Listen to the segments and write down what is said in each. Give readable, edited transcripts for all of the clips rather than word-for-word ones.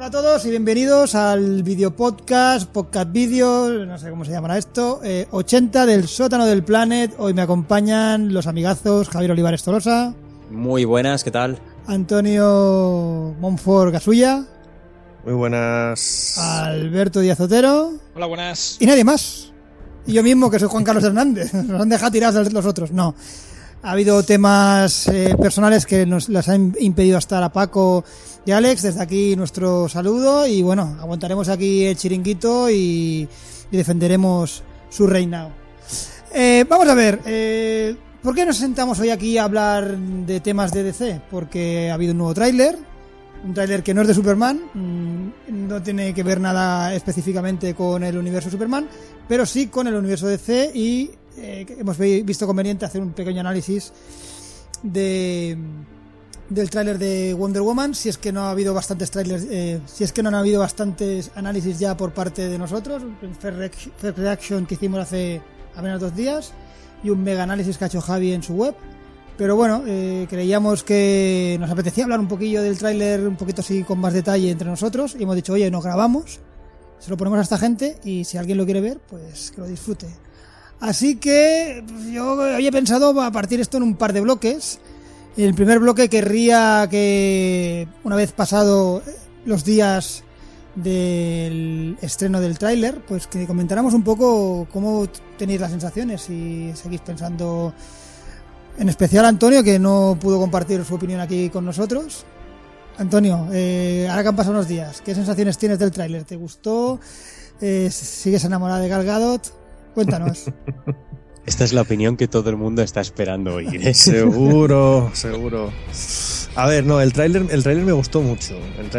Hola a todos y bienvenidos al video podcast vídeo, no sé cómo se llamará esto, 80 del Sótano del Planet. Hoy me acompañan los amigazos Javier Olivares Tolosa. Muy buenas, ¿qué tal? Antonio Monfort Gasulla. Muy buenas. Alberto Díaz Otero. Hola, buenas. Y nadie más. Y yo mismo, que soy Juan Carlos Hernández. Nos han dejado tirados los otros. No. Ha habido temas personales que nos las han impedido estar a Paco y Alex. Desde aquí nuestro saludo. Y bueno, aguantaremos aquí el chiringuito y defenderemos su reinado. Vamos a ver. ¿Por qué nos sentamos hoy aquí a hablar de temas de DC? Porque ha habido un nuevo tráiler. Un tráiler que no es de Superman, no tiene que ver nada específicamente con el universo Superman, pero sí con el universo DC y hemos visto conveniente hacer un pequeño análisis del tráiler de Wonder Woman, si es que no ha habido bastantes trailers, si es que no han habido bastantes análisis ya por parte de nosotros, el First Reaction que hicimos hace apenas 2 días y un mega análisis que ha hecho Javi en su web. Pero bueno, creíamos que nos apetecía hablar un poquillo del tráiler, un poquito así con más detalle entre nosotros, y hemos dicho, oye, nos grabamos, se lo ponemos a esta gente y si alguien lo quiere ver, pues que lo disfrute. Así que yo había pensado a partir esto en un par de bloques. En el primer bloque querría que, una vez pasado los días del estreno del tráiler, pues que comentáramos un poco cómo tenéis las sensaciones, si seguís pensando... En especial Antonio, que no pudo compartir su opinión aquí con nosotros. Antonio, ahora que han pasado unos días, ¿qué sensaciones tienes del tráiler? ¿Te gustó? ¿Sigues enamorada de Gal Gadot? Cuéntanos. Esta es la opinión que todo el mundo está esperando oír. Seguro. A ver, no, el tráiler me gustó mucho.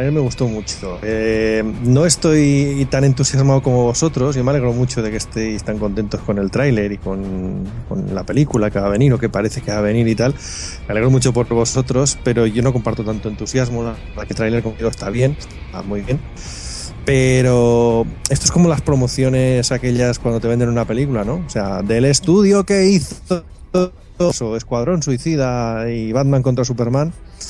No estoy tan entusiasmado como vosotros. Yo me alegro mucho de que estéis tan contentos con el tráiler y con la película que va a venir o que parece que va a venir y tal. Me alegro mucho por vosotros, pero yo no comparto tanto entusiasmo. La verdad que el tráiler conmigo está bien, está muy bien. Pero esto es como las promociones aquellas cuando te venden una película, ¿no? O sea, del estudio que hizo Escuadrón Suicida y Batman contra Superman.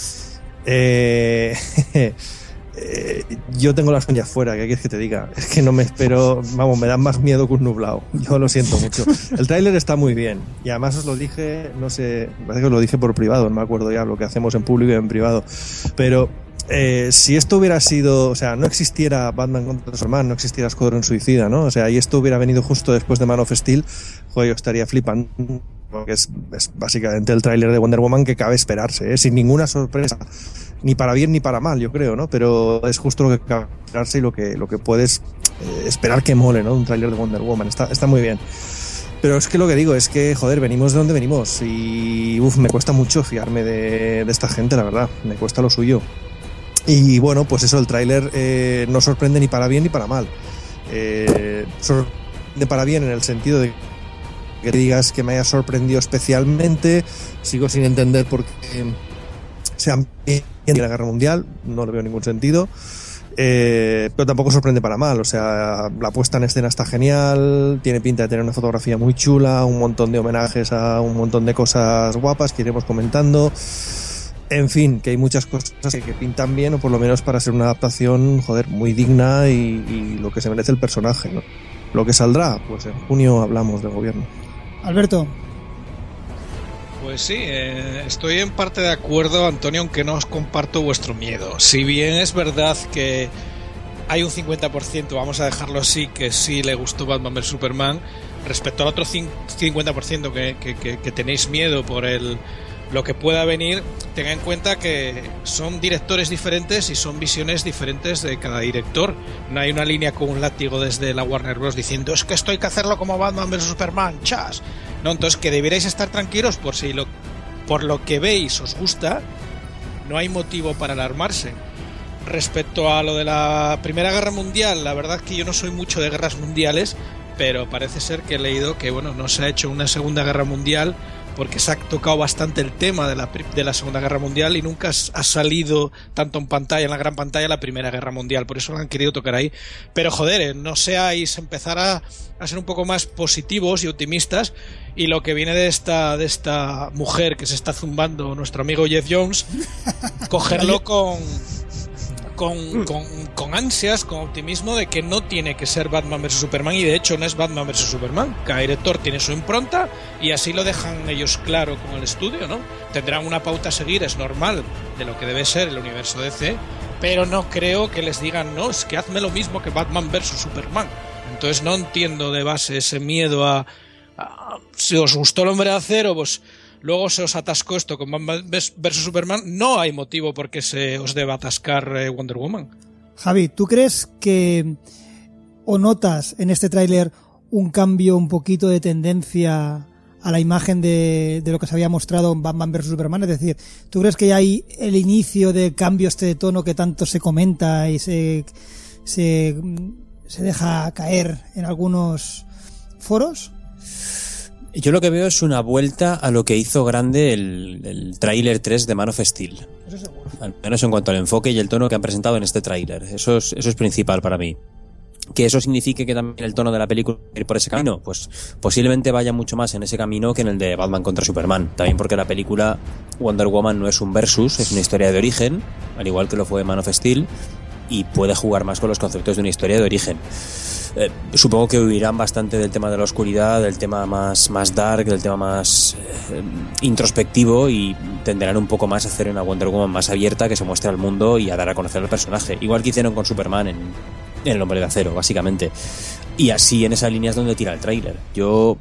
Yo tengo las uñas fuera, ¿qué quieres que te diga? Es que no me espero, vamos, me dan más miedo que un nublado. Yo lo siento mucho. El tráiler está muy bien y además os lo dije, no sé, parece que os lo dije por privado, no me acuerdo ya lo que hacemos en público y en privado, pero si esto hubiera sido, o sea, no existiera Batman contra Superman, no existiera Escuadrón Suicida, ¿no? O sea, y esto hubiera venido justo después de Man of Steel, joder, yo estaría flipando, porque es básicamente el tráiler de Wonder Woman que cabe esperarse, sin ninguna sorpresa, ni para bien ni para mal, yo creo, ¿no? Pero es justo lo que cabe esperarse y lo que puedes esperar que mole, ¿no? Un tráiler de Wonder Woman, está muy bien. Pero es que lo que digo es que, joder, venimos de donde venimos y me cuesta mucho fiarme de esta gente, la verdad, me cuesta lo suyo. Y bueno, pues eso, el tráiler no sorprende ni para bien ni para mal. Sorprende para bien en el sentido de que digas que me haya sorprendido especialmente. Sigo sin entender por qué se ambienta en la Guerra Mundial, no le veo ningún sentido. Pero tampoco sorprende para mal, o sea, la puesta en escena está genial, tiene pinta de tener una fotografía muy chula, un montón de homenajes a un montón de cosas guapas que iremos comentando. En fin, que hay muchas cosas que pintan bien, o por lo menos para ser una adaptación, joder, muy digna y lo que se merece el personaje, ¿no? Lo que saldrá, pues en junio hablamos del gobierno. Alberto. Pues sí, estoy en parte de acuerdo, Antonio, aunque no os comparto vuestro miedo. Si bien es verdad que hay un 50%, vamos a dejarlo así, que sí le gustó Batman vs Superman, respecto al otro 50% que tenéis miedo por lo que pueda venir, tenga en cuenta que son directores diferentes y son visiones diferentes de cada director. No hay una línea con un látigo desde la Warner Bros. Diciendo es que esto hay que hacerlo como Batman vs Superman, chas. No, entonces que debierais estar tranquilos por lo que veis os gusta, no hay motivo para alarmarse. Respecto a lo de la Primera Guerra Mundial, la verdad es que yo no soy mucho de guerras mundiales, pero parece ser que he leído que bueno, no se ha hecho una Segunda Guerra Mundial porque se ha tocado bastante el tema de la Segunda Guerra Mundial y nunca ha salido tanto en pantalla, en la gran pantalla, la Primera Guerra Mundial, por eso lo han querido tocar ahí. Pero joder, no seáis, empezar a ser un poco más positivos y optimistas, y lo que viene de esta mujer que se está zumbando nuestro amigo Jeff Jones, cogerlo con ansias, con optimismo de que no tiene que ser Batman vs Superman, y de hecho no es Batman vs Superman. Cada director tiene su impronta y así lo dejan ellos claro con el estudio, ¿no? Tendrán una pauta a seguir, es normal, de lo que debe ser el universo DC, pero no creo que les digan, no, es que hazme lo mismo que Batman vs Superman. Entonces no entiendo de base ese miedo a si os gustó el Hombre de Acero, pues luego se os atascó esto con Batman vs Superman, no hay motivo por qué se os deba atascar Wonder Woman. Javi, ¿tú crees que o notas en este tráiler un cambio un poquito de tendencia a la imagen de lo que se había mostrado en Batman vs Superman? Es decir, ¿tú crees que ya hay el inicio de cambio de tono que tanto se comenta y se deja caer en algunos foros? Yo lo que veo es una vuelta a lo que hizo grande el tráiler 3 de Man of Steel. Eso seguro. Al menos en cuanto al enfoque y el tono que han presentado en este tráiler. Eso es principal para mí. ¿Que eso signifique que también el tono de la película va a ir por ese camino? Pues posiblemente vaya mucho más en ese camino que en el de Batman contra Superman. También porque la película Wonder Woman no es un versus, es una historia de origen, al igual que lo fue Man of Steel, y puede jugar más con los conceptos de una historia de origen. Supongo que huirán bastante del tema de la oscuridad, del tema más dark, del tema más introspectivo, y tenderán un poco más a hacer una Wonder Woman más abierta que se muestre al mundo y a dar a conocer al personaje, igual que hicieron con Superman en El Hombre de Acero, básicamente. Y así en esa línea es donde tira el tráiler. Yo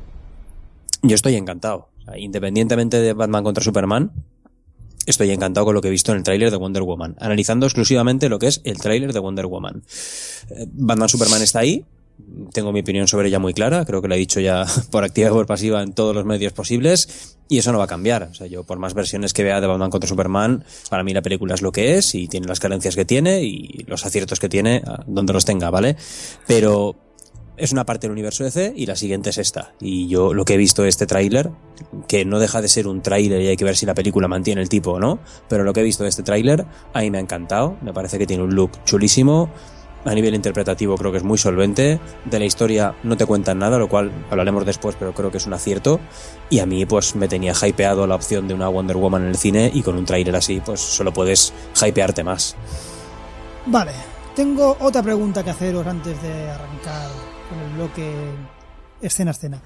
estoy encantado, o sea, independientemente de Batman contra Superman, estoy encantado con lo que he visto en el tráiler de Wonder Woman, analizando exclusivamente lo que es el tráiler de Wonder Woman. Batman Superman está ahí. Tengo mi opinión sobre ella muy clara, creo que la he dicho ya por activa y por pasiva en todos los medios posibles, y eso no va a cambiar. O sea, yo por más versiones que vea de Batman contra Superman, para mí la película es lo que es y tiene las carencias que tiene y los aciertos que tiene donde los tenga, ¿vale? Pero es una parte del universo DC y la siguiente es esta. Y yo lo que he visto de este tráiler, que no deja de ser un tráiler y hay que ver si la película mantiene el tipo o no, pero lo que he visto de este tráiler a mí me ha encantado, me parece que tiene un look chulísimo. A nivel interpretativo creo que es muy solvente. De la historia no te cuentan nada, lo cual hablaremos después, pero creo que es un acierto. Y a mí pues me tenía hypeado la opción de una Wonder Woman en el cine, y con un tráiler así pues solo puedes hypearte más. Vale, tengo otra pregunta que haceros antes de arrancar con el bloque escena a escena.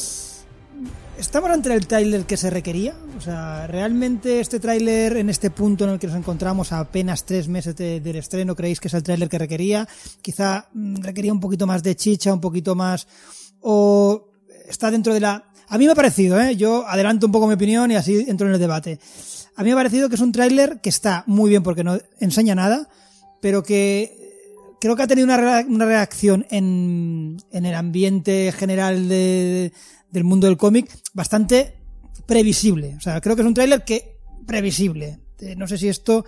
¿Estamos ante el tráiler que se requería? O sea, ¿realmente este tráiler, en este punto en el que nos encontramos a apenas 3 meses del estreno, creéis que es el tráiler que requería? Quizá requería un poquito más de chicha, un poquito más... o está dentro de la... A mí me ha parecido, yo adelanto un poco mi opinión y así entro en el debate. A mí me ha parecido que es un tráiler que está muy bien porque no enseña nada, pero que creo que ha tenido una reacción en el ambiente general del mundo del cómic bastante previsible. O sea, creo que es un tráiler previsible. No sé si esto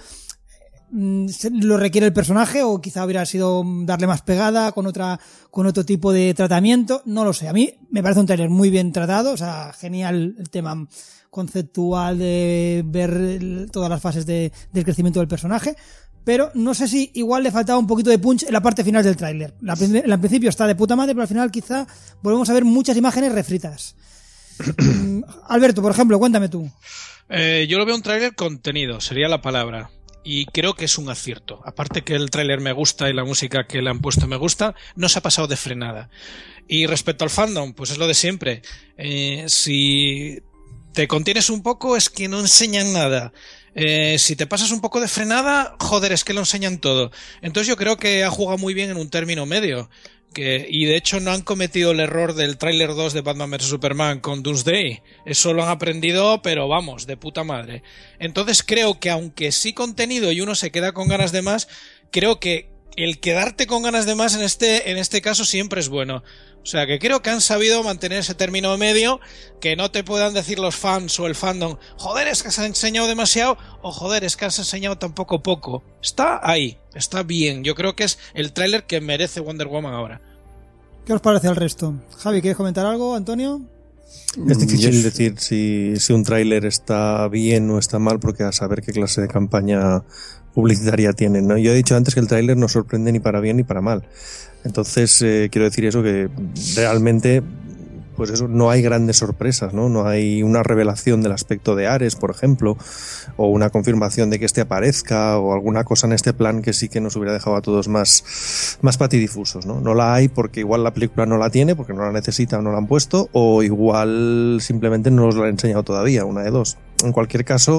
lo requiere el personaje o quizá hubiera sido darle más pegada con otro tipo de tratamiento. No lo sé. A mí me parece un tráiler muy bien tratado. O sea, genial el tema conceptual de ver todas las fases del crecimiento del personaje. Pero no sé si igual le faltaba un poquito de punch en la parte final del tráiler. Al principio está de puta madre, pero al final quizá volvemos a ver muchas imágenes refritas. Alberto, por ejemplo, cuéntame tú. Yo lo veo un tráiler contenido, sería la palabra. Y creo que es un acierto. Aparte que el tráiler me gusta y la música que le han puesto me gusta, no se ha pasado de frenada. Y respecto al fandom, pues es lo de siempre. Si te contienes un poco, es que no enseñan nada. Si te pasas un poco de frenada, joder, es que lo enseñan todo. Entonces yo creo que ha jugado muy bien en un término medio. Y de hecho no han cometido el error del tráiler 2 de Batman vs Superman con Doomsday. Eso lo han aprendido, pero vamos, de puta madre. Entonces creo que aunque sí contenido y uno se queda con ganas de más, creo que el quedarte con ganas de más en este caso siempre es bueno. O sea, que creo que han sabido mantener ese término medio, que no te puedan decir los fans o el fandom, joder, es que has enseñado demasiado, o joder, es que has enseñado tan poco. Está ahí, está bien. Yo creo que es el tráiler que merece Wonder Woman ahora. ¿Qué os parece al resto? Javi, ¿quieres comentar algo, Antonio? Es difícil decir si un tráiler está bien o está mal, porque a saber qué clase de campaña publicitaria tienen, ¿no? Yo he dicho antes que el tráiler no sorprende ni para bien ni para mal. Entonces, quiero decir eso, que realmente pues eso, no hay grandes sorpresas, ¿no? No hay una revelación del aspecto de Ares, por ejemplo, o una confirmación de que este aparezca, o alguna cosa en este plan que sí que nos hubiera dejado a todos más patidifusos, ¿no? No la hay porque igual la película no la tiene, porque no la necesita o no la han puesto, o igual simplemente no nos la han enseñado todavía, una de dos. En cualquier caso,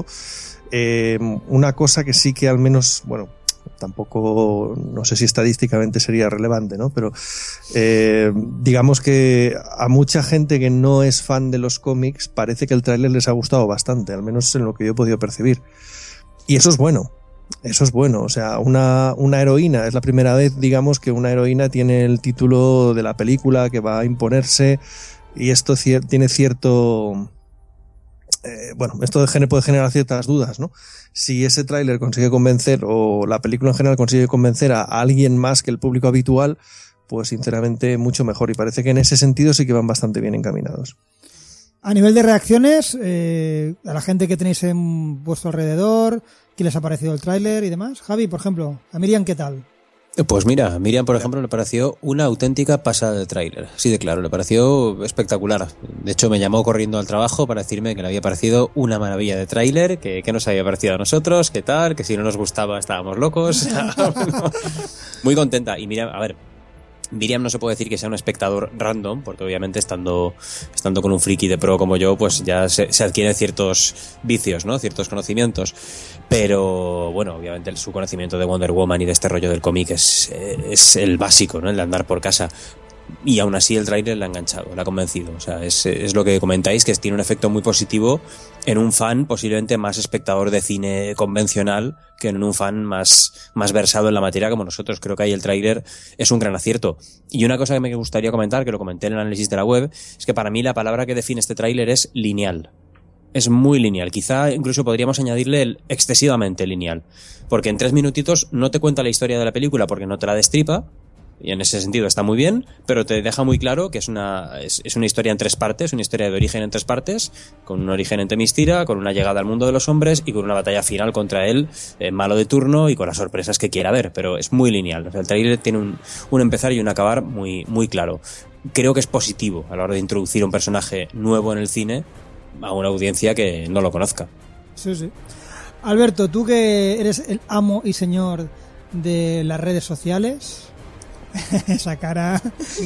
una cosa que sí que al menos, bueno, tampoco, no sé si estadísticamente sería relevante, ¿no? Pero digamos que a mucha gente que no es fan de los cómics parece que el tráiler les ha gustado bastante, al menos en lo que yo he podido percibir. Y eso es bueno. Eso es bueno. O sea, una heroína, es la primera vez, digamos, que una heroína tiene el título de la película que va a imponerse, y esto tiene cierto... bueno, esto puede generar ciertas dudas, ¿no? Si ese tráiler consigue convencer, o la película en general consigue convencer a alguien más que el público habitual, pues sinceramente mucho mejor, y parece que en ese sentido sí que van bastante bien encaminados. A nivel de reacciones, a la gente que tenéis en vuestro alrededor, ¿qué les ha parecido el tráiler y demás? Javi, por ejemplo, a Miriam, ¿qué tal? Pues mira, a Miriam, por ejemplo, le pareció una auténtica pasada de tráiler. Sí, de claro, le pareció espectacular. De hecho, me llamó corriendo al trabajo para decirme que le había parecido una maravilla de tráiler, que nos había parecido a nosotros, qué tal, que si no nos gustaba estábamos locos. Muy contenta. Y mira, a ver, Miriam no se puede decir que sea un espectador random, porque obviamente estando con un friki de pro como yo, pues ya se adquieren ciertos vicios, ¿no? Ciertos conocimientos. Pero bueno, obviamente su conocimiento de Wonder Woman y de este rollo del cómic es el básico, ¿no? El de andar por casa. Y aún así el tráiler la ha enganchado, la ha convencido. O sea, es lo que comentáis, que tiene un efecto muy positivo en un fan posiblemente más espectador de cine convencional que en un fan más versado en la materia como nosotros. Creo que ahí el tráiler es un gran acierto. Y una cosa que me gustaría comentar, que lo comenté en el análisis de la web, es que para mí la palabra que define este tráiler es lineal. Es muy lineal. Quizá incluso podríamos añadirle el excesivamente lineal. Porque en 3 minutitos no te cuenta la historia de la película porque no te la destripa. Y en ese sentido está muy bien, pero te deja muy claro que es una historia en 3 partes, una historia de origen en 3 partes, con un origen en Themyscira, con una llegada al mundo de los hombres y con una batalla final contra él, malo de turno y con las sorpresas que quiera ver, pero es muy lineal. O sea, el trailer tiene un empezar y un acabar muy, muy claro. Creo que es positivo a la hora de introducir un personaje nuevo en el cine a una audiencia que no lo conozca. Sí, sí. Alberto, tú que eres el amo y señor de las redes sociales... Esa cara.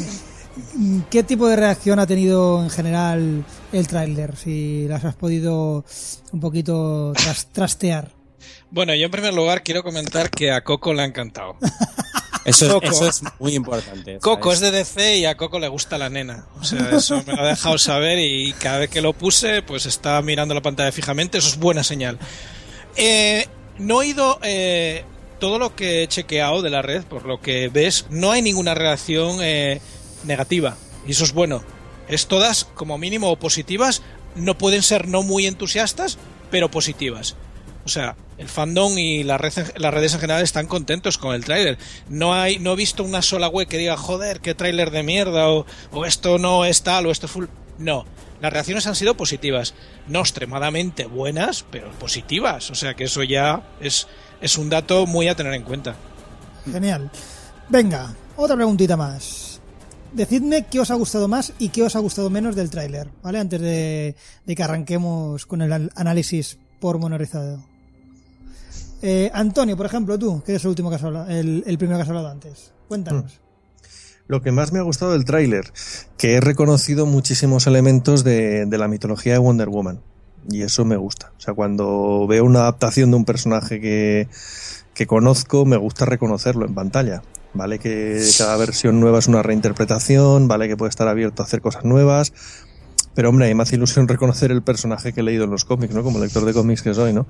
¿Qué tipo de reacción ha tenido en general el tráiler? Si las has podido un poquito trastear. Bueno, yo en primer lugar quiero comentar que a Coco le ha encantado. Eso es muy importante. Coco es de DC y a Coco le gusta la nena. O sea, eso me lo ha dejado saber, y cada vez que lo puse, pues está mirando la pantalla fijamente. Eso es buena señal. No he ido... todo lo que he chequeado de la red, por lo que ves, no hay ninguna reacción negativa. Y eso es bueno. Es todas, como mínimo, positivas. No pueden ser no muy entusiastas, pero positivas. O sea, el fandom y las redes en general están contentos con el tráiler. No he visto una sola web que diga, joder, qué tráiler de mierda, o esto no es tal, o esto es full. No. Las reacciones han sido positivas. No extremadamente buenas, pero positivas. O sea que eso ya es un dato muy a tener en cuenta. Genial. Venga, otra preguntita más. Decidme qué os ha gustado más y qué os ha gustado menos del tráiler, ¿vale? Antes de que arranquemos con el análisis pormenorizado. Antonio, por ejemplo, tú, que eres el último que has hablado, el primero que has hablado antes. Cuéntanos. Lo que más me ha gustado del tráiler, que he reconocido muchísimos elementos de la mitología de Wonder Woman. Y eso me gusta. O sea, cuando veo una adaptación de un personaje que conozco, me gusta reconocerlo en pantalla. Vale que cada versión nueva es una reinterpretación, vale que puede estar abierto a hacer cosas nuevas, pero hombre, hay más ilusión reconocer el personaje que he leído en los cómics, ¿no? Como lector de cómics que soy, ¿no?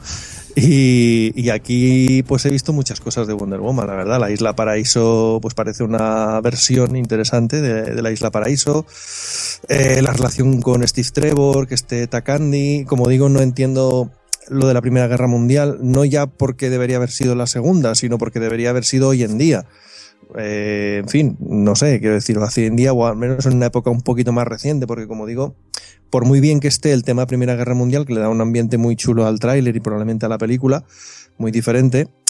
Y aquí pues he visto muchas cosas de Wonder Woman, la verdad. La Isla Paraíso pues parece una versión interesante de la Isla Paraíso. La relación con Steve Trevor, que esté Takandi, como digo, no entiendo lo de la Primera Guerra Mundial, no ya porque debería haber sido la Segunda, sino porque debería haber sido hoy en día. En fin, no sé, quiero decir, hoy en día, o al menos en una época un poquito más reciente, porque como digo, por muy bien que esté el tema Primera Guerra Mundial, que le da un ambiente muy chulo al tráiler y probablemente a la película, muy diferente,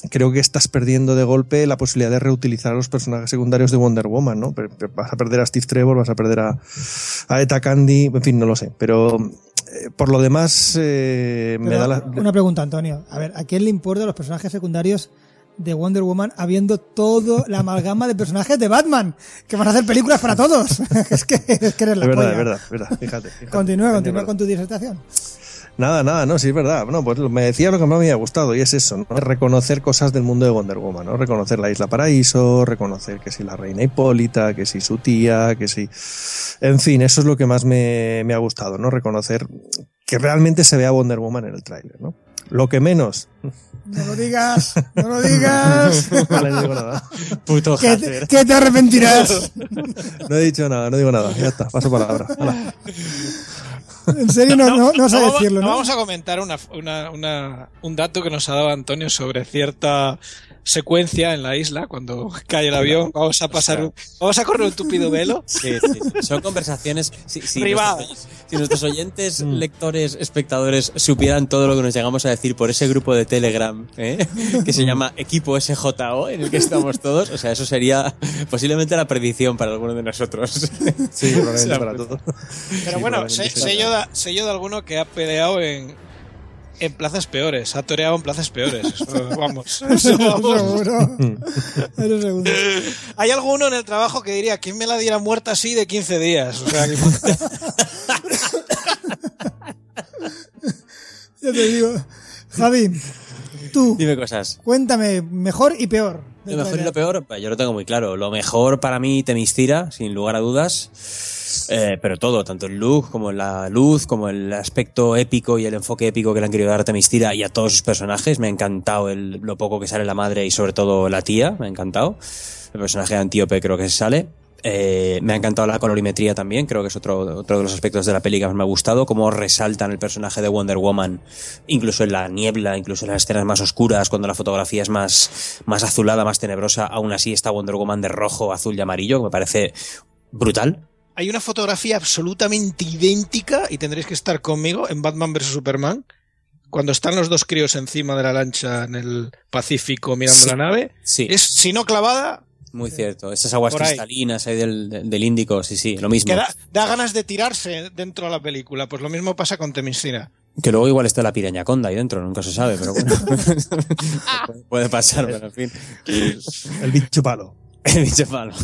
creo que estás perdiendo de golpe la posibilidad de reutilizar a los personajes secundarios de Wonder Woman, ¿no? Vas a perder a Steve Trevor, vas a perder a Etta Candy, en fin, no lo sé, pero por lo demás me da la... Una pregunta, Antonio. A ver, ¿a quién le importan los personajes secundarios de Wonder Woman habiendo toda la amalgama de personajes de Batman? Que van a hacer películas para todos. es que eres la polla. Es verdad, fíjate. Continúa con tu disertación. Nada, no, sí es verdad. No, pues me decía lo que más me había gustado y es eso, ¿no? Reconocer cosas del mundo de Wonder Woman, ¿no? Reconocer la Isla Paraíso, reconocer que si la reina Hipólita, que si su tía, que si... En fin, eso es lo que más me ha gustado, ¿no? Reconocer que realmente se vea Wonder Woman en el tráiler, ¿no? Lo que menos... No lo digas. Vale, no digo nada. Puto hater. Que te arrepentirás. No he dicho nada, no digo nada. Ya está, paso palabra. Hala. En serio, no sé decirlo, ¿no? Vamos a comentar un dato que nos ha dado Antonio sobre cierta secuencia en la isla cuando cae el avión. Vamos a correr un tupido velo. Sí. Son conversaciones privadas. Si nuestros oyentes, lectores, espectadores supieran todo lo que nos llegamos a decir por ese grupo de Telegram, que se llama Equipo SJO, en el que estamos todos, o sea, eso sería posiblemente la predicción para alguno de nosotros. Sí, probablemente para todos. Pero bueno, sé yo de alguno que ha peleado en plazas peores, ha toreado en plazas peores. Eso, vamos. Seguro. Hay alguno en el trabajo que diría, ¿quién me la diera muerta así de 15 días? O sea, ya te digo. Javi, tú. Dime cosas. Cuéntame, mejor y peor. Lo mejor y lo peor, yo lo tengo muy claro. Lo mejor para mí, Themyscira, sin lugar a dudas. Pero todo, tanto el look como la luz, como el aspecto épico y el enfoque épico que le han querido dar a Themyscira y a todos sus personajes. Me ha encantado lo poco que sale la madre y sobre todo la tía, me ha encantado. El personaje de Antíope creo que sale. Me ha encantado la colorimetría también, creo que es otro de los aspectos de la peli que más me ha gustado, cómo resaltan el personaje de Wonder Woman, incluso en la niebla, incluso en las escenas más oscuras, cuando la fotografía es más azulada, más tenebrosa, aún así está Wonder Woman de rojo, azul y amarillo, que me parece brutal. Hay una fotografía absolutamente idéntica, y tendréis que estar conmigo, en Batman vs Superman, cuando están los dos críos encima de la lancha en el Pacífico mirando la nave. Sí. Es, si no clavada... Muy cierto, esas aguas cristalinas ahí del Índico, sí, lo mismo. Que da ganas de tirarse dentro de la película, pues lo mismo pasa con Themyscira. Que luego igual está la pirañaconda ahí dentro, nunca se sabe, pero bueno. Puede pasar, pero en fin. El bicho palo. El bicho palo.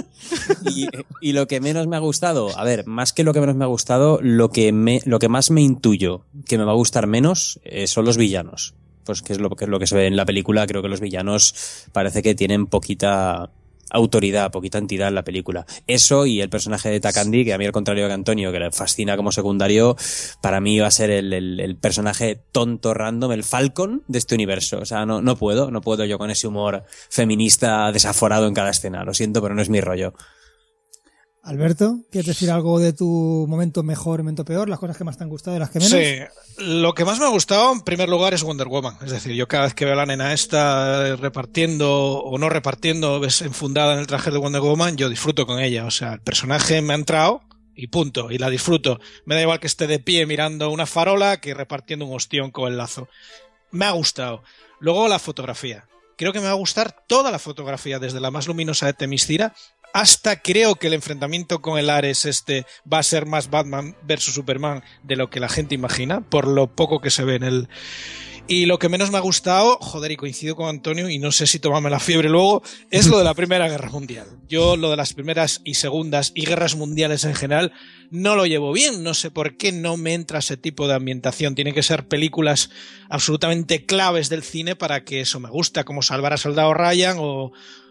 Y lo que menos me ha gustado, a ver, más que lo que menos me ha gustado, lo que más me intuyo que me va a gustar menos son los villanos. Pues que es lo que se ve en la película. Creo que los villanos parece que tienen poquita autoridad, poquita entidad en la película. Eso y el personaje de Etta Candy, que a mí al contrario que Antonio, que le fascina como secundario, para mí va a ser el personaje tonto, random, el Falcon de este universo. O sea, no puedo yo con ese humor feminista desaforado en cada escena. Lo siento, pero no es mi rollo. Alberto, ¿quieres decir algo de tu momento mejor, momento peor? Las cosas que más te han gustado y las que menos. Sí, lo que más me ha gustado en primer lugar es Wonder Woman. Es decir, yo cada vez que veo a la nena esta repartiendo o no repartiendo, ves enfundada en el traje de Wonder Woman, yo disfruto con ella. O sea, el personaje me ha entrado y punto, y la disfruto. Me da igual que esté de pie mirando una farola que repartiendo un ostión con el lazo. Me ha gustado. Luego la fotografía. Creo que me va a gustar toda la fotografía, desde la más luminosa de Themyscira hasta creo que el enfrentamiento con el Ares va a ser más Batman versus Superman de lo que la gente imagina, por lo poco que se ve en el... Y lo que menos me ha gustado, joder, y coincido con Antonio, y no sé si tomarme la fiebre luego, es lo de la Primera Guerra Mundial. Yo lo de las primeras y segundas y guerras mundiales en general no lo llevo bien. No sé por qué no me entra ese tipo de ambientación. Tiene que ser películas absolutamente claves del cine para que eso me guste, como Salvar a Soldado Ryan o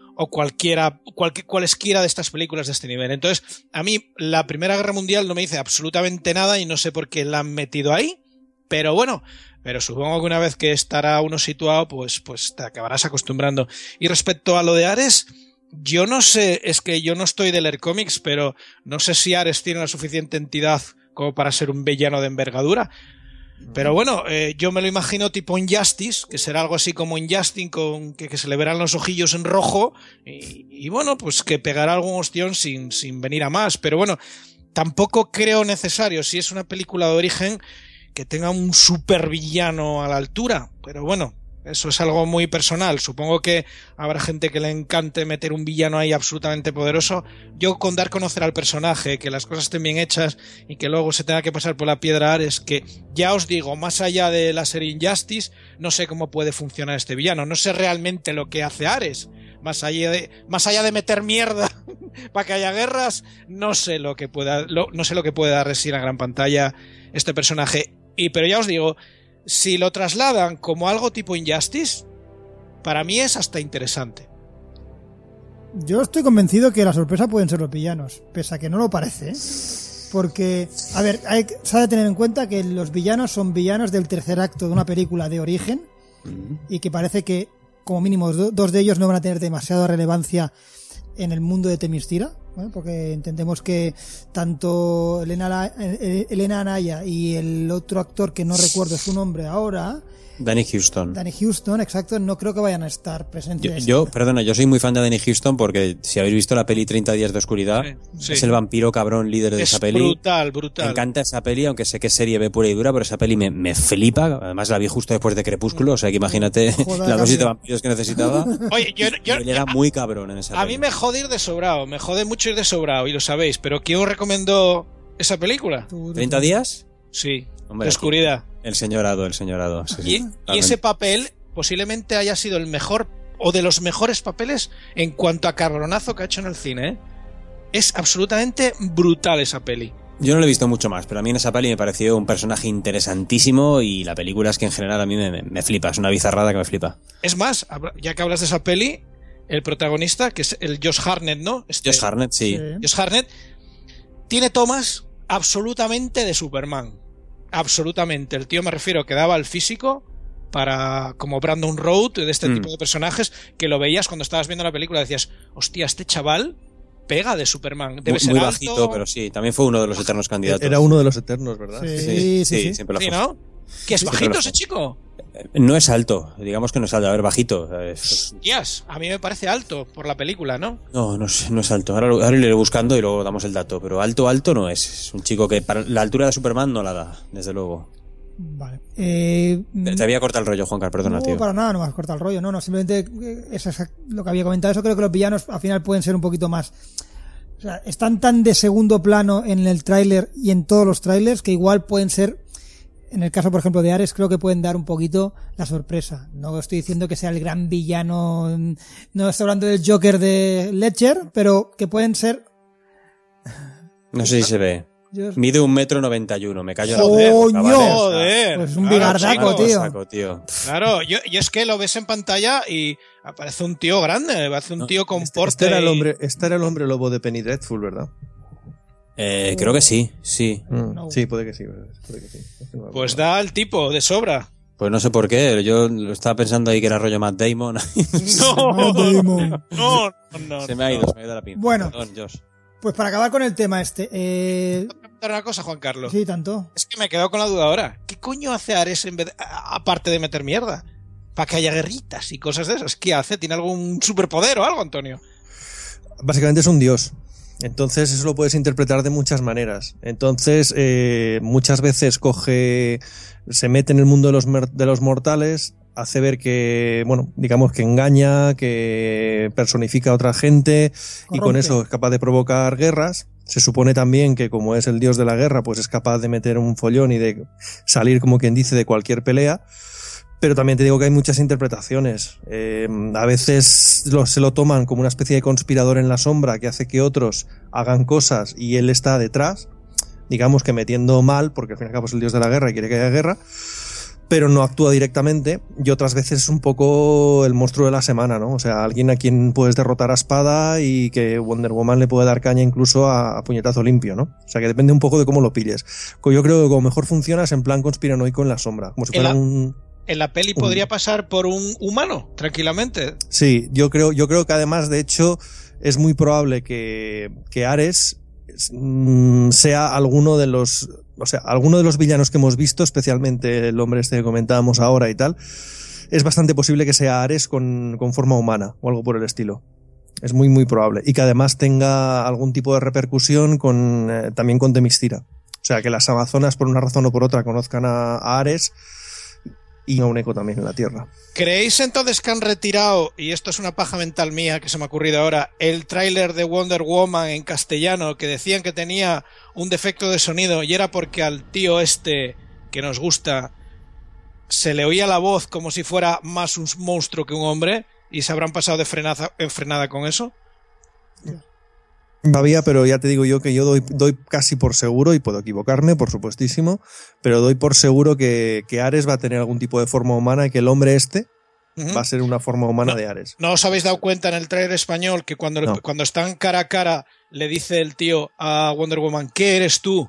cualesquiera de estas películas de este nivel. Entonces, a mí la Primera Guerra Mundial no me dice absolutamente nada y no sé por qué la han metido ahí, pero bueno, pero supongo que una vez que estará uno situado, pues te acabarás acostumbrando. Y respecto a lo de Ares, yo no sé, es que yo no estoy de leer cómics, pero no sé si Ares tiene la suficiente entidad como para ser un villano de envergadura. Pero bueno, yo me lo imagino tipo Injustice, que será algo así como Injustice, con que se le verán los ojillos en rojo y bueno, pues que pegará algún ostión sin venir a más. Pero bueno, tampoco creo necesario, si es una película de origen, que tenga un supervillano a la altura. Pero bueno, Eso es algo muy personal. Supongo que habrá gente que le encante meter un villano ahí absolutamente poderoso. Yo con dar a conocer al personaje, que las cosas estén bien hechas y que luego se tenga que pasar por la piedra Ares, que ya os digo, más allá de la serie Injustice, no sé cómo puede funcionar este villano. No sé realmente lo que hace Ares. Más allá de meter mierda para que haya guerras, no sé lo que pueda dar de sí en la gran pantalla este personaje. Pero ya os digo, si lo trasladan como algo tipo Injustice, para mí es hasta interesante. Yo estoy convencido que la sorpresa pueden ser los villanos, pese a que no lo parece, ¿eh? Porque, a ver, se ha de tener en cuenta que los villanos son villanos del tercer acto de una película de origen y que parece que como mínimo dos de ellos no van a tener demasiada relevancia en el mundo de Themyscira, ¿eh? Porque entendemos que tanto Elena Anaya y el otro actor que no recuerdo su nombre ahora, Danny Huston, exacto, no creo que vayan a estar presentes. Yo soy muy fan de Danny Huston porque si habéis visto la peli 30 días de oscuridad, sí. Es el vampiro cabrón líder de esa peli. Brutal. Me encanta esa peli, aunque sé que es serie B pura y dura, pero esa peli me flipa. Además la vi justo después de Crepúsculo, o sea que imagínate la dosis de vampiros que necesitaba. Oye, él era muy cabrón en esa peli. A mí me jode ir de sobrado, me jode mucho ir de sobrado, y lo sabéis, pero ¿quién os recomendó esa película? ¿30 días? Sí, hombre, de oscuridad. El señorado. Sí, y ese papel posiblemente haya sido el mejor o de los mejores papeles en cuanto a cabronazo que ha hecho en el cine, ¿eh? Es absolutamente brutal esa peli. Yo no lo he visto mucho más, pero a mí en esa peli me pareció un personaje interesantísimo y la película es que en general a mí me flipa, es una bizarrada que me flipa. Es más, ya que hablas de esa peli, el protagonista, que es el Josh Hartnett, ¿no? Josh Hartnett, sí. Josh Hartnett tiene tomas absolutamente de Superman. Absolutamente. El tío, me refiero, que daba el físico para, como Brandon Routh, de este tipo de personajes, que lo veías cuando estabas viendo la película, decías, hostia, este chaval pega de Superman. Debe ser muy alto. Bajito, pero sí, también fue uno de los eternos candidatos. Era uno de los eternos, ¿verdad? Sí, siempre lo fue. ¿Sí, no? ¿Que es bajito ese chico? No es alto, digamos que no es alto, a ver, bajito. Hostias, a mí me parece alto por la película, ¿no? No es alto. Ahora lo iré buscando y luego damos el dato, pero alto no es. Es un chico que para la altura de Superman no la da, desde luego. Vale. Te había cortado el rollo, Juancar, perdona, tío. No, para nada, no me has cortado el rollo, no, simplemente eso es lo que había comentado. Eso creo que los villanos al final pueden ser un poquito más... O sea, están tan de segundo plano en el tráiler y en todos los tráilers que igual pueden ser... En el caso, por ejemplo, de Ares, creo que pueden dar un poquito la sorpresa. No estoy diciendo que sea el gran villano, no estoy hablando del Joker de Ledger, pero que pueden ser... No sé si se ve. Mide 1,91 m, me callo la boca. ¡Joder! Pues un bigardaco, tío. Claro, y es que lo ves en pantalla y aparece un tío grande, parece un tío con porte. Este era el hombre lobo de Penny Dreadful, ¿verdad? Creo que sí. No. Sí, puede que sí. Pues da el tipo de sobra. Pues no sé por qué, yo lo estaba pensando ahí que era rollo Matt Damon. No. Se me ha ido la pinza. Bueno, perdón, Josh. Pues para acabar con el tema ¿Te voy a preguntar una cosa, Juan Carlos? Sí, tanto. Es que me he quedado con la duda ahora. ¿Qué coño hace Ares aparte de meter mierda? Para que haya guerritas y cosas de esas. ¿Qué hace? ¿Tiene algún superpoder o algo, Antonio? Básicamente es un dios. Entonces eso lo puedes interpretar de muchas maneras. Entonces muchas veces se mete en el mundo de los mortales, hace ver que, bueno, digamos que engaña, que personifica a otra gente. Corrompe. Y con eso es capaz de provocar guerras. Se supone también que como es el dios de la guerra, pues es capaz de meter un follón y de salir, como quien dice, de cualquier pelea. Pero también te digo que hay muchas interpretaciones. A veces se lo toman como una especie de conspirador en la sombra que hace que otros hagan cosas y él está detrás, digamos que metiendo mal, porque al fin y al cabo es el dios de la guerra y quiere que haya guerra, pero no actúa directamente. Y otras veces es un poco el monstruo de la semana, ¿no? O sea, alguien a quien puedes derrotar a espada y que Wonder Woman le puede dar caña incluso a puñetazo limpio, ¿no? O sea, que depende un poco de cómo lo pilles. Yo creo que como mejor funciona es en plan conspiranoico en la sombra, como si fuera ¿En la peli podría pasar por un humano, tranquilamente? Sí, yo creo que además, de hecho, es muy probable que Ares sea alguno de los villanos que hemos visto, especialmente el hombre este que comentábamos ahora y tal. Es bastante posible que sea Ares con forma humana o algo por el estilo. Es muy, muy probable. Y que además tenga algún tipo de repercusión también con Themyscira. O sea, que las Amazonas, por una razón o por otra, conozcan a Ares y un eco también en la Tierra. ¿Creéis entonces que han retirado, y esto es una paja mental mía que se me ha ocurrido ahora, el tráiler de Wonder Woman en castellano, que decían que tenía un defecto de sonido y era porque al tío este que nos gusta se le oía la voz como si fuera más un monstruo que un hombre y se habrán pasado de frenada con eso? Todavía, pero ya te digo yo que yo doy casi por seguro, y puedo equivocarme, por supuestísimo, pero doy por seguro que Ares va a tener algún tipo de forma humana y que el hombre va a ser una forma humana de Ares. ¿No os habéis dado cuenta en el trailer español que cuando están cara a cara le dice el tío a Wonder Woman, ¿qué eres tú?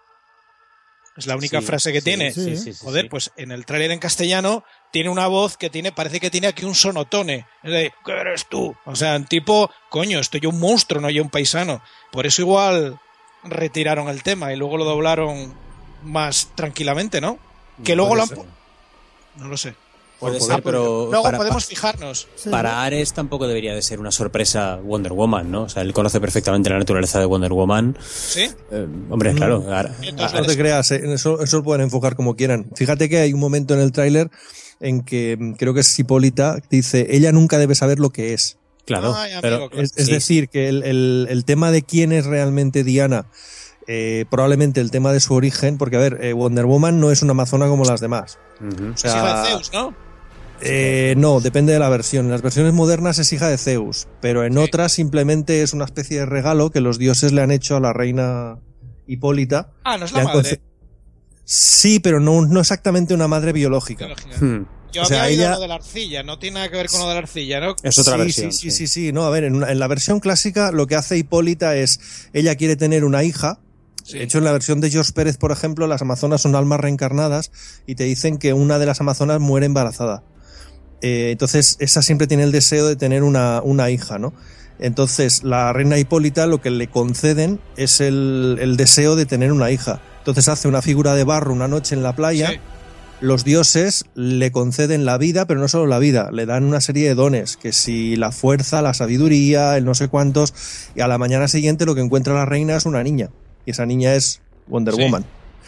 Es la única frase que tiene. Joder, pues en el tráiler en castellano tiene una voz que parece que tiene aquí un sonotone. Es de, ¿qué eres tú? O sea, un tipo, coño, estoy yo un monstruo, no yo un paisano. Por eso igual retiraron el tema y luego lo doblaron más tranquilamente, ¿no? Que luego no lo sé. Puede ser, pero luego podemos fijarnos. Para Ares tampoco debería de ser una sorpresa Wonder Woman, ¿no? O sea, él conoce perfectamente la naturaleza de Wonder Woman. ¿Sí? Hombre, claro. No te creas, eso lo pueden enfocar como quieran. Fíjate que hay un momento en el tráiler en que creo que es Hipólita, dice, ella nunca debe saber lo que es. Claro, pero es decir, que el tema de quién es realmente Diana, probablemente el tema de su origen, porque a ver, Wonder Woman no es una amazona como las demás. O sea, es hija de Zeus, ¿no? No, depende de la versión. En las versiones modernas es hija de Zeus, pero en otras simplemente es una especie de regalo que los dioses le han hecho a la reina Hipólita. Ah, ¿no es la madre? Sí, pero no exactamente una madre biológica. Yo había oído lo de la arcilla, no tiene nada que ver con lo de la arcilla, ¿no? Es otra versión. Sí. No, a ver, en la versión clásica lo que hace Hipólita es, ella quiere tener una hija. De hecho, en la versión de George Pérez, por ejemplo, las amazonas son almas reencarnadas y te dicen que una de las amazonas muere embarazada. Entonces, esa siempre tiene el deseo de tener una hija, ¿no? Entonces, la reina Hipólita lo que le conceden es el deseo de tener una hija. Entonces hace una figura de barro una noche en la playa. Sí. Los dioses le conceden la vida, pero no solo la vida, le dan una serie de dones, que si la fuerza, la sabiduría, el no sé cuántos, y a la mañana siguiente lo que encuentra la reina es una niña, y esa niña es Wonder Woman.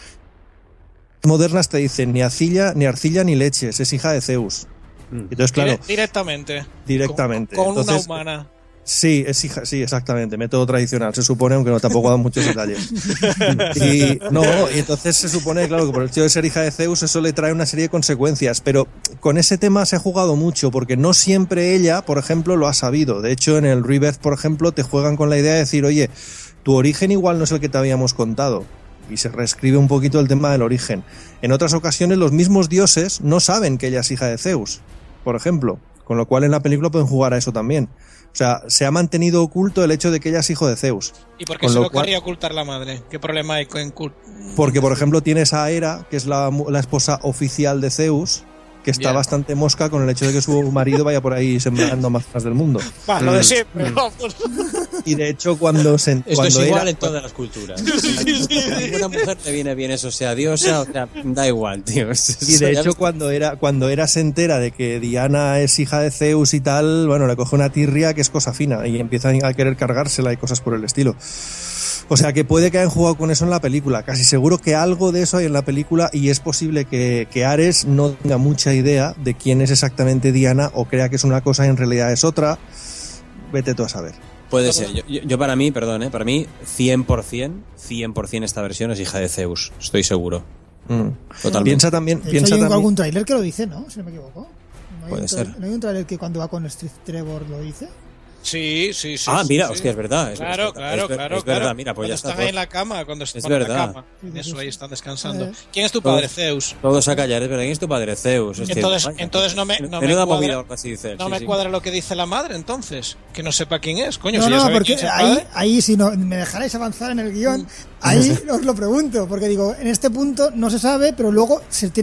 Modernas te dicen ni arcilla ni leches, es hija de Zeus. Entonces, claro, directamente. Con entonces, una humana. Sí, es hija, sí, exactamente, método tradicional, se supone, aunque no tampoco dan muchos detalles. Y entonces se supone, claro, que por el hecho de ser hija de Zeus eso le trae una serie de consecuencias, pero con ese tema se ha jugado mucho, porque no siempre ella, por ejemplo, lo ha sabido. De hecho, en el Rebirth, por ejemplo, te juegan con la idea de decir, oye, tu origen igual no es el que te habíamos contado, y se reescribe un poquito el tema del origen. En otras ocasiones los mismos dioses no saben que ella es hija de Zeus, por ejemplo, con lo cual en la película pueden jugar a eso también. O sea, se ha mantenido oculto el hecho de que ella es hijo de Zeus. ¿Y por qué se lo querría ocultar la madre? ¿Qué problema hay con Porque, por ejemplo, tienes a Hera, que es la esposa oficial de Zeus, que está bastante mosca con el hecho de que su marido vaya por ahí sembrando amazonas del mundo. Lo de siempre, vamos. Y de hecho, cuando es igual en todas las culturas. Ninguna mujer te viene bien eso, sea diosa, o sea, da igual, tío. Y de hecho, cuando Hera se entera de que Diana es hija de Zeus y tal, bueno, le coge una tirria que es cosa fina y empiezan a querer cargársela y cosas por el estilo. O sea, que puede que hayan jugado con eso en la película. Casi seguro que algo de eso hay en la película y es posible que Ares no tenga mucha idea de quién es exactamente Diana o crea que es una cosa y en realidad es otra. Vete tú a saber. Puede ser. Yo para mí, perdón, para mí 100% esta versión es hija de Zeus. Estoy seguro. Totalmente. Piensa también... ¿Hay algún tráiler que lo dice, no? Si no me equivoco. Puede ser. ¿No hay un tráiler que cuando va con Steve Trevor lo dice? Sí. Mira, hostia, es verdad. Claro. Es verdad, mira, pues ya está. Están ahí en la cama, cuando se ponen en la cama. Eso, ahí están descansando. ¿Quién es tu padre, Zeus? Todos a callar, es verdad. ¿Quién es tu padre, Zeus? Entonces no me cuadra lo que dice la madre, entonces. Que no sepa quién es, coño. No, porque ahí si no me dejarais avanzar en el guión, ahí os lo pregunto, porque digo, en este punto no se sabe, pero luego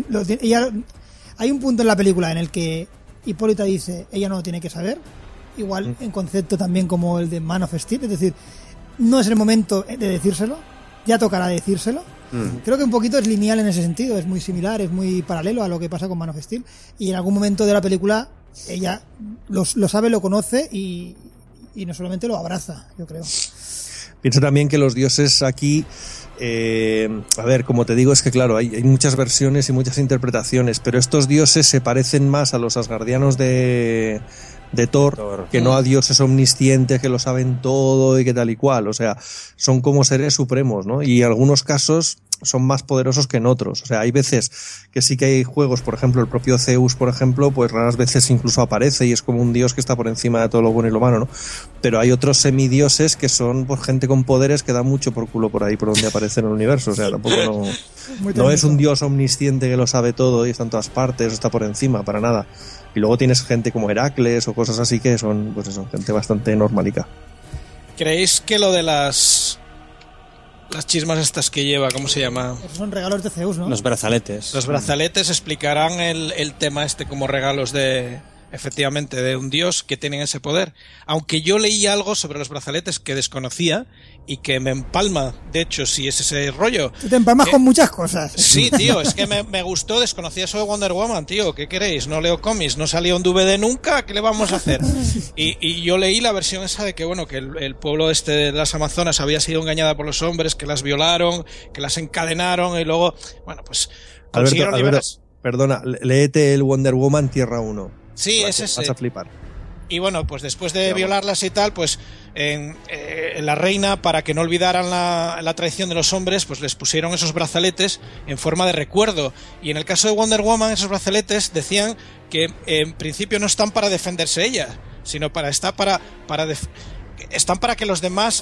hay un punto en la película en el que Hipólita dice, ella no lo tiene que saber. Igual en concepto también como el de Man of Steel, es decir, no es el momento de decírselo, ya tocará decírselo. Creo que un poquito es lineal en ese sentido, es muy similar, es muy paralelo a lo que pasa con Man of Steel, y en algún momento de la película ella lo sabe, lo conoce y no solamente lo abraza, yo creo. Piensa también que los dioses aquí, a ver, como te digo, es que claro, hay muchas versiones y muchas interpretaciones, pero estos dioses se parecen más a los asgardianos de Thor, que no a dioses omniscientes que lo saben todo y que tal y cual. O sea, son como seres supremos, ¿no? Y en algunos casos son más poderosos que en otros. O sea, hay veces que sí que hay juegos, por ejemplo, el propio Zeus, por ejemplo, pues raras veces incluso aparece y es como un dios que está por encima de todo lo bueno y lo malo, ¿no? Pero hay otros semidioses que son pues gente con poderes que da mucho por culo por ahí, por donde aparece en el universo. O sea, tampoco no es un dios omnisciente que lo sabe todo y está en todas partes, está por encima, para nada. Y luego tienes gente como Heracles o cosas así que son, pues eso, gente bastante normalica. ¿Creéis que lo de las chismas estas que lleva, ¿cómo se llama? Esos son regalos de Zeus, ¿no? Los brazaletes. Los brazaletes explicarán el tema este como regalos de, efectivamente, de un dios que tienen ese poder. Aunque yo leí algo sobre los brazaletes que desconocía y que me empalma, de hecho, si es ese rollo. Te empalmas con muchas cosas. Sí, tío, es que me gustó, desconocía eso de Wonder Woman, tío, ¿qué queréis? No leo cómics, no salió un DVD nunca, ¿qué le vamos a hacer? Y yo leí la versión esa de que, bueno, que el pueblo este de las Amazonas había sido engañada por los hombres, que las violaron, que las encadenaron y luego, bueno, pues consiguieron liberarse. Perdona, léete el Wonder Woman Tierra 1. Sí, es ese. Vas a flipar. Y bueno, pues después de violarlas y tal, pues la reina, para que no olvidaran la traición de los hombres, pues les pusieron esos brazaletes en forma de recuerdo. Y en el caso de Wonder Woman, esos brazaletes decían que en principio no están para defenderse ella, sino están para que los demás,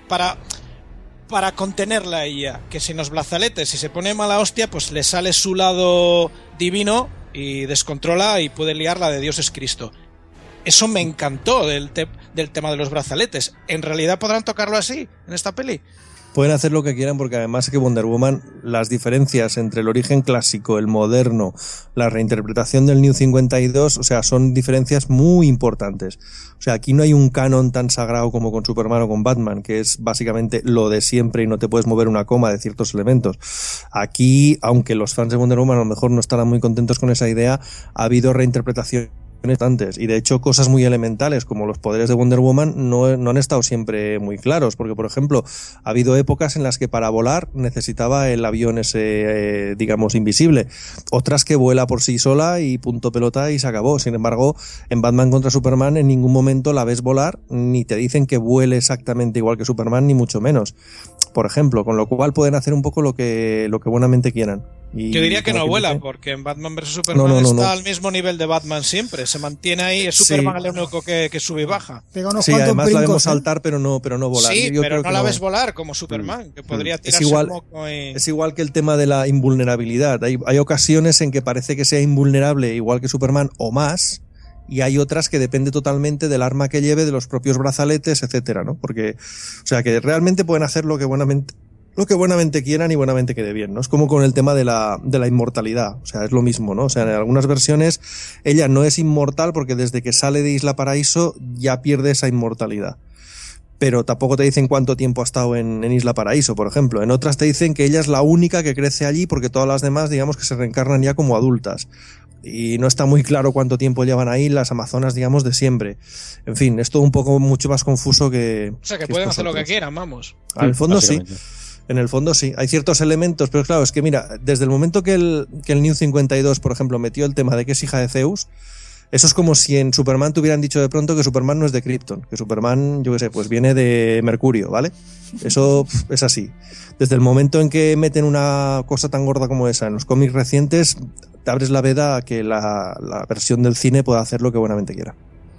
para contenerla a ella. Que sin los brazaletes, si se pone mala hostia, pues le sale su lado divino y descontrola y puede liarla de Dios es Cristo. Eso me encantó del tema de los brazaletes. ¿En realidad podrán tocarlo así en esta peli? Pueden hacer lo que quieran porque además es que Wonder Woman, las diferencias entre el origen clásico, el moderno, la reinterpretación del New 52, o sea, son diferencias muy importantes. O sea, aquí no hay un canon tan sagrado como con Superman o con Batman, que es básicamente lo de siempre y no te puedes mover una coma de ciertos elementos. Aquí, aunque los fans de Wonder Woman a lo mejor no estarán muy contentos con esa idea, ha habido reinterpretación antes, y de hecho cosas muy elementales como los poderes de Wonder Woman no han estado siempre muy claros, porque por ejemplo ha habido épocas en las que para volar necesitaba el avión ese digamos invisible, otras que vuela por sí sola y punto pelota y se acabó. Sin embargo, en Batman contra Superman en ningún momento la ves volar, ni te dicen que vuele exactamente igual que Superman, ni mucho menos, por ejemplo, con lo cual pueden hacer un poco lo que buenamente quieran. Yo diría que no vuela, porque en Batman vs Superman está al mismo nivel de Batman siempre, se mantiene ahí, es Superman el único que sube y baja. Sí, además la vemos saltar pero no volar. Sí, pero no la ves volar como Superman, que podría tirarse un moco y... Es igual que el tema de la invulnerabilidad, hay ocasiones en que parece que sea invulnerable igual que Superman o más, y hay otras que depende totalmente del arma que lleve, de los propios brazaletes, etcétera, ¿no? Porque, o sea, que realmente pueden hacer lo que buenamente quieran y buenamente quede bien, ¿no? Es como con el tema de la inmortalidad, o sea, es lo mismo, ¿no? O sea, en algunas versiones ella no es inmortal porque desde que sale de Isla Paraíso ya pierde esa inmortalidad. Pero tampoco te dicen cuánto tiempo ha estado en Isla Paraíso, por ejemplo. En otras te dicen que ella es la única que crece allí porque todas las demás, digamos, que se reencarnan ya como adultas. Y no está muy claro cuánto tiempo llevan ahí las amazonas, digamos, de siempre. En fin, es todo un poco mucho más confuso que... O sea, que pueden hacer lo que quieran, vamos. Al fondo sí. En el fondo sí, hay ciertos elementos, pero claro, es que mira, desde el momento que el New 52, por ejemplo, metió el tema de que es hija de Zeus, eso es como si en Superman te hubieran dicho de pronto que Superman no es de Krypton, que Superman, yo qué sé, pues viene de Mercurio, ¿vale? Eso es así. Desde el momento en que meten una cosa tan gorda como esa en los cómics recientes, te abres la veda a que la versión del cine pueda hacer lo que buenamente quiera.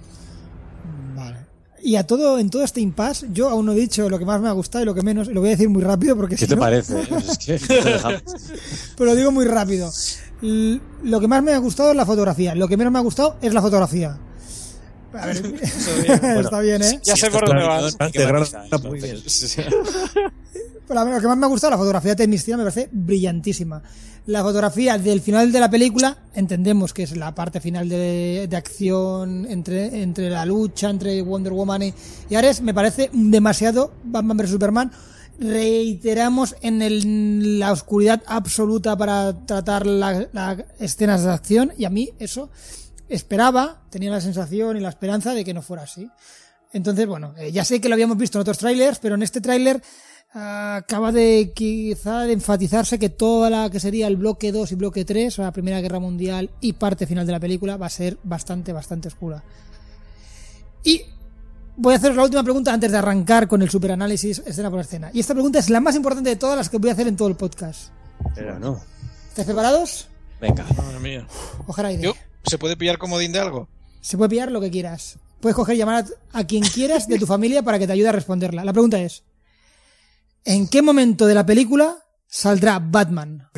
Y en todo este impasse, yo aún no he dicho lo que más me ha gustado y lo que menos, y lo voy a decir muy rápido porque ¿Qué te parece? Es que pero lo digo muy rápido. Lo que más me ha gustado es la fotografía, lo que menos me ha gustado es la fotografía. A ver, está bien, ¿eh? Ya sé por dónde vas. Muy bien. Pero lo que más me ha gustado, la fotografía de Temiscira me parece brillantísima. La fotografía del final de la película, entendemos que es la parte final de acción entre la lucha entre Wonder Woman y Ares, me parece demasiado Batman vs Superman. Reiteramos en la oscuridad absoluta para tratar las escenas de acción, y a mí eso tenía la sensación y la esperanza de que no fuera así. Entonces, bueno, ya sé que lo habíamos visto en otros trailers, pero en este tráiler acaba de quizá de enfatizarse que toda la que sería el bloque 2 y bloque 3, o la Primera Guerra Mundial y parte final de la película, va a ser bastante oscura. Y voy a haceros la última pregunta antes de arrancar con el superanálisis escena por escena. Y esta pregunta es la más importante de todas las que voy a hacer en todo el podcast. Bueno. ¿Estáis preparados? Venga. Madre mía. Coger aire. ¿Se puede pillar comodín de algo? Se puede pillar lo que quieras. Puedes coger y llamar a quien quieras de tu familia para que te ayude a responderla. La pregunta es: ¿en qué momento de la película saldrá Batman?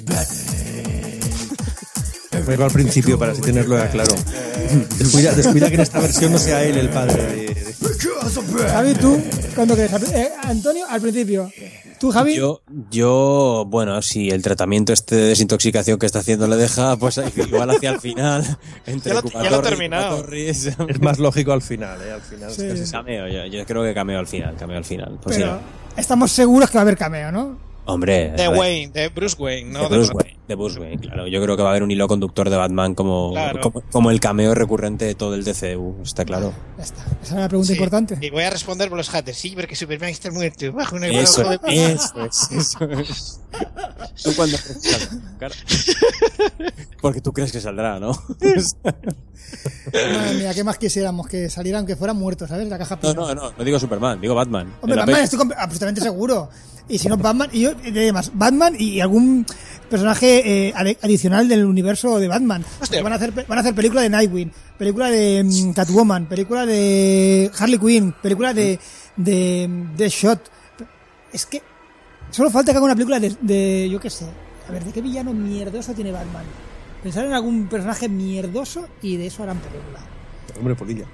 Pero al principio, para así tenerlo ya claro. Descuida que en esta versión no sea él el padre. Javi, ¿tú cuándo crees? Antonio, al principio. ¿Tú, Javi? Yo, bueno, si el tratamiento de desintoxicación que está haciendo le deja, pues igual hacia el final. Entre ya lo he terminado. Es más lógico al final, Al final Sí. es casi Cameo, yo creo que cameo al final. Pues Pero sí. estamos seguros que va a haber cameo, ¿no? Hombre, De Bruce Wayne, ¿no? De Bruce Wayne, claro. Yo creo que va a haber un hilo conductor de Batman como el cameo recurrente de todo el DCU, está claro. Ya está. Esa era la pregunta importante. Y voy a responder por los haters. Sí, porque Superman está muerto. Bajo una Eso de es. ¿Tú cuándo crees que saldrá? Porque tú crees que saldrá, ¿no? Madre mía, ¿qué más quisiéramos? Que salieran, aunque fueran muertos, ¿sabes? La caja No digo Superman, digo Batman. Hombre, Batman estoy absolutamente seguro. Y si no, Batman, y Batman y algún personaje adicional del universo de Batman. Van a hacer película de Nightwing, película de Catwoman, película de Harley Quinn, película de Shot. Es que solo falta que haga una película de yo qué sé. A ver, ¿de qué villano mierdoso tiene Batman? Pensar en algún personaje mierdoso y de eso harán película. Hombre, Polilla.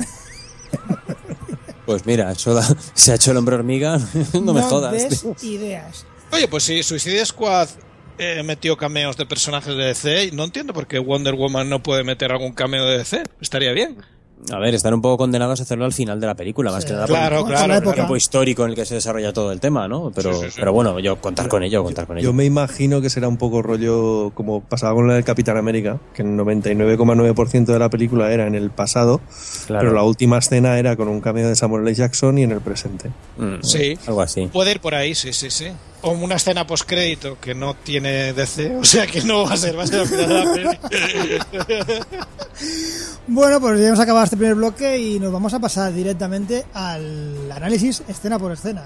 Pues mira, se ha hecho el hombre hormiga, no me jodas. Des ideas. Oye, pues si Suicide Squad metió cameos de personajes de DC, no entiendo por qué Wonder Woman no puede meter algún cameo de DC. Estaría bien. A ver, están un poco condenados a hacerlo al final de la película, más que nada claro, por el tiempo histórico en el que se desarrolla todo el tema, ¿no? Pero bueno, yo contar con ello. Yo me imagino que será un poco rollo como pasaba con la del Capitán América, que el 99,9% de la película era en el pasado, pero la última escena era con un cameo de Samuel L. Jackson y en el presente. Sí, algo así. Puede ir por ahí, sí. O una escena postcrédito que no tiene DC, o sea que no va a ser al final de la peli. Bueno, pues ya hemos acabado este primer bloque y nos vamos a pasar directamente al análisis escena por escena.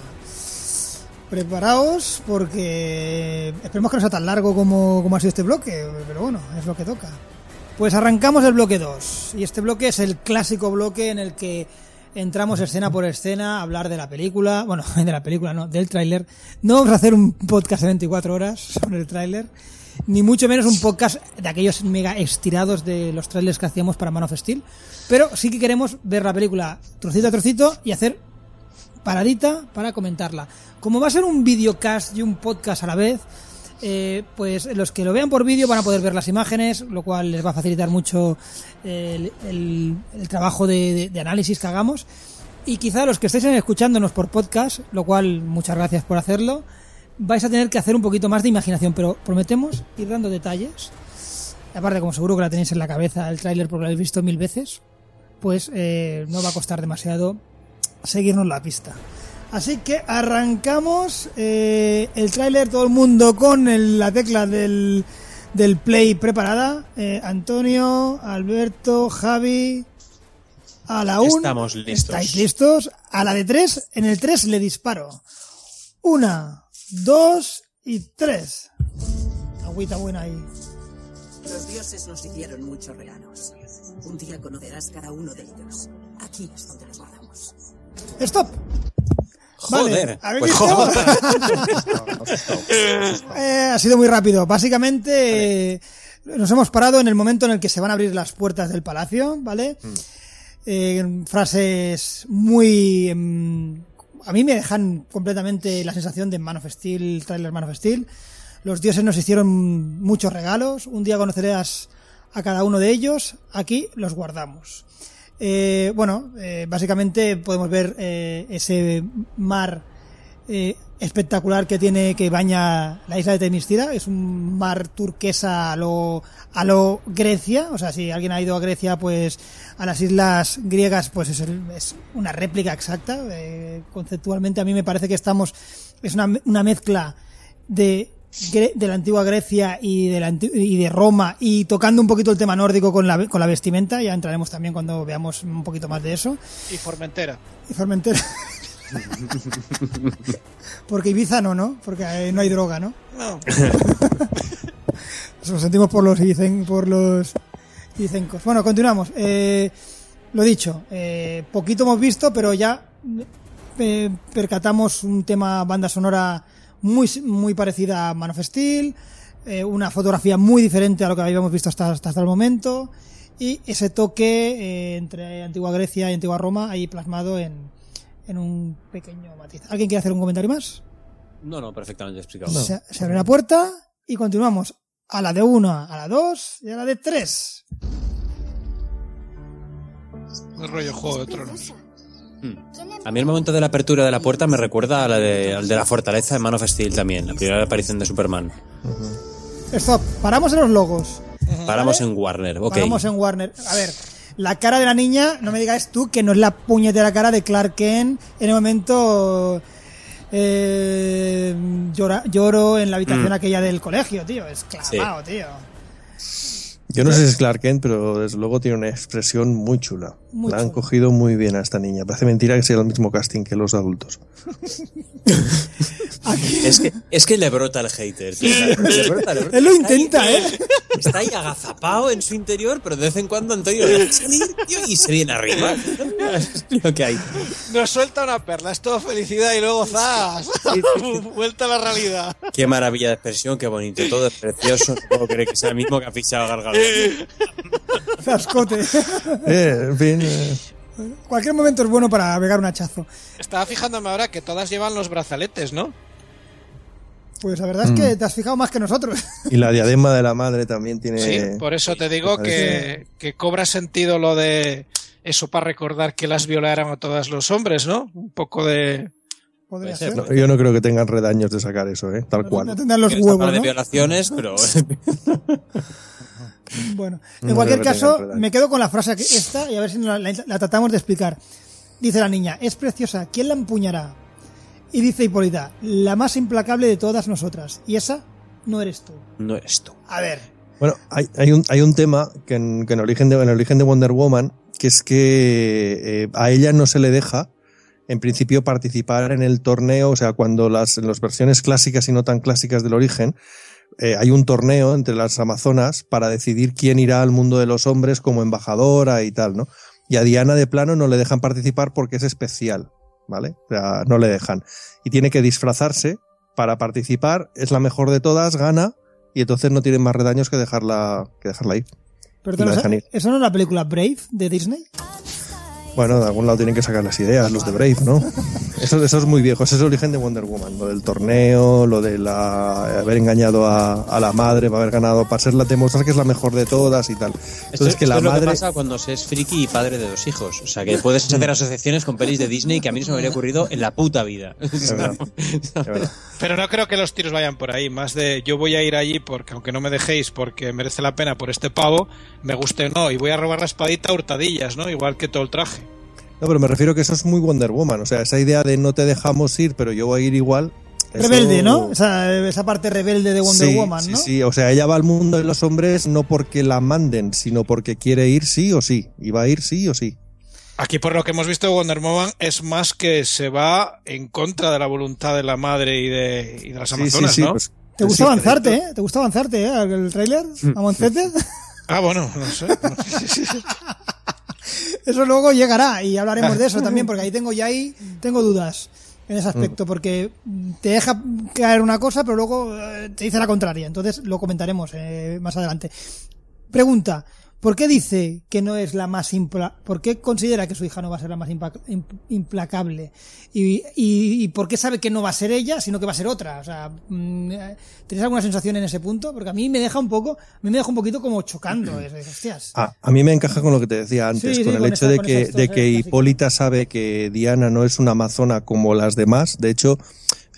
Preparaos porque esperemos que no sea tan largo como ha sido este bloque, pero bueno, es lo que toca. Pues arrancamos el bloque 2 y este bloque es el clásico bloque en el que entramos escena por escena a hablar de la película, bueno, de la película no, del tráiler. No vamos a hacer un podcast de 24 horas sobre el tráiler, ni mucho menos un podcast de aquellos mega estirados de los trailers que hacíamos para Man of Steel, pero sí que queremos ver la película trocito a trocito y hacer paradita para comentarla. Como va a ser un videocast y un podcast a la vez, pues los que lo vean por vídeo van a poder ver las imágenes, lo cual les va a facilitar mucho el trabajo de análisis que hagamos, y quizá los que estéis escuchándonos por podcast, lo cual muchas gracias por hacerlo, vais a tener que hacer un poquito más de imaginación, pero prometemos ir dando detalles. Aparte, como seguro que la tenéis en la cabeza el tráiler porque lo habéis visto 1000 veces, pues no va a costar demasiado seguirnos la pista. Así que arrancamos el tráiler, todo el mundo con la tecla del play preparada. Antonio, Alberto, Javi, a la 1. Estamos listos. ¿Estáis listos? A la de 3, en el 3 le disparo. 1, 2 y 3. Agüita buena ahí. Los dioses nos hicieron muchos regalos. Un día conocerás cada uno de ellos. Aquí es donde los guardamos. ¡Stop! Joder, vale, ¿habéis pues visto? Ha sido muy rápido. Básicamente nos hemos parado en el momento en el que se van a abrir las puertas del palacio, ¿vale? Frases muy... a mí me dejan completamente la sensación de Man of Steel, trailer Man of Steel. Los dioses nos hicieron muchos regalos. Un día conocerás a cada uno de ellos. Aquí los guardamos. Básicamente podemos ver ese mar espectacular que tiene, que baña la isla de Temiscira. Es un mar turquesa a lo Grecia. O sea, si alguien ha ido a Grecia, pues a las islas griegas, pues es una réplica exacta. Conceptualmente a mí me parece que es una mezcla de la antigua Grecia y de Roma, y tocando un poquito el tema nórdico con la vestimenta. Ya entraremos también cuando veamos un poquito más de eso. Y Formentera. Porque Ibiza no, porque no hay droga, ¿no? No. Lo sentimos por los ibicencos. Bueno, continuamos. Lo dicho, poquito hemos visto, pero ya percatamos un tema banda sonora muy, muy parecida a Man of Steel, una fotografía muy diferente a lo que habíamos visto hasta el momento, y ese toque entre antigua Grecia y antigua Roma ahí plasmado en un pequeño matiz. ¿Alguien quiere hacer un comentario más? No, perfectamente explicado. Se abre la puerta y continuamos a la de 1, a la 2 y a la de 3. Un rollo Juego de Tronos. A mí el momento de la apertura de la puerta me recuerda al de la fortaleza de Man of Steel también, la primera aparición de Superman. Stop, paramos en los logos. Paramos ¿Vale? en Warner, ok. Paramos en Warner. A ver, la cara de la niña, no me digas tú que no es la puñetera cara de Clark Kent en el momento lloro en la habitación aquella del colegio, tío. Es clavado, tío. Yo no sé si es Clark Kent, pero desde luego tiene una expresión muy chula. La han cogido muy bien a esta niña. Parece mentira que sea el mismo casting que los adultos. Es que le brota el hater, tío. Le brota. Él lo intenta, Está ahí agazapado en su interior, pero de vez en cuando Antonio le deja salir, tío, y se viene arriba. Es lo que hay. Nos suelta una perla, es todo felicidad y luego ¡zas! Vuelta a la realidad. Qué maravilla de expresión, qué bonito, todo es precioso. No puedo creer que sea el mismo que ha fichado a Gal Gadot. Zascote. En fin. Cualquier momento es bueno para pegar un hachazo. Estaba fijándome ahora que todas llevan los brazaletes, ¿no? Pues la verdad es que te has fijado más que nosotros. Y la diadema de la madre también tiene... Sí, por eso te digo que cobra sentido lo de eso, para recordar que las violaran a todos los hombres, ¿no? Un poco de... Podría ser. No, yo no creo que tengan redaños de sacar eso, tal cual. No tendrán los Esta huevos, par de ¿no? violaciones, pero... Bueno, en No cualquier creo que caso, tengan redaños. me quedo con la frase esta y a ver si la tratamos de explicar. Dice la niña, es preciosa, ¿quién la empuñará? Y dice Hipólita, la más implacable de todas nosotras. Y esa no eres tú. No eres tú. A ver. Bueno, hay un tema que en el origen de Wonder Woman, que es que a ella no se le deja, en principio, participar en el torneo. O sea, cuando en las versiones clásicas y no tan clásicas del origen, hay un torneo entre las amazonas para decidir quién irá al mundo de los hombres como embajadora y tal, ¿no? Y a Diana de plano no le dejan participar porque es especial, ¿vale? O sea, no le dejan. Y tiene que disfrazarse para participar, es la mejor de todas, gana, y entonces no tienen más redaños que dejarla ir. Perdón, La dejan ir. ¿eso no es la película Brave de Disney? Bueno, de algún lado tienen que sacar las ideas, los de Brave, ¿no? Eso es muy viejo, ese es el origen de Wonder Woman, lo del torneo, lo de haber engañado a la madre, para haber ganado, para demostrar que es la mejor de todas y tal. Entonces Esto es lo que pasa cuando se es friki y padre de 2 hijos. O sea, que puedes hacer asociaciones con pelis de Disney que a mí no se me habría ocurrido en la puta vida. Es verdad. Pero no creo que los tiros vayan por ahí. Más de yo voy a ir allí porque, aunque no me dejéis, porque merece la pena por este pavo, me guste o no, y voy a robar la espadita a hurtadillas, ¿no? Igual que todo el traje. No, pero me refiero que eso es muy Wonder Woman. O sea, esa idea de no te dejamos ir, pero yo voy a ir igual. Eso... Rebelde, ¿no? Esa parte rebelde de Wonder Woman, ¿no? Sí, o sea, ella va al mundo de los hombres no porque la manden, sino porque quiere ir sí o sí. Y va a ir sí o sí. Aquí, por lo que hemos visto de Wonder Woman, es más que se va en contra de la voluntad de la madre y de las amazonas, ¿no? Pues, ¿Te gusta avanzarte, eh? ¿Te gusta avanzarte, el tráiler? ¿Amoncete? Bueno, no sé. Eso luego llegará y hablaremos de eso también, porque tengo dudas en ese aspecto, porque te deja caer una cosa, pero luego te dice la contraria. Entonces lo comentaremos más adelante. Pregunta, ¿por qué dice que no es la más ¿por qué considera que su hija no va a ser la más implacable? ¿Y por qué sabe que no va a ser ella, sino que va a ser otra? O sea, ¿tienes alguna sensación en ese punto? Porque a mí me deja un poquito como chocando. Hostias. A mí me encaja con lo que te decía antes, Sí, con el hecho de que Hipólita sabe que Diana no es una amazona como las demás. De hecho,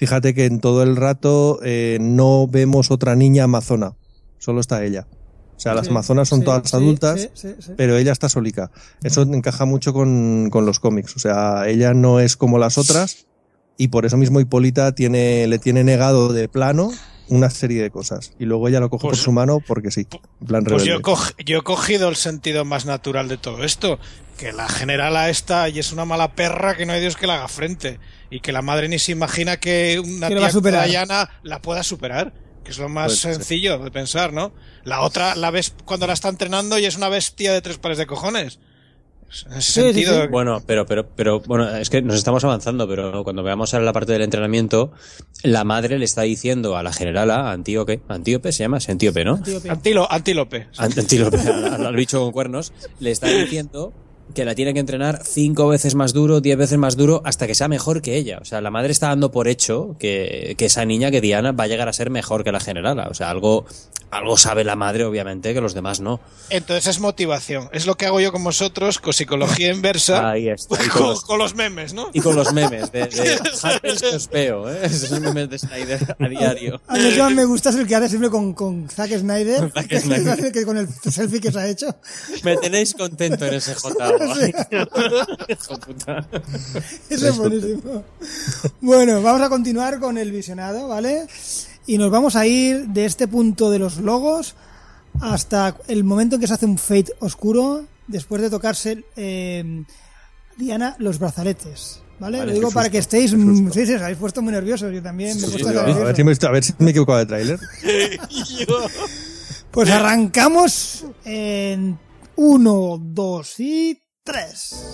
fíjate que en todo el rato no vemos otra niña amazona, solo está ella. O sea, las amazonas son todas adultas, pero ella está solica. Eso encaja mucho con los cómics. O sea, ella no es como las otras y por eso mismo Hipólita le tiene negado de plano una serie de cosas. Y luego ella lo coge por su mano porque sí, en plan rebelde. Yo he cogido el sentido más natural de todo esto, que la generala esta y es una mala perra que no hay Dios que la haga frente. Y que la madre ni se imagina que una tía como Diana la pueda superar. Que es lo más sencillo de pensar, ¿no? La otra la ves cuando la está entrenando y es una bestia de 3 pares de cojones. En ese sentido. Sí. Bueno, pero bueno, es que nos estamos avanzando, pero cuando veamos ahora la parte del entrenamiento, la madre le está diciendo a la generala, Antíope se llama, Antíope, ¿no? Antílope. Antílope, al bicho con cuernos, le está diciendo que la tiene que entrenar 5 veces más duro, 10 veces más duro, hasta que sea mejor que ella. O sea, la madre está dando por hecho que esa niña, que Diana, va a llegar a ser mejor que la generala. O sea, algo sabe la madre, obviamente, que los demás no. Entonces es motivación. Es lo que hago yo con vosotros, con psicología inversa. Ahí está. Con los memes, ¿no? Y con los memes de Harpers que os veo, ¿eh? Esos memes de Snyder a diario. A mí lo que me gusta es el que hace siempre con Zack Snyder, que con el selfie que se ha hecho. Me tenéis contento en ese J. Hijo puta. Eso es buenísimo. Bueno, vamos a continuar con el visionado, ¿vale? Y nos vamos a ir de este punto de los logos hasta el momento en que se hace un fade oscuro después de tocarse Diana los brazaletes, ¿vale? Lo digo para que estéis... Sí, os habéis puesto muy nerviosos. Yo también me he puesto nervioso. A ver si me he equivocado de tráiler. Pues arrancamos en 1, 2 y 3.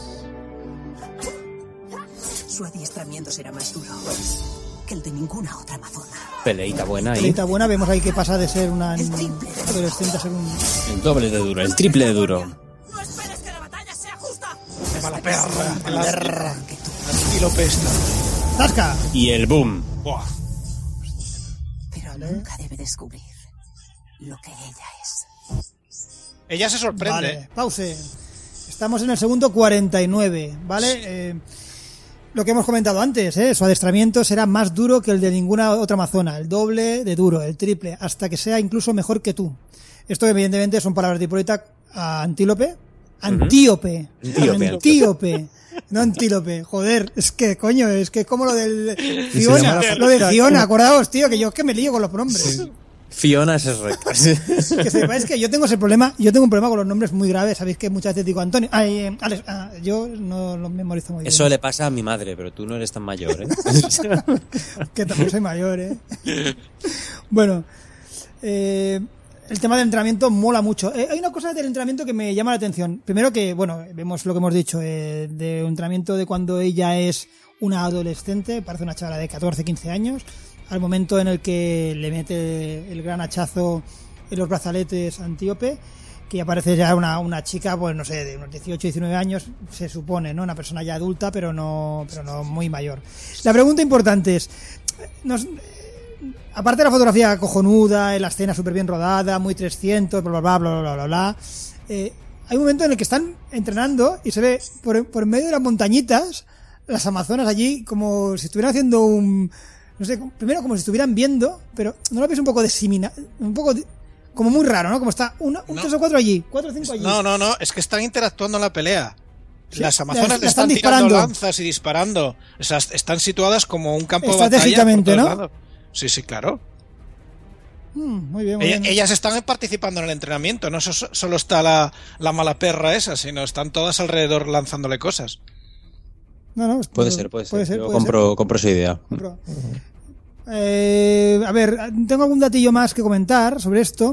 Su adiestramiento será más duro que el de ninguna otra amazona. Peleita buena ahí. Peleita buena, vemos ahí que pasa de ser una adolescente a ser un... El doble de duro, el triple de duro. No esperes que la batalla sea justa. Mala perra. Antílope esta. ¡Tasca! Y el boom. Buah. Pero nunca debe descubrir lo que ella es. Ella se sorprende. Vale, pause. Estamos en el segundo 49, ¿vale? Lo que hemos comentado antes, su adiestramiento será más duro que el de ninguna otra amazona, el doble de duro, el triple, hasta que sea incluso mejor que tú. Esto evidentemente son palabras de Hipólita a Antílope. Antíope. No Antílope. Joder, es que coño, es que como lo del Fiona, acordaos, tío, que yo es que me lío con los nombres. Sí. Fiona es Shrek. Que sepáis que yo tengo un problema con los nombres muy graves. Sabéis que muchas veces digo Antonio, Alex, yo no lo memorizo muy bien. Eso le pasa a mi madre, pero tú no eres tan mayor, ¿eh? Que también soy mayor, ¿eh? Bueno, el tema del entrenamiento mola mucho. Hay una cosa del entrenamiento que me llama la atención. Primero que, bueno, vemos lo que hemos dicho, de un entrenamiento de cuando ella es una adolescente, parece una chavala de 14, 15 años, al momento en el que le mete el gran hachazo en los brazaletes a Antíope, que aparece ya una chica, pues no sé, de unos 18, 19 años, se supone, ¿no? Una persona ya adulta, pero no muy mayor. La pregunta importante es, aparte de la fotografía cojonuda, la escena súper bien rodada, muy 300, bla, bla, bla, bla, bla, bla, hay un momento en el que están entrenando y se ve por medio de las montañitas las amazonas allí como si estuvieran haciendo no sé, primero como si estuvieran viendo, pero ¿no lo ves un poco como muy raro, ¿no? Como está un 3 o 4 allí, 4 o 5 allí. No, es que están interactuando en la pelea. Sí, las amazonas le están tirando lanzas y disparando. O sea, están situadas como un campo de batalla. Estratégicamente, ¿no? Lados. Sí, claro. Muy bien, muy bien. Ellas están participando en el entrenamiento, no solo está la mala perra esa, sino están todas alrededor lanzándole cosas. No, puede ser. Yo compro esa idea. A ver, tengo algún datillo más que comentar sobre esto.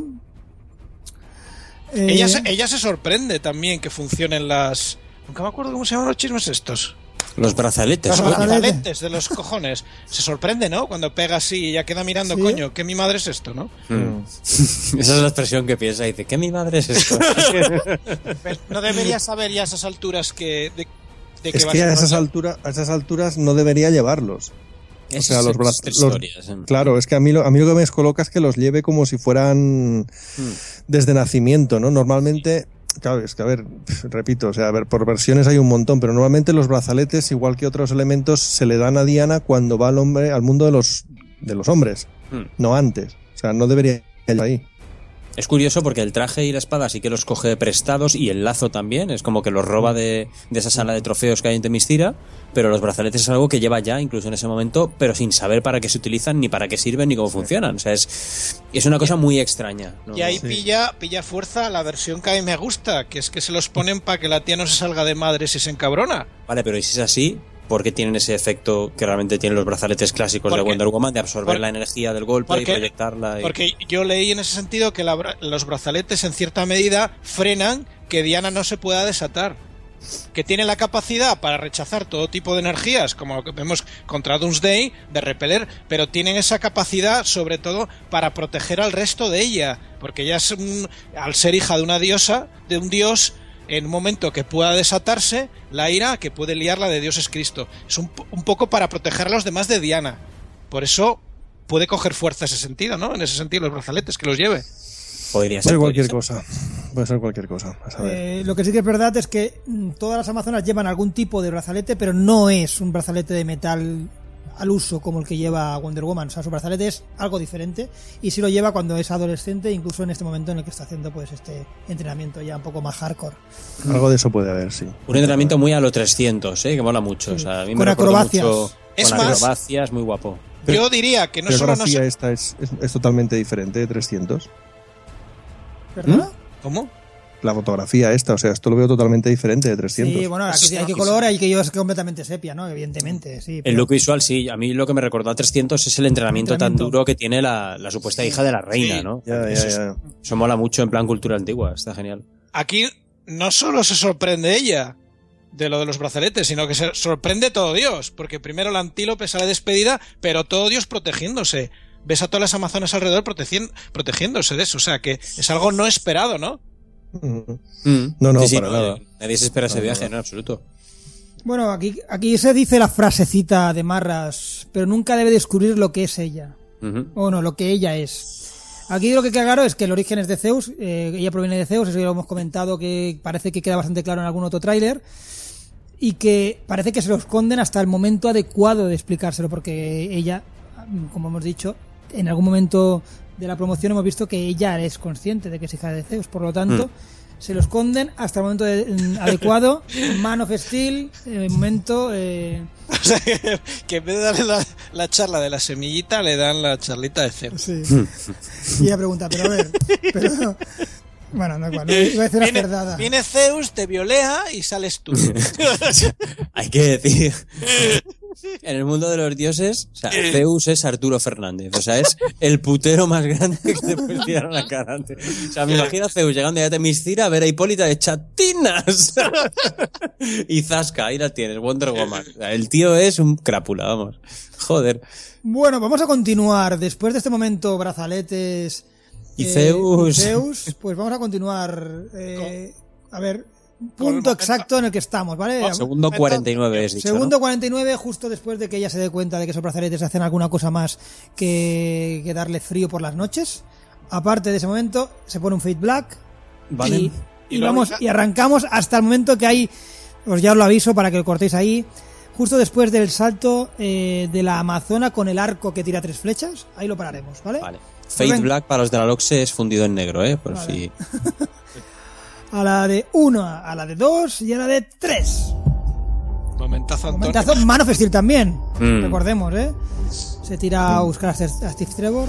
Ella se sorprende también que funcionen las... Nunca me acuerdo cómo se llaman los chismes estos. Los brazaletes. Los brazaletes de los cojones. Se sorprende, ¿no? Cuando pega así y ya queda mirando, ¿sí? Coño, ¿qué mi madre es esto, no? Esa es la expresión que piensa y dice, ¿qué mi madre es esto? No debería saber ya a esas alturas que es que a esas alturas no debería llevarlos. O sea, claro, es que a mí lo que me descoloca es que los lleve como si fueran desde nacimiento, ¿no? Normalmente Claro, es que a ver, repito, o sea, a ver, por versiones hay un montón, pero normalmente los brazaletes, igual que otros elementos, se le dan a Diana cuando va al mundo de los hombres, no antes. O sea, no debería ir ahí. Es curioso porque el traje y la espada sí que los coge prestados y el lazo también, es como que los roba de esa sala de trofeos que hay en Themyscira, pero los brazaletes es algo que lleva ya incluso en ese momento, pero sin saber para qué se utilizan, ni para qué sirven, ni cómo funcionan. O sea, es una cosa muy extraña, ¿no? Y ahí pilla fuerza la versión que a mí me gusta, que es que se los ponen para que la tía no se salga de madre si se encabrona. Vale, pero ¿y si es así? ¿Por qué tienen ese efecto que realmente tienen los brazaletes clásicos de Wonder Woman de absorber la energía del golpe y proyectarla? Porque yo leí en ese sentido que los brazaletes en cierta medida frenan que Diana no se pueda desatar. Que tiene la capacidad para rechazar todo tipo de energías, como lo que vemos contra Doomsday, de repeler, pero tienen esa capacidad sobre todo para proteger al resto de ella, porque ella es al ser hija de una diosa, de un dios, en un momento que pueda desatarse la ira que puede liar la de Dios es Cristo. Es un poco para proteger a los demás de Diana. Por eso puede coger fuerza ese sentido, ¿no? En ese sentido los brazaletes, que los lleve. Podría ser cualquier cosa. Puede ser cualquier cosa. A saber. Lo que sí que es verdad es que todas las amazonas llevan algún tipo de brazalete, pero no es un brazalete de metal al uso como el que lleva Wonder Woman. O sea, su brazalete es algo diferente y sí lo lleva cuando es adolescente, incluso en este momento en el que está haciendo pues este entrenamiento ya un poco más hardcore. Algo de eso puede haber, sí. Un entrenamiento muy a lo 300, que mola mucho. Sí. O sea, a mí con acrobacias. Con acrobacias, muy guapo. Yo diría que no solo la fotografía esta es totalmente diferente de 300. ¿Perdona? ¿Cómo? La fotografía esta, o sea, esto lo veo totalmente diferente de 300. Sí, bueno, aquí hay que color, hay que llevar completamente sepia, ¿no? Evidentemente, sí. El look visual, sí. A mí lo que me recordó a 300 es el entrenamiento tan duro que tiene la supuesta hija de la reina, ¿no? Ya. Eso mola mucho en plan cultura antigua, está genial. Aquí no solo se sorprende ella de lo de los brazaletes, sino que se sorprende todo Dios, porque primero la antílope sale despedida, pero todo Dios protegiéndose. Ves a todas las amazonas alrededor protegiéndose de eso, o sea que es algo no esperado, ¿no? No, sí, para nada. Nadie se espera ese viaje, no, en absoluto. Bueno, aquí se dice la frasecita de Marras, pero nunca debe descubrir lo que es ella. O no, lo que ella es. Aquí lo que queda claro es que el origen es de Zeus, ella proviene de Zeus, eso ya lo hemos comentado, que parece que queda bastante claro en algún otro tráiler, y que parece que se lo esconden hasta el momento adecuado de explicárselo, porque ella, como hemos dicho, en algún momento de la promoción hemos visto que ella es consciente de que es hija de Zeus, por lo tanto se lo esconden hasta el momento adecuado. Man of Steel, momento... O sea, que en vez de darle la charla de la semillita, le dan la charlita de Zeus. Sí. Y ella pregunta, pero a ver... Bueno, no igual, iba a decir la verdad. Viene Zeus, te violea y sales tú. Hay que decir... En el mundo de los dioses, o sea, Zeus es Arturo Fernández, o sea, es el putero más grande que te puedes tirar a la cara. O sea, me imagino a Zeus llegando ya a Themyscira a ver a Hipólita de chatinas. Y zasca, ahí la tienes, Wonder Woman. O sea, el tío es un crápula, vamos. Joder. Bueno, vamos a continuar. Después de este momento, brazaletes y Zeus. Pues vamos a continuar. A ver, punto exacto en el que estamos, ¿vale? Segundo 49 es dicho, Segundo ¿no? 49, justo después de que ella se dé cuenta de que esos brazaletes hacen alguna cosa más que darle frío por las noches. Aparte de ese momento, se pone un Fade Black. Vale. Y arrancamos hasta el momento que hay, ya os lo aviso para que lo cortéis ahí, justo después del salto de la Amazona con el arco que tira 3 flechas. Ahí lo pararemos, ¿vale? Vale. Fade Black para los de la LOXE es fundido en negro, por vale. Si... A la de 1, a la de 2 y a la de 3. Momentazo, Antonio. Momentazo, Man of Steel también. Recordemos, se tira a buscar a Steve Trevor.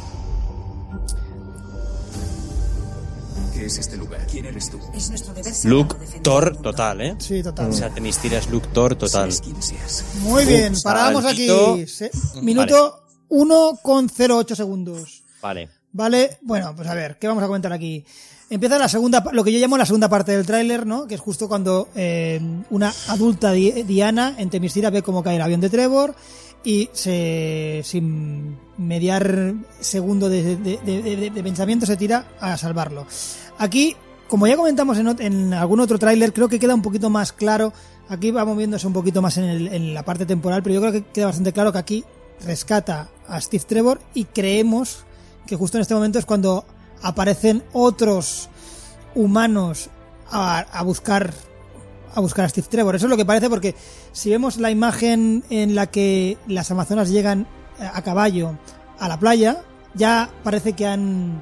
¿Qué es este lugar? ¿Quién eres tú? Es nuestro deber. Luke Thor total, Sí, total. O sea, Themyscira es Luke Thor total. Muy bien, paramos aquí. Minuto 1,08 segundos. Vale, bueno, pues a ver, ¿qué vamos a comentar aquí? Empieza la segunda, lo que yo llamo la segunda parte del tráiler, ¿no? Que es justo cuando una adulta Diana en Themyscira ve cómo cae el avión de Trevor y sin mediar segundo de pensamiento se tira a salvarlo. Aquí, como ya comentamos en algún otro tráiler, creo que queda un poquito más claro. Aquí va moviéndose un poquito más en la parte temporal, pero yo creo que queda bastante claro que aquí rescata a Steve Trevor y creemos que justo en este momento es cuando aparecen otros humanos a buscar a Steve Trevor. Eso es lo que parece, porque si vemos la imagen en la que las amazonas llegan a caballo a la playa, ya parece que han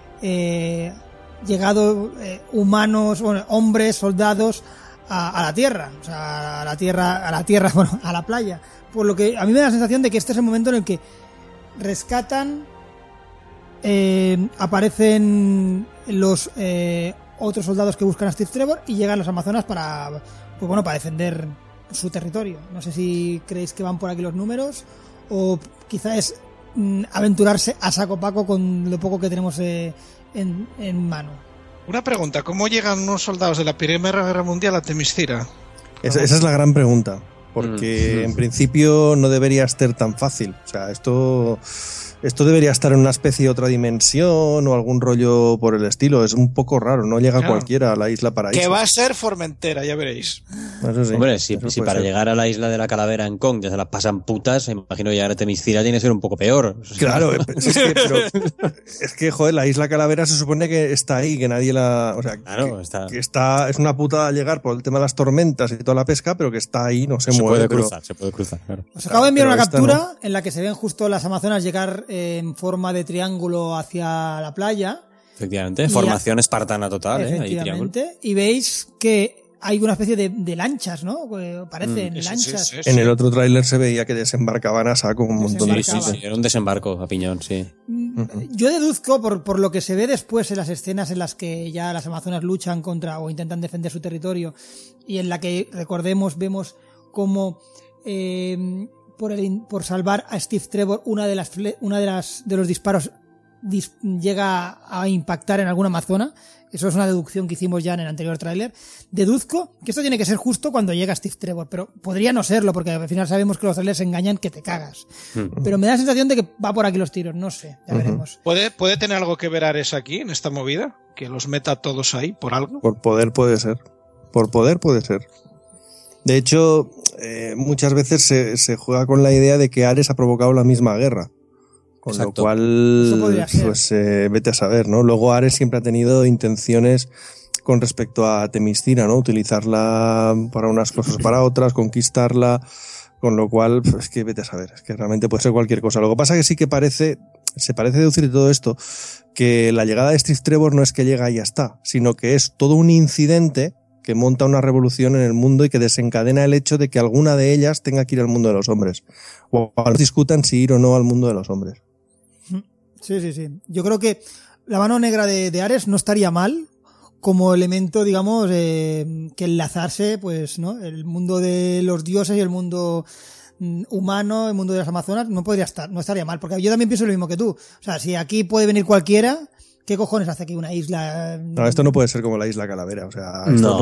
llegado humanos, bueno, hombres, soldados a la tierra, o sea, a la tierra, bueno, a la playa. Por lo que a mí me da la sensación de que este es el momento en el que rescatan, aparecen los otros soldados que buscan a Steve Trevor y llegan los amazonas para defender su territorio. No sé si creéis que van por aquí los números o quizá es aventurarse a saco paco con lo poco que tenemos en mano. Una pregunta, ¿cómo llegan unos soldados de la Primera Guerra Mundial a Temiscira? Esa es la gran pregunta, porque en principio no debería ser tan fácil. O sea, esto debería estar en una especie de otra dimensión o algún rollo por el estilo. Es un poco raro, no llega cualquiera a la isla Paraíso. Que va a ser Formentera, ya veréis. Eso sí, hombre, si para llegar a la isla de la Calavera en Kong ya se las pasan putas, me imagino llegar a Temiscira tiene que ser un poco peor. Claro, es que, joder, la isla Calavera se supone que está ahí, que nadie la... O sea, claro, es una putada llegar por el tema de las tormentas y toda la pesca, pero que está ahí, no se mueve. Se puede cruzar, claro. Os acabo de enviar una captura en la que se ven justo las amazonas llegar en forma de triángulo hacia la playa. Efectivamente, formación espartana total. Efectivamente, ahí y veis que hay una especie de lanchas, ¿no? Parecen lanchas. Sí. En el otro tráiler se veía que desembarcaban a saco un montón de cosas. Sí, era un desembarco a piñón, sí. Yo deduzco, por lo que se ve después en las escenas en las que ya las amazonas luchan contra o intentan defender su territorio, y en la que, recordemos, vemos cómo por salvar a Steve Trevor una de los disparos llega a impactar en alguna amazona. Eso es una deducción que hicimos ya en el anterior tráiler. Deduzco que esto tiene que ser justo cuando llega Steve Trevor, pero podría no serlo, porque al final sabemos que los trailers engañan que te cagas. Pero me da la sensación de que va por aquí los tiros, no sé, ya veremos. ¿Puede tener algo que ver Ares aquí, en esta movida? ¿Que los meta todos ahí por algo? Por poder puede ser. De hecho, muchas veces se juega con la idea de que Ares ha provocado la misma guerra. Con Exacto. Lo cual, pues vete a saber, ¿no? Luego Ares siempre ha tenido intenciones con respecto a Temiscira, ¿no? Utilizarla para unas cosas o para otras, conquistarla, con lo cual, pues, es que vete a saber, es que realmente puede ser cualquier cosa. Lo que pasa es que sí que se parece deducir de todo esto que la llegada de Steve Trevor no es que llega y ya está, sino que es todo un incidente que monta una revolución en el mundo y que desencadena el hecho de que alguna de ellas tenga que ir al mundo de los hombres. O discutan si ir o no al mundo de los hombres. Sí. Yo creo que la mano negra de Ares no estaría mal como elemento, digamos, que enlazarse, pues, ¿no? El mundo de los dioses y el mundo humano, el mundo de las amazonas, no estaría mal, porque yo también pienso lo mismo que tú. O sea, si aquí puede venir cualquiera, ¿qué cojones hace aquí una isla? No, esto no puede ser como la isla Calavera, o sea,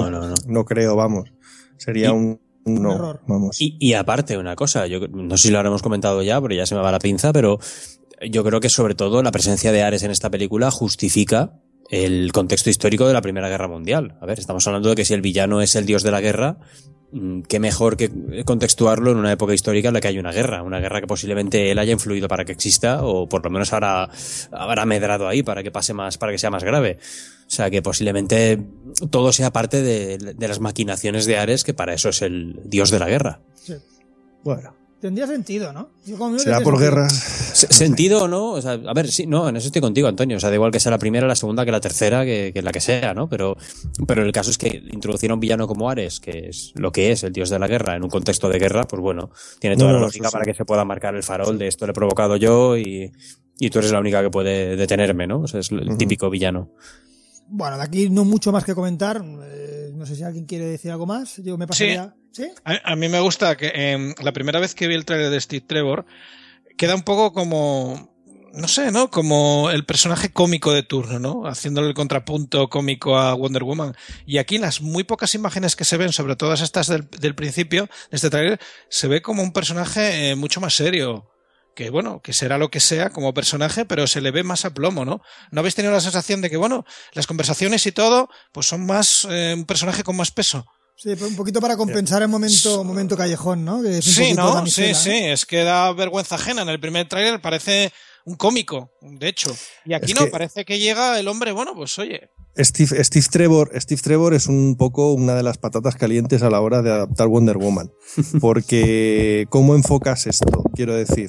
no creo, vamos. Sería un error. Vamos. Y aparte, una cosa, yo no sé si lo habremos comentado ya, pero ya se me va la pinza, pero yo creo que sobre todo la presencia de Ares en esta película justifica el contexto histórico de la Primera Guerra Mundial. A ver, estamos hablando de que si el villano es el dios de la guerra, qué mejor que contextuarlo en una época histórica en la que hay una guerra que posiblemente él haya influido para que exista, o por lo menos habrá medrado ahí para que pase más, para que sea más grave. O sea, que posiblemente todo sea parte de las maquinaciones de Ares, que para eso es el dios de la guerra. Sí. Bueno. Tendría sentido, ¿no? ¿Será por guerras? ¿Sentido o no? O sea, a ver, sí, no, en eso estoy contigo, Antonio. O sea, da igual que sea la primera, la segunda, que la tercera, que la que sea, ¿no? Pero el caso es que introducir a un villano como Ares, que es lo que es el dios de la guerra, en un contexto de guerra, pues bueno, tiene toda la lógica para que se pueda marcar el farol de esto lo he provocado yo y tú eres la única que puede detenerme, ¿no? O sea, es el típico villano. Bueno, de aquí no mucho más que comentar. No sé si alguien quiere decir algo más. Yo me pasaría... ¿Sí? A mí me gusta que la primera vez que vi el trailer de Steve Trevor queda un poco como, no sé, ¿no? Como el personaje cómico de turno, ¿no? Haciéndole el contrapunto cómico a Wonder Woman. Y aquí las muy pocas imágenes que se ven, sobre todas estas del principio de este trailer, se ve como un personaje mucho más serio. Que bueno, que será lo que sea como personaje, pero se le ve más a plomo, ¿no? ¿No habéis tenido la sensación de que, bueno, las conversaciones y todo, pues son más un personaje con más peso? Sí, un poquito para compensar el momento callejón, ¿no? Que es un sí, poquito ¿no? damisela, Sí, es que da vergüenza ajena. En el primer tráiler parece un cómico, de hecho. Y aquí no, parece que llega el hombre, bueno, pues oye. Steve Trevor es un poco una de las patatas calientes a la hora de adaptar Wonder Woman. Porque, ¿cómo enfocas esto? Quiero decir,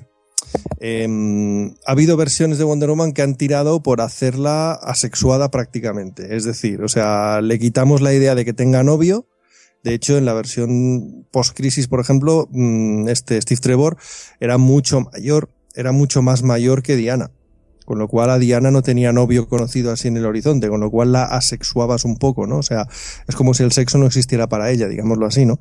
ha habido versiones de Wonder Woman que han tirado por hacerla asexuada prácticamente. Es decir, o sea, le quitamos la idea de que tenga novio. De hecho, en la versión post-crisis, por ejemplo, Steve Trevor era mucho más mayor que Diana. Con lo cual a Diana no tenía novio conocido así en el horizonte, con lo cual la asexuabas un poco, ¿no? O sea, es como si el sexo no existiera para ella, digámoslo así, ¿no?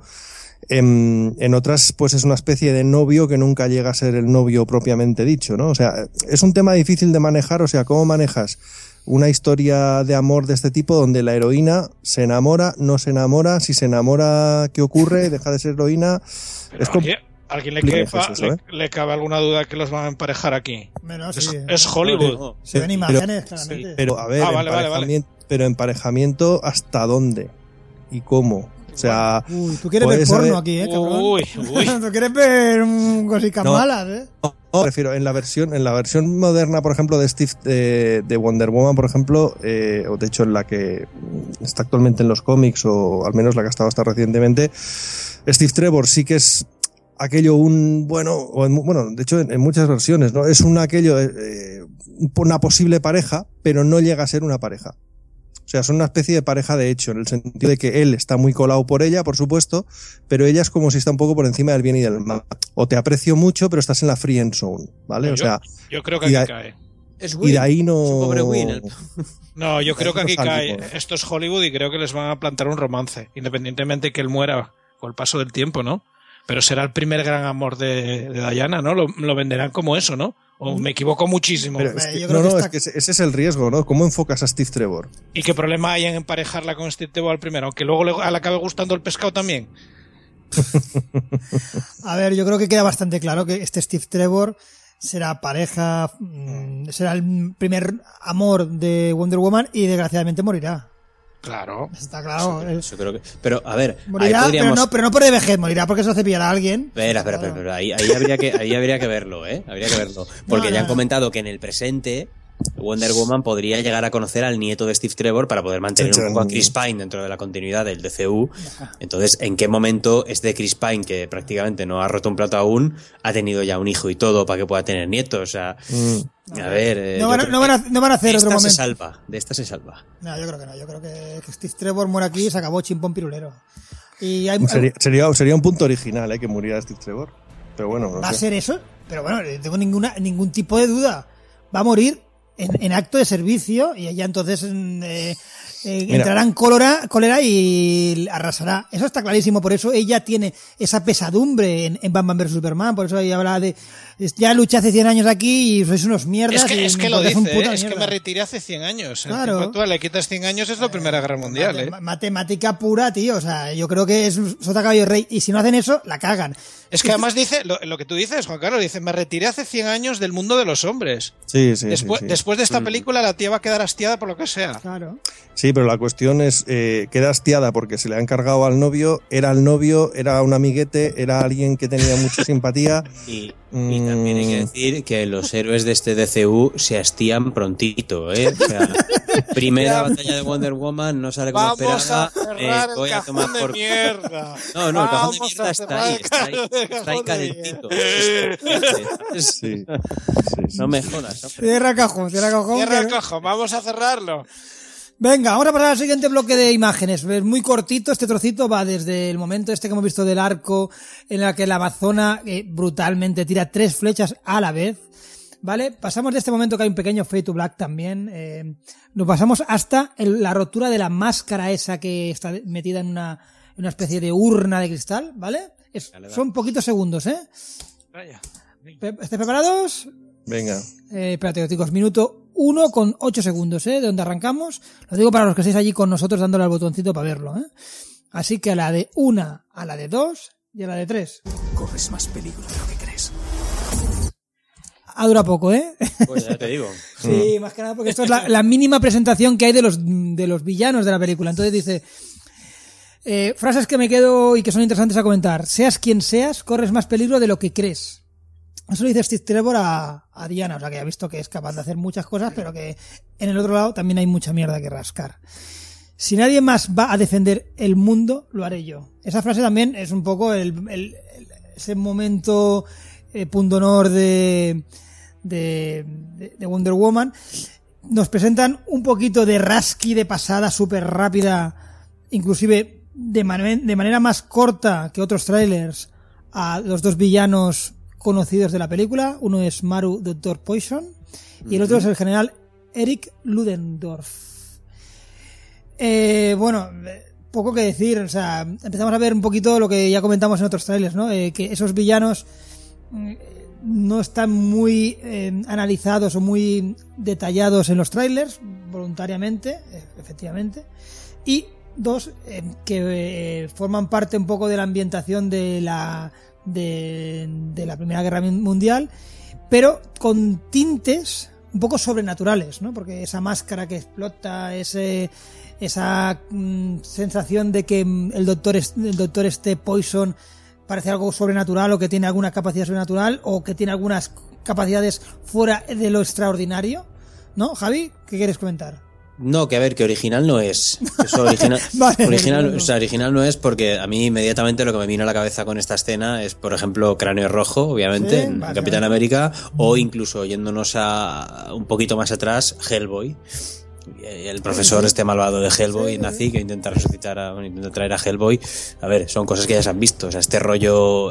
En otras, pues es una especie de novio que nunca llega a ser el novio propiamente dicho, ¿no? O sea, es un tema difícil de manejar, o sea, ¿cómo manejas una historia de amor de este tipo donde la heroína se enamora, no se enamora, si se enamora, ¿qué ocurre? ¿Deja de ser heroína? ¿Alguien le cabe alguna duda que los van a emparejar aquí? Bueno, es Hollywood. Se ven imágenes, claramente. Pero a ver, pero emparejamiento ¿hasta dónde? ¿Y cómo? O sea, tú quieres ver porno aquí, cabrón. Tú quieres ver cositas malas, No, prefiero en la versión moderna, por ejemplo, de Wonder Woman, por ejemplo, o de hecho en la que está actualmente en los cómics, o al menos la que ha estado hasta recientemente, Steve Trevor sí que es aquello de hecho en muchas versiones, ¿no? Es una posible pareja, pero no llega a ser una pareja. O sea, son una especie de pareja de hecho, en el sentido de que él está muy colado por ella, por supuesto, pero ella es como si está un poco por encima del bien y del mal. O te aprecio mucho, pero estás en la friend zone, ¿vale? Yo creo que aquí cae. Y de ahí no... Pobre Win. No, yo creo que aquí cae. Esto es Hollywood y creo que les van a plantar un romance, independientemente de que él muera con el paso del tiempo, ¿no? Pero será el primer gran amor de Diana, ¿no? Lo venderán como eso, ¿no? O me equivoco muchísimo. Es que ese es el riesgo, ¿no? ¿Cómo enfocas a Steve Trevor? ¿Y qué problema hay en emparejarla con Steve Trevor al primero? Aunque luego le acabe gustando el pescado también. A ver, yo creo que queda bastante claro que este Steve Trevor será pareja, será el primer amor de Wonder Woman y desgraciadamente morirá. Claro. Está claro. Yo creo que, pero a ver, morirá, ahí podríamos... pero no por de vejez, morirá porque se hace pillar a alguien. Pero ahí habría que verlo, habría que verlo, porque ya han comentado que en el presente Wonder Woman podría llegar a conocer al nieto de Steve Trevor para poder mantener un poco a Chris Pine dentro de la continuidad del DCU. Entonces, ¿en qué momento este Chris Pine, que prácticamente no ha roto un plato aún, ha tenido ya un hijo y todo para que pueda tener nietos? O sea, a ver... No van a hacer otro momento. De esta se salva. No, yo creo que no. Yo creo que Steve Trevor muere aquí y se acabó chimpón pirulero. Y sería un punto original, que muriera Steve Trevor. Pero bueno, no ¿Va a ser eso? Pero bueno, no tengo ningún tipo de duda. Va a morir en acto de servicio y ya entonces entrará en cólera y arrasará. Eso está clarísimo, por eso ella tiene esa pesadumbre en Batman vs Superman, por eso ella habla de ya luché hace 100 años aquí y sois unos mierdas. Es que lo dice, es que me retiré hace 100 años. Claro. Actual, le quitas 100 años, es la Primera Guerra Mundial. Matemática pura, tío, o sea, yo creo que es sota caballo rey y si no hacen eso, la cagan. Es que además dice, lo que tú dices, Juan Carlos, dice, me retiré hace 100 años del mundo de los hombres. Sí. Después de esta película la tía va a quedar hastiada por lo que sea. Claro. Sí, pero la cuestión es, queda hastiada porque se le ha encargado al novio, era un amiguete, era alguien que tenía mucha simpatía. Y también hay que decir que los héroes de este DCU se hastían prontito, ¿eh? O sea, primera batalla de Wonder Woman, no sale como esperaba. Voy a tomar por mierda. No, el cajón de mierda está ahí calentito. Sí. No me jodas. Cierra cajón. Vamos a cerrarlo. Venga, vamos a pasar al siguiente bloque de imágenes. Es muy cortito, este trocito va desde el momento que hemos visto del arco en el que la Amazona brutalmente tira 3 flechas a la vez, ¿vale? Pasamos de este momento que hay un pequeño fade to black también, nos pasamos hasta la rotura de la máscara esa que está metida en una especie de urna de cristal, ¿vale? Son poquitos segundos, Vaya. ¿Estáis preparados? Venga. Espérate, chicos, minuto 1 con 8 segundos, de donde arrancamos. Lo digo para los que estéis allí con nosotros dándole al botoncito para verlo, Así que a la de 1, a la de 2 y a la de 3. Corres más peligro de lo que crees. Ha durado poco, Pues ya te digo. Sí, más que nada porque esto es la mínima presentación que hay de los villanos de la película. Entonces dice, frases que me quedo y que son interesantes a comentar. Seas quien seas, corres más peligro de lo que crees. Eso lo dice Steve Trevor a Diana, o sea que ha visto que es capaz de hacer muchas cosas, pero que en el otro lado también hay mucha mierda que rascar. Si nadie más va a defender el mundo, lo haré yo. Esa frase también es un poco ese momento punto honor de Wonder Woman. Nos presentan un poquito de rasqui de pasada súper rápida, inclusive de manera más corta que otros trailers, a los dos villanos conocidos de la película. Uno es Maru Dr. Poison y el otro es el general Eric Ludendorff. Bueno, poco que decir, o sea, empezamos a ver un poquito lo que ya comentamos en otros trailers, ¿no? Que esos villanos no están muy analizados o muy detallados en los trailers, voluntariamente, efectivamente, y dos, que forman parte un poco de la ambientación de la Primera Guerra Mundial, pero con tintes un poco sobrenaturales, ¿no? Porque esa máscara que explota, esa sensación de que el doctor Poison parece algo sobrenatural, o que tiene alguna capacidad sobrenatural, o que tiene algunas capacidades fuera de lo extraordinario, ¿no? Javi, ¿qué quieres comentar? No, que a ver, que original no es. Eso original no es, porque a mí inmediatamente lo que me vino a la cabeza con esta escena es, por ejemplo, Cráneo Rojo, obviamente, en Capitán América, o incluso yéndonos a un poquito más atrás, Hellboy. El profesor malvado de Hellboy, nazi, que intenta intenta traer a Hellboy. A ver, son cosas que ya se han visto. O sea, este rollo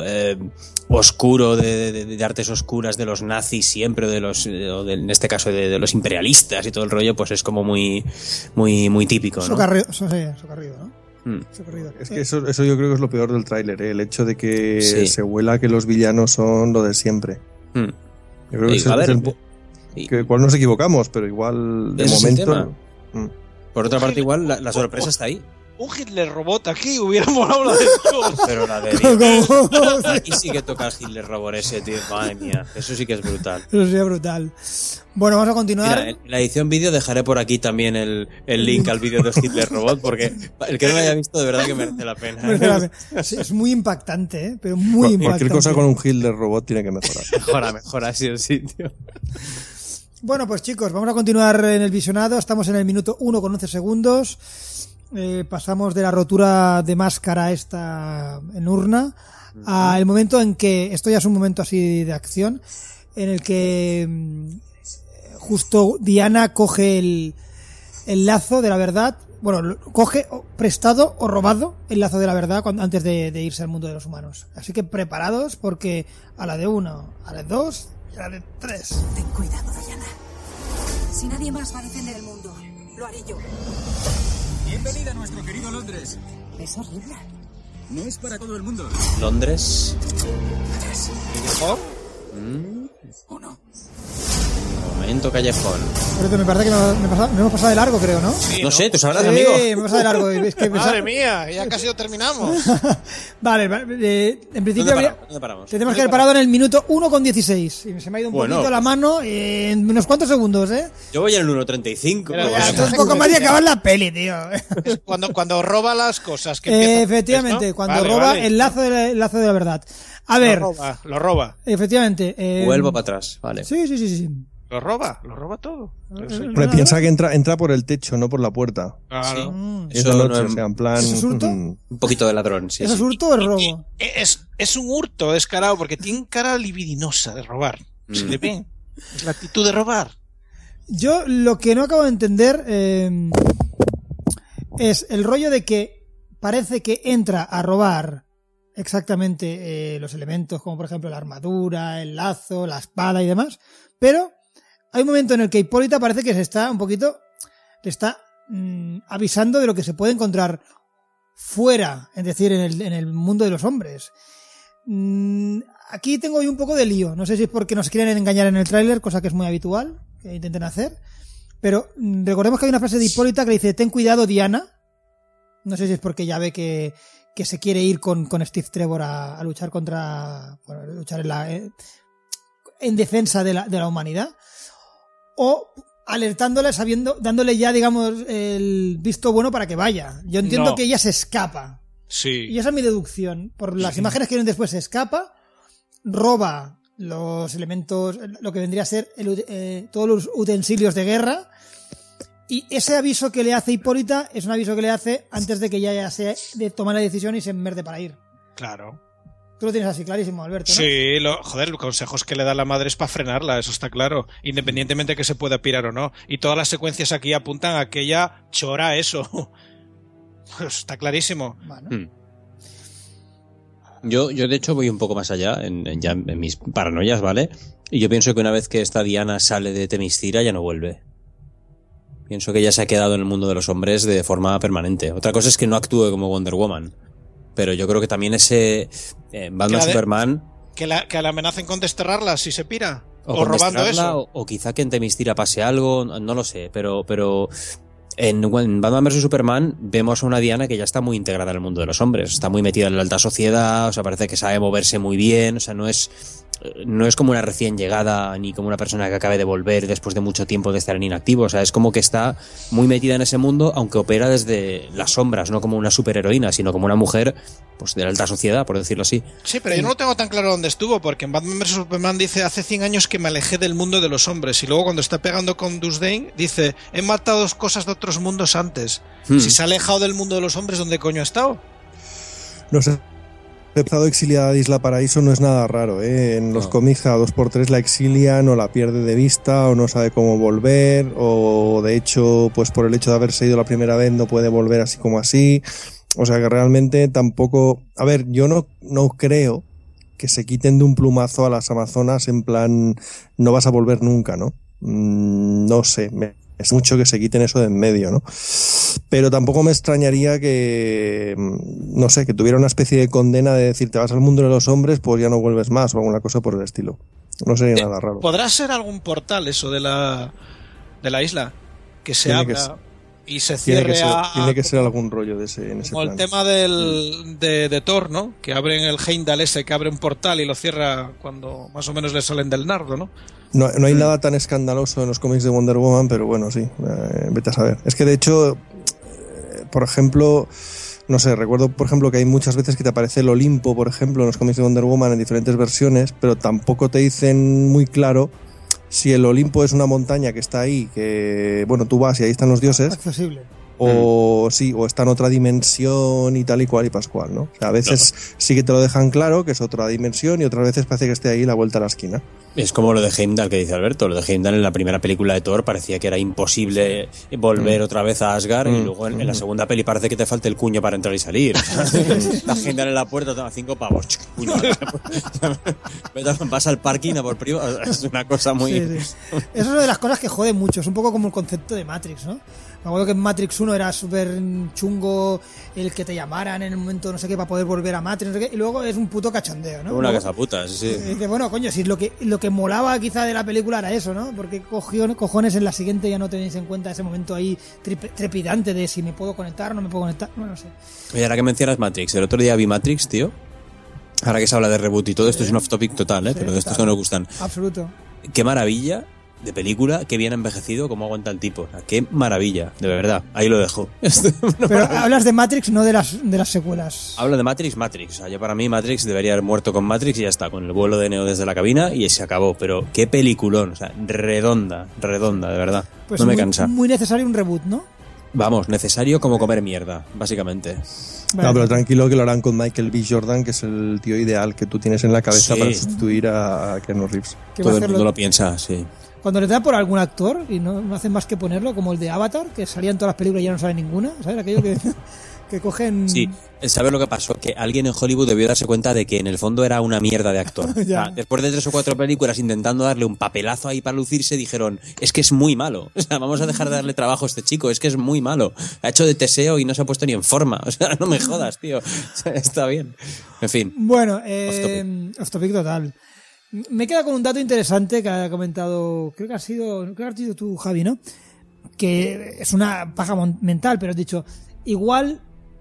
oscuro de artes oscuras de los nazis siempre, en este caso de los imperialistas y todo el rollo, pues es como muy típico, ¿no? Socarrido, ¿no? Es que eso yo creo que es lo peor del tráiler, el hecho de que se huela que los villanos son lo de siempre. Yo creo que que igual nos equivocamos, pero igual de momento. Por otra parte, igual la sorpresa está ahí. Un Hitler robot aquí hubiera molado la de Dios. Pero la de Dios. Aquí sí que toca el Hitler robot ese, tío. Madre mía, eso sí que es brutal. Eso sería brutal. Bueno, vamos a continuar. Mira, en la edición vídeo dejaré por aquí también el link al vídeo de Hitler robot, porque el que no lo haya visto de verdad que merece la pena. Sí, es muy impactante, ¿eh? Pero muy impactante. Cualquier cosa con un Hitler robot tiene que mejorar. Mejora así el sitio. Bueno, pues chicos, vamos a continuar en el visionado. Estamos en el minuto 1 con 11 segundos. Pasamos de la rotura de máscara esta en urna al momento en que, esto ya es un momento así de acción, en el que justo Diana coge el lazo de la verdad. Bueno, coge prestado o robado el lazo de la verdad antes de irse al mundo de los humanos. Así que preparados, porque a la de 1, a la de 2 y a la de 3. Ten cuidado, Diana. Si nadie más va a defender el mundo, lo haré yo. Bienvenida a nuestro querido Londres. Es horrible. No es para todo el mundo. ¿Londres? ¿Mejor? ¿O no? Momento callejón. Pero me parece que me hemos pasado de largo, creo, ¿no? Sí, no sé, tú sabrás, amigo. Sí, me he pasado de largo. Es que Madre mía, ya casi lo terminamos. Vale, en principio ¿Dónde paramos? tenemos que haber parado en el minuto 1 con 16. Y se me ha ido un poquito la mano en unos cuantos segundos, ¿eh? Yo voy en el 1.35. Esto es un poco más de acabar la peli, tío. Es cuando roba las cosas. Que efectivamente, ¿no? Cuando roba el lazo de la verdad. A ver. Lo roba. Efectivamente. Vuelvo para atrás, vale. Sí. Lo roba todo. Pero piensa que entra por el techo, no por la puerta. Claro. Sí. Eso noche, no es, o sea, en plan. ¿Es hurto? Un poquito de ladrón, sí. ¿Es hurto o es robo? Es un hurto descarado, porque tiene cara libidinosa de robar. Se le ve. Es la actitud de robar. Yo lo que no acabo de entender es el rollo de que parece que entra a robar exactamente los elementos, como por ejemplo la armadura, el lazo, la espada y demás, pero hay un momento en el que Hipólita parece que le está avisando de lo que se puede encontrar fuera, es decir, en el mundo de los hombres. Aquí tengo yo un poco de lío. No sé si es porque nos quieren engañar en el tráiler, cosa que es muy habitual que intenten hacer. Pero recordemos que hay una frase de Hipólita que le dice: ten cuidado, Diana. No sé si es porque ya ve que se quiere ir con Steve Trevor a luchar luchar en defensa de la humanidad. O alertándole, dándole ya, digamos, el visto bueno para que vaya. Yo entiendo que ella se escapa. Sí. Y esa es mi deducción. Por las imágenes que vienen después, se escapa, roba los elementos, lo que vendría a ser todos los utensilios de guerra. Y ese aviso que le hace Hipólita es un aviso que le hace antes de que ya se de tomar la decisión y se enmerde para ir. Claro. Tú lo tienes así clarísimo, Alberto, ¿no? Sí, los consejos que le da la madre es para frenarla, eso está claro, independientemente de que se pueda pirar o no. Y todas las secuencias aquí apuntan a que ella chora eso. Pues está clarísimo. Bueno. Yo de hecho voy un poco más allá en mis paranoias, ¿vale? Y yo pienso que una vez que esta Diana sale de Themyscira ya no vuelve. Pienso que ya se ha quedado en el mundo de los hombres de forma permanente. Otra cosa es que no actúe como Wonder Woman. Pero yo creo que también ese Batman Superman... Que la amenacen con desterrarla si se pira. O robando eso. O quizá que en Themyscira pase algo, no lo sé. Pero en Batman vs Superman vemos a una Diana que ya está muy integrada en el mundo de los hombres. Está muy metida en la alta sociedad, o sea, parece que sabe moverse muy bien. O sea, no es como una recién llegada ni como una persona que acabe de volver después de mucho tiempo de estar en inactivo. O sea, es como que está muy metida en ese mundo, aunque opera desde las sombras, no como una superheroína, sino como una mujer pues de la alta sociedad, por decirlo así. Sí, pero yo no lo tengo tan claro dónde estuvo, porque en Batman vs Superman dice hace 100 años que me alejé del mundo de los hombres, y luego cuando está pegando con Doomsday dice he matado 2 cosas de otros mundos antes. Si se ha alejado del mundo de los hombres, ¿dónde coño ha estado? No sé. El estado exiliada de Isla Paraíso no es nada raro, ¿eh? En los cómics a 2x3 la exilian o la pierde de vista o no sabe cómo volver, o de hecho, pues por el hecho de haberse ido la primera vez no puede volver así como así. O sea que realmente tampoco... A ver, yo no creo que se quiten de un plumazo a las Amazonas en plan no vas a volver nunca, ¿no? No sé, es mucho que se quiten eso de en medio, ¿no? Pero tampoco me extrañaría que, no sé, que tuviera una especie de condena de decir te vas al mundo de los hombres, pues ya no vuelves más o alguna cosa por el estilo. No sería nada raro. ¿Podrá ser algún portal eso de la isla? Que se abra y se cierre tiene que ser algún rollo de ese, en ese como plan. El tema de Thor, ¿no? Que abren el Heimdall ese, que abre un portal y lo cierra cuando más o menos le salen del nardo, ¿no? No hay nada tan escandaloso en los cómics de Wonder Woman, pero bueno, sí, vete a saber. Es que de hecho, por ejemplo, no sé, recuerdo por ejemplo que hay muchas veces que te aparece el Olimpo, por ejemplo, en los cómics de Wonder Woman en diferentes versiones, pero tampoco te dicen muy claro si el Olimpo es una montaña que está ahí, que bueno, tú vas y ahí están los dioses. Accesible. O sí, o está en otra dimensión y tal y cual y pascual, ¿no? O sea, a veces sí que te lo dejan claro que es otra dimensión y otras veces parece que esté ahí la vuelta a la esquina. Es como lo de Heimdall que dice Alberto. Lo de Heimdall en la primera película de Thor parecía que era imposible volver otra vez a Asgard y luego en la segunda peli parece que te falta el cuño para entrar y salir. Está Heimdall en la puerta, toma 5 pavos. Vas al parking a por privado. Es una cosa muy... Sí. Eso es una de las cosas que jode mucho. Es un poco como el concepto de Matrix, ¿no? Me acuerdo que en Matrix 1 era súper chungo el que te llamaran en el momento no sé qué para poder volver a Matrix, no sé qué, y luego es un puto cachondeo, ¿no? Una casa puta, sí. Y dices, bueno, coño, si lo que molaba quizá de la película era eso, ¿no? Porque cojones en la siguiente ya no tenéis en cuenta ese momento ahí trepidante de si me puedo conectar o no me puedo conectar, no sé. Oye, ahora que mencionas Matrix, el otro día vi Matrix, tío. Ahora que se habla de reboot y todo, esto es un off-topic total, pero de estos que nos gustan. Absoluto. Qué maravilla de película, qué bien envejecido, cómo aguanta el tipo. O sea, qué maravilla, de verdad. Ahí lo dejo. Pero hablas de Matrix, no de las secuelas. Hablo de Matrix. O sea, yo para mí Matrix debería haber muerto con Matrix y ya está, con el vuelo de Neo desde la cabina y se acabó. Pero qué peliculón, o sea, redonda, de verdad. Pues no me cansa. Muy necesario un reboot, ¿no? Vamos, necesario como comer mierda, básicamente. No, pero tranquilo que lo harán con Michael B. Jordan, que es el tío ideal que tú tienes en la cabeza para sustituir a Keanu Reeves. Todo el mundo lo piensa, sí. Cuando le da por algún actor y no hacen más que ponerlo, como el de Avatar, que salía en todas las películas y ya no sale ninguna, ¿sabes? Aquello que cogen... Sí, ¿sabes lo que pasó? Que alguien en Hollywood debió darse cuenta de que en el fondo era una mierda de actor. O sea, después de 3 o 4 películas intentando darle un papelazo ahí para lucirse, dijeron, es que es muy malo. O sea, vamos a dejar de darle trabajo a este chico, es que es muy malo. Ha hecho de Teseo y no se ha puesto ni en forma. O sea, no me jodas, tío. O sea, está bien. En fin. Bueno, off topic total. Me queda con un dato interesante que ha comentado, creo que has sido tú, Javi, ¿no? Que es una paja mental, pero has dicho, igual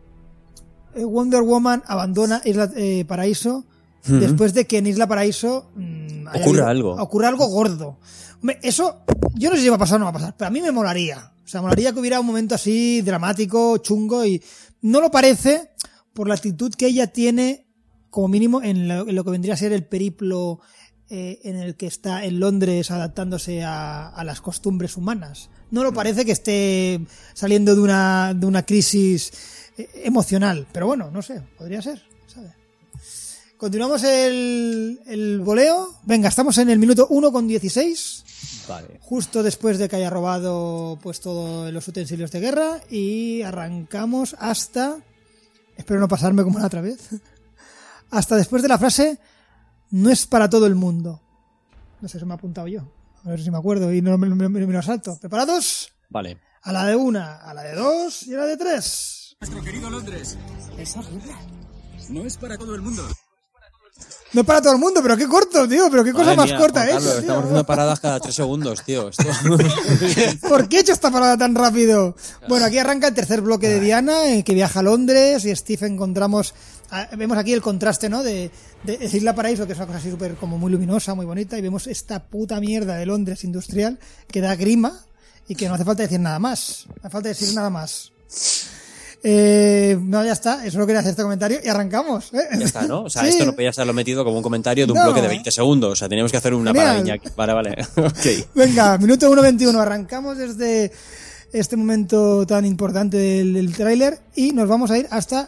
Wonder Woman abandona Isla Paraíso después de que en Isla Paraíso ocurra algo gordo. Hombre, eso, yo no sé si va a pasar o no va a pasar, pero a mí me molaría. O sea, molaría que hubiera un momento así dramático, chungo, y no lo parece por la actitud que ella tiene, como mínimo, en lo que vendría a ser el periplo en el que está en Londres adaptándose a las costumbres humanas. No lo parece que esté saliendo de una crisis emocional, pero bueno, no sé, podría ser, ¿sabes? Continuamos el voleo. Venga, estamos en el minuto 1:16. Vale. Justo después de que haya robado pues todos los utensilios de guerra, y arrancamos hasta, espero no pasarme como la otra vez, hasta después de la frase "no es para todo el mundo". No sé, se me ha apuntado yo, a ver si me acuerdo y no me lo salto. ¿Preparados? Vale. A la de 1, a la de 2 y a la de 3. Nuestro querido Londres. Es horrible. No es para todo el mundo. No es para todo el mundo, pero qué corto, tío, pero qué cosa más corta Juan Carlos, tío. estamos haciendo paradas cada 3 segundos, tío. Esto... ¿Por qué he hecho esta parada tan rápido? Bueno, aquí arranca el tercer bloque de Diana, que viaja a Londres, y Steve vemos aquí el contraste, ¿no? De Isla Paraíso, que es una cosa así súper como muy luminosa, muy bonita, y vemos esta puta mierda de Londres industrial que da grima y que no hace falta decir nada más. No hace falta decir nada más. No, ya está, eso lo quería hacer este comentario y arrancamos. Ya está, ¿no? O sea, Sí. esto no podía estarlo metido como un comentario de un bloque de 20 segundos. O sea, teníamos que hacer una Genial. paradilla aquí. Vale. Ok. Venga, minuto 1:21, arrancamos desde este momento tan importante del tráiler y nos vamos a ir hasta...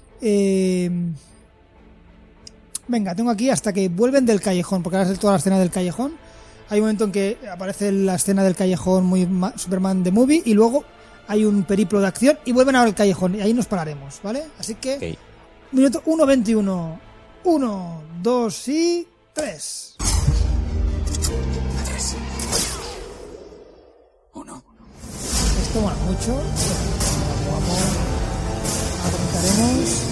Venga, tengo aquí hasta que vuelven del callejón, porque ahora es toda la escena del callejón. Hay un momento en que aparece la escena del callejón muy Superman the Movie, y luego hay un periplo de acción y vuelven ahora al callejón, y ahí nos pararemos, ¿vale? Así que, Ok. minuto 1:21. 1, 2 y 3. 1. Esto mola mucho. Vamos a comentaremos.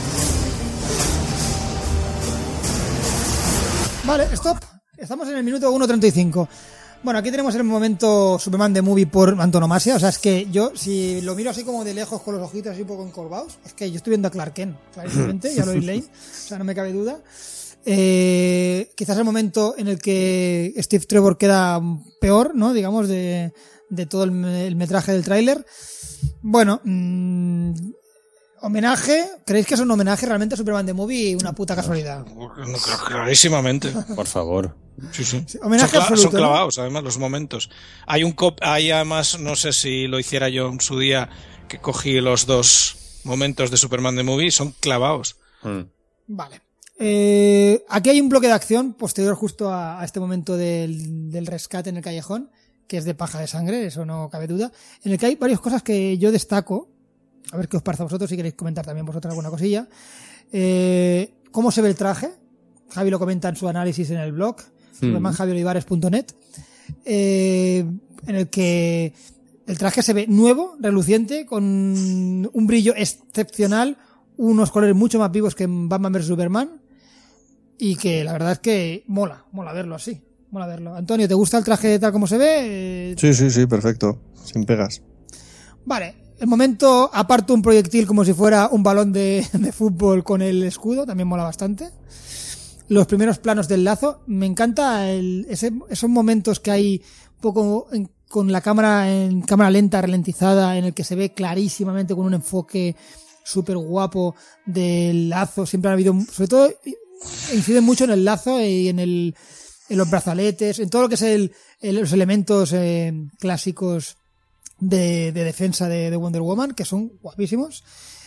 Vale, stop. Estamos en el minuto 1:35. Bueno, aquí tenemos el momento Superman the Movie por antonomasia. O sea, es que yo, si lo miro así como de lejos con los ojitos así un poco encorvados, es que yo estoy viendo a Clark Kent, clarísimamente, ya lo Lane. O sea, no me cabe duda. Quizás el momento en el que Steve Trevor queda peor, ¿no? Digamos, de todo el metraje del tráiler. Bueno, homenaje. ¿Creéis que es un homenaje realmente a Superman the Movie? Una puta casualidad. Clarísimamente. Por favor. Sí. Homenaje absoluto, son clavados, ¿no? Además, los momentos. Hay además, no sé si lo hiciera yo en su día, que cogí los dos momentos de Superman the Movie, son clavados. Vale. Aquí hay un bloque de acción posterior justo a este momento del rescate en el callejón, que es de paja de sangre, eso no cabe duda, en el que hay varias cosas que yo destaco. A ver qué os parece a vosotros, si queréis comentar también vosotros alguna cosilla. ¿Cómo se ve el traje? Javi lo comenta en su análisis en el blog, supermanjaviolivares.net, en el que el traje se ve nuevo, reluciente, con un brillo excepcional, unos colores mucho más vivos que en Batman vs Superman, y que la verdad es que mola verlo así, mola verlo. Antonio, ¿te gusta el traje tal como se ve? Sí, perfecto, sin pegas. Vale, el momento aparto un proyectil como si fuera un balón de fútbol con el escudo, también mola bastante. Los primeros planos del lazo, me encanta esos momentos que hay un poco con la cámara en cámara lenta, ralentizada, en el que se ve clarísimamente con un enfoque súper guapo del lazo. Siempre ha habido, sobre todo, incide mucho en el lazo y en los brazaletes, en todo lo que es los elementos clásicos de defensa de Wonder Woman, que son guapísimos.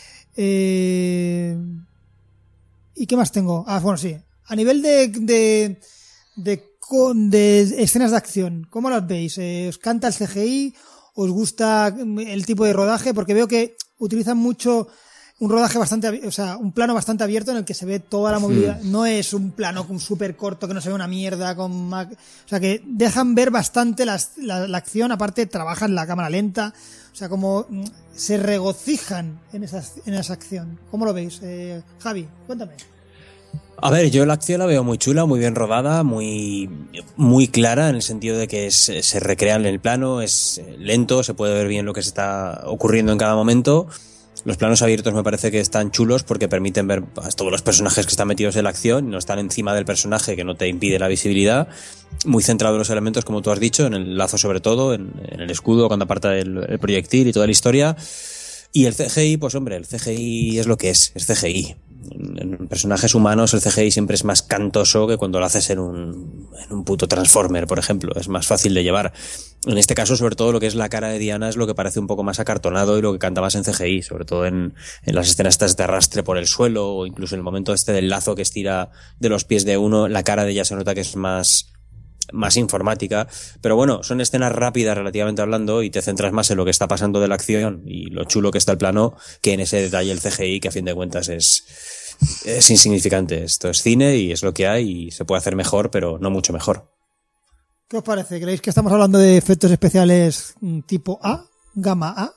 ¿Y qué más tengo? Bueno, sí. A nivel de escenas de acción, ¿cómo las veis? ¿Os canta el CGI? ¿Os gusta el tipo de rodaje? Porque veo que utilizan mucho un rodaje un plano bastante abierto en el que se ve toda la movilidad. No es un plano súper corto que no se ve una mierda o sea, que dejan ver bastante la acción. Aparte, trabajan la cámara lenta. O sea, como se regocijan en esa acción. ¿Cómo lo veis? Javi, cuéntame. A ver, yo la acción la veo muy chula, muy bien rodada, muy clara, en el sentido de que se recrea en el plano, es lento, se puede ver bien lo que se está ocurriendo en cada momento. Los planos abiertos me parece que están chulos porque permiten ver a todos los personajes que están metidos en la acción, no están encima del personaje, que no te impide la visibilidad. Muy centrado en los elementos, como tú has dicho, en el lazo sobre todo, en el escudo cuando aparta el proyectil y toda la historia. Y el CGI, pues hombre, el CGI es lo que es CGI. en personajes humanos el CGI siempre es más cantoso que cuando lo haces en un puto Transformer, por ejemplo. Es más fácil de llevar. En este caso, sobre todo, lo que es la cara de Diana es lo que parece un poco más acartonado y lo que canta más en CGI, sobre todo en las escenas estas de arrastre por el suelo o incluso en el momento este del lazo que estira de los pies de uno, la cara de ella se nota que es más informática, pero bueno, son escenas rápidas relativamente hablando y te centras más en lo que está pasando de la acción y lo chulo que está el plano que en ese detalle el CGI, que a fin de cuentas es insignificante. Esto es cine y es lo que hay y se puede hacer mejor, pero no mucho mejor. ¿Qué os parece? ¿Creéis que estamos hablando de efectos especiales tipo A, gama A?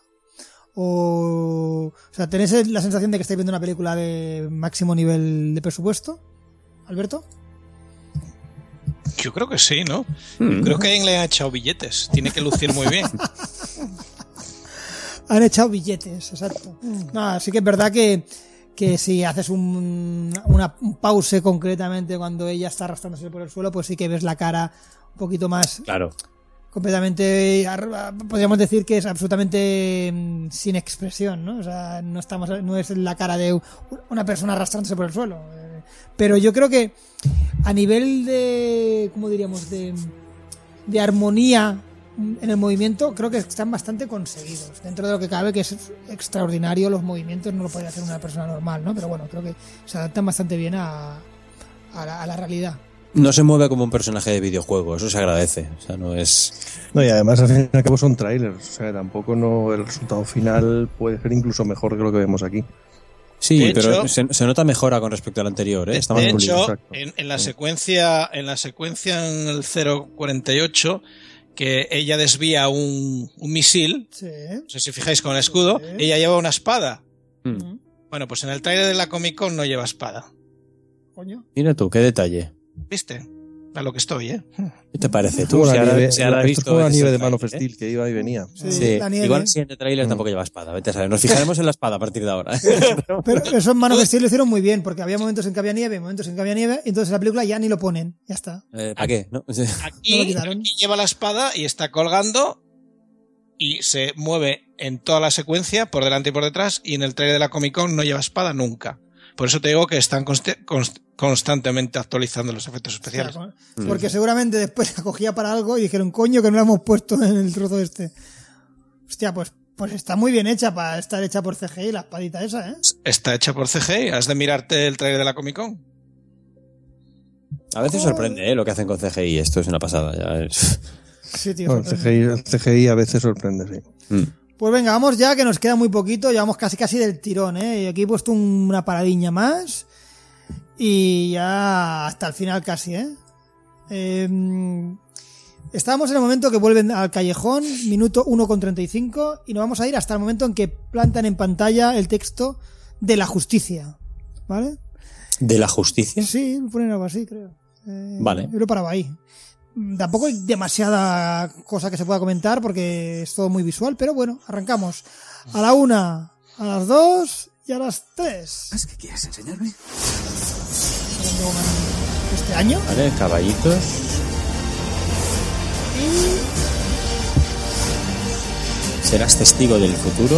O sea, ¿tenéis la sensación de que estáis viendo una película de máximo nivel de presupuesto? ¿Alberto? Yo creo que sí, ¿no? Creo que alguien le ha echado billetes. Tiene que lucir muy bien. Han echado billetes, exacto. No, sí que es verdad que si haces un pause concretamente cuando ella está arrastrándose por el suelo, pues sí que ves la cara un poquito más... Claro. Completamente, podríamos decir que es absolutamente sin expresión, ¿no? O sea, no es la cara de una persona arrastrándose por el suelo. Pero yo creo que a nivel de, ¿cómo diríamos? De armonía en el movimiento, creo que están bastante conseguidos. Dentro de lo que cabe, que es extraordinario los movimientos, no lo podría hacer una persona normal, ¿no? Pero bueno, creo que se adaptan bastante bien a la realidad. No se mueve como un personaje de videojuego, eso se agradece. O sea, no es... No, y además al fin y al cabo son trailers, o sea, tampoco el resultado final puede ser incluso mejor que lo que vemos aquí. Sí, de pero hecho, se nota mejora con respecto al anterior, ¿eh? Está más de hecho, pulido. en la secuencia en el 048, que ella desvía un misil, Sí. no sé si fijáis con el escudo, ella lleva una espada. Mm. Bueno, pues en el trailer de la Comic Con no lleva espada. Coño. Mira tú, qué detalle. ¿Viste? A lo que estoy, ¿eh? ¿Qué te parece tú? Como Si la ahora- nieve, si ahora has esto es como la ese nieve de trailer, Man of Steel, que iba y venía. Sí, la nieve. igual el siguiente tráiler tampoco lleva espada, vete a saber. Nos fijaremos en la espada a partir de ahora. Pero eso en Man of Steel lo hicieron muy bien, porque había momentos en que había nieve, momentos en que había nieve, y entonces en la película ya ni lo ponen. Ya está. ¿Para qué? ¿No? No lo Aquí quitaron. lleva la espada y está colgando y se mueve en toda la secuencia, por delante y por detrás, y en el trailer de la Comic Con no lleva espada nunca. Por eso te digo que están constantemente actualizando los efectos especiales. Porque seguramente después la cogía para algo y dijeron, coño, que no la hemos puesto en el trozo este. Hostia, pues está muy bien hecha para estar hecha por CGI, la espadita esa, ¿eh? Está hecha por CGI, has de mirarte el trailer de la Comic Con. A veces sorprende, lo que hacen con CGI. Esto es una pasada. Ya es... Sí, tío. Bueno, el CGI a veces sorprende, sí. Pues venga, vamos ya, que nos queda muy poquito, llevamos casi del tirón, ¿eh? Y aquí he puesto una paradiña más y ya hasta el final casi, ¿eh? Estábamos en el momento que vuelven al callejón, minuto 1:35, y nos vamos a ir hasta el momento en que plantan en pantalla el texto de la justicia, ¿vale? ¿De la justicia? Sí, ponen algo así, creo. Vale. Yo lo paraba ahí. Tampoco hay demasiada cosa que se pueda comentar porque es todo muy visual, pero bueno, arrancamos. A la 1, a las 2 y a las 3. ¿Es que quieres enseñarme? Este año. Vale, caballitos. ¿Serás testigo del futuro?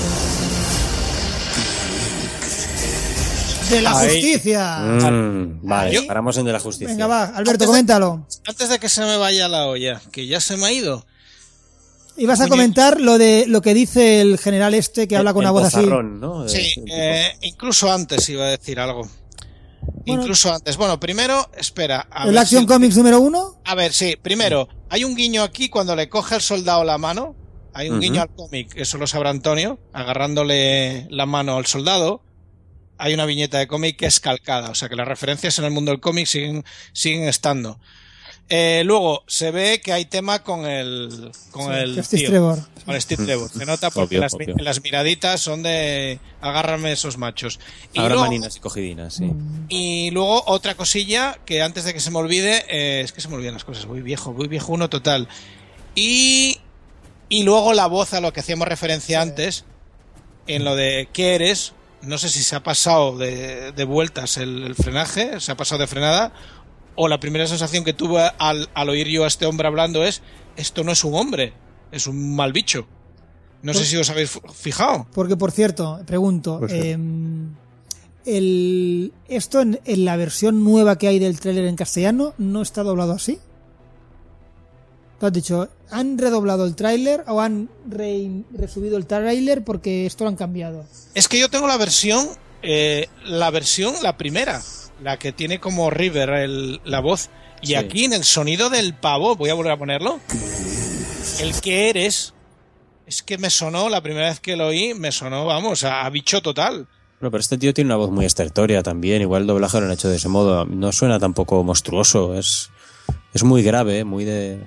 De la justicia. Vale, Yo- paramos en de la justicia. Venga, va, Alberto, Antes de- coméntalo. Antes de que se me vaya la olla, que ya se me ha ido. Ibas a comentar lo que dice el general este que habla con una voz así. bozarrón, ¿no? Sí, incluso antes iba a decir algo. Bueno. Incluso antes. Bueno, primero, espera. A El ver Action si- Comics número 1. A ver, sí, primero, hay un guiño aquí cuando le coge el soldado la mano. Hay un guiño al cómic, eso lo sabrá Antonio, agarrándole la mano al soldado. Hay una viñeta de cómic que es calcada, o sea que las referencias en el mundo del cómic siguen estando. Luego, se ve que hay tema con el Steve tío, Trevor. con Steve Trevor. Se nota porque Obvio. las miraditas son de agárrame esos machos. Y Habrá luego, maninas y cogidinas, sí. y luego otra cosilla que antes de que se me olvide, es que se me olvidan las cosas, voy viejo uno total. Y luego la voz a lo que hacíamos referencia antes, en lo de ¿qué eres? No sé si se ha pasado de vueltas el frenaje, se ha pasado de frenada, o la primera sensación que tuve al oír yo a este hombre hablando es, esto no es un hombre, es un mal bicho. No sé si os habéis fijado. Porque, por cierto, pregunto, Pues sí. esto en la versión nueva que hay del tráiler en castellano no está doblado así. ¿Tú has dicho, han redoblado el tráiler o han resubido el tráiler porque esto lo han cambiado? Es que yo tengo la versión, la primera, la que tiene como River la voz. Y sí. Aquí en el sonido del pavo, voy a volver a ponerlo. El que eres, es que me sonó, la primera vez que lo oí, me sonó, vamos, a bicho total. No, pero este tío tiene una voz muy estertórea también. Igual el doblaje lo han hecho de ese modo. No suena tampoco monstruoso. Es muy grave, muy de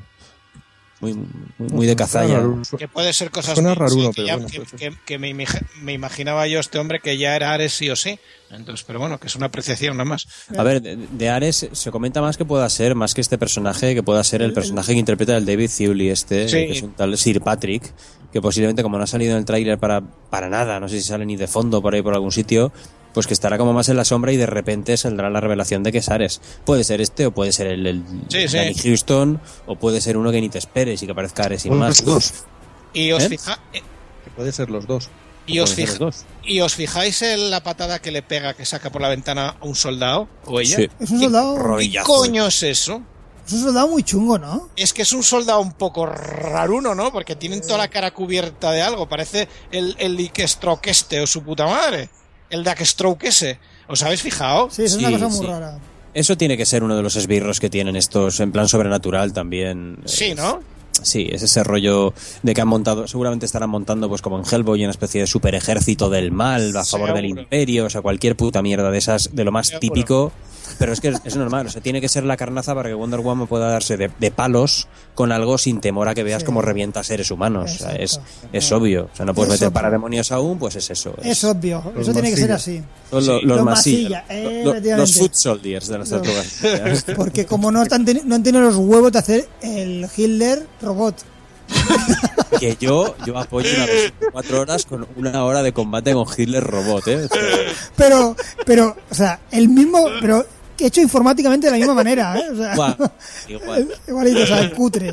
cazalla. Que puede ser cosas suena raruno, sí, pero que me imaginaba yo este hombre que ya era Ares sí o sí. Entonces, pero bueno, que es una apreciación nada más. A ver, de Ares se comenta más que pueda ser, más que este personaje, que pueda ser el personaje que interpreta el David Thewley, sí. Que es un tal Sir Patrick, que posiblemente como no ha salido en el tráiler para nada, no sé si sale ni de fondo por ahí por algún sitio, pues que estará como más en la sombra y de repente saldrá la revelación de que es Ares. Puede ser este, o puede ser el Danny Houston, o puede ser uno que ni te esperes y que aparezca Ares sin más. Y os fijáis... Que puede ser los dos. ¿Y os fijáis en la patada que le pega, que saca por la ventana a un soldado? ¿O ella? Sí. Es un soldado... ¿Qué coño es eso? Es un soldado muy chungo, ¿no? Es que es un soldado un poco raruno, ¿no? Porque tienen toda la cara cubierta de algo. Parece el Ikestrok o su puta madre. El Darkstroke ese. ¿Os habéis fijado? Sí, es una cosa muy rara. Eso tiene que ser uno de los esbirros que tienen estos en plan sobrenatural también. Sí, ¿no? Sí, es ese rollo de que han montado, seguramente estarán montando pues como en Hellboy una especie de super ejército del mal a favor del imperio, o sea, cualquier puta mierda de esas, de lo más típico. Pero es que es normal, o sea, tiene que ser la carnaza para que Wonder Woman pueda darse de palos con algo sin temor a que veas cómo revienta seres humanos. O sea, es obvio. O sea, no puedes meter parademonios aún, pues es eso. Es obvio, eso tiene que ser así. Los masilla, los foot soldiers de nuestras drogas. Porque como no han tenido los huevos de hacer el Hitler robot. Que yo apoyo una versión de 4 horas con 1 hora de combate con Hitler robot, ¿eh? Pero, o sea, el mismo, pero hecho informáticamente de la misma manera, ¿eh? O sea, igualito, o sea, el cutre.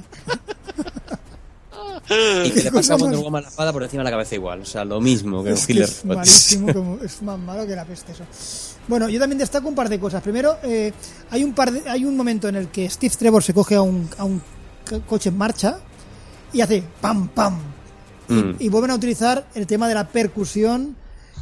Y que le pasa a Wonder Woman la espada por encima de la cabeza igual, o sea, lo mismo que un Hitler robot. Es malísimo, es más malo que la peste eso. Bueno, yo también destaco un par de cosas. Primero, hay un momento en el que Steve Trevor se coge a un coche en marcha y hace pam, pam. Y vuelven a utilizar el tema de la percusión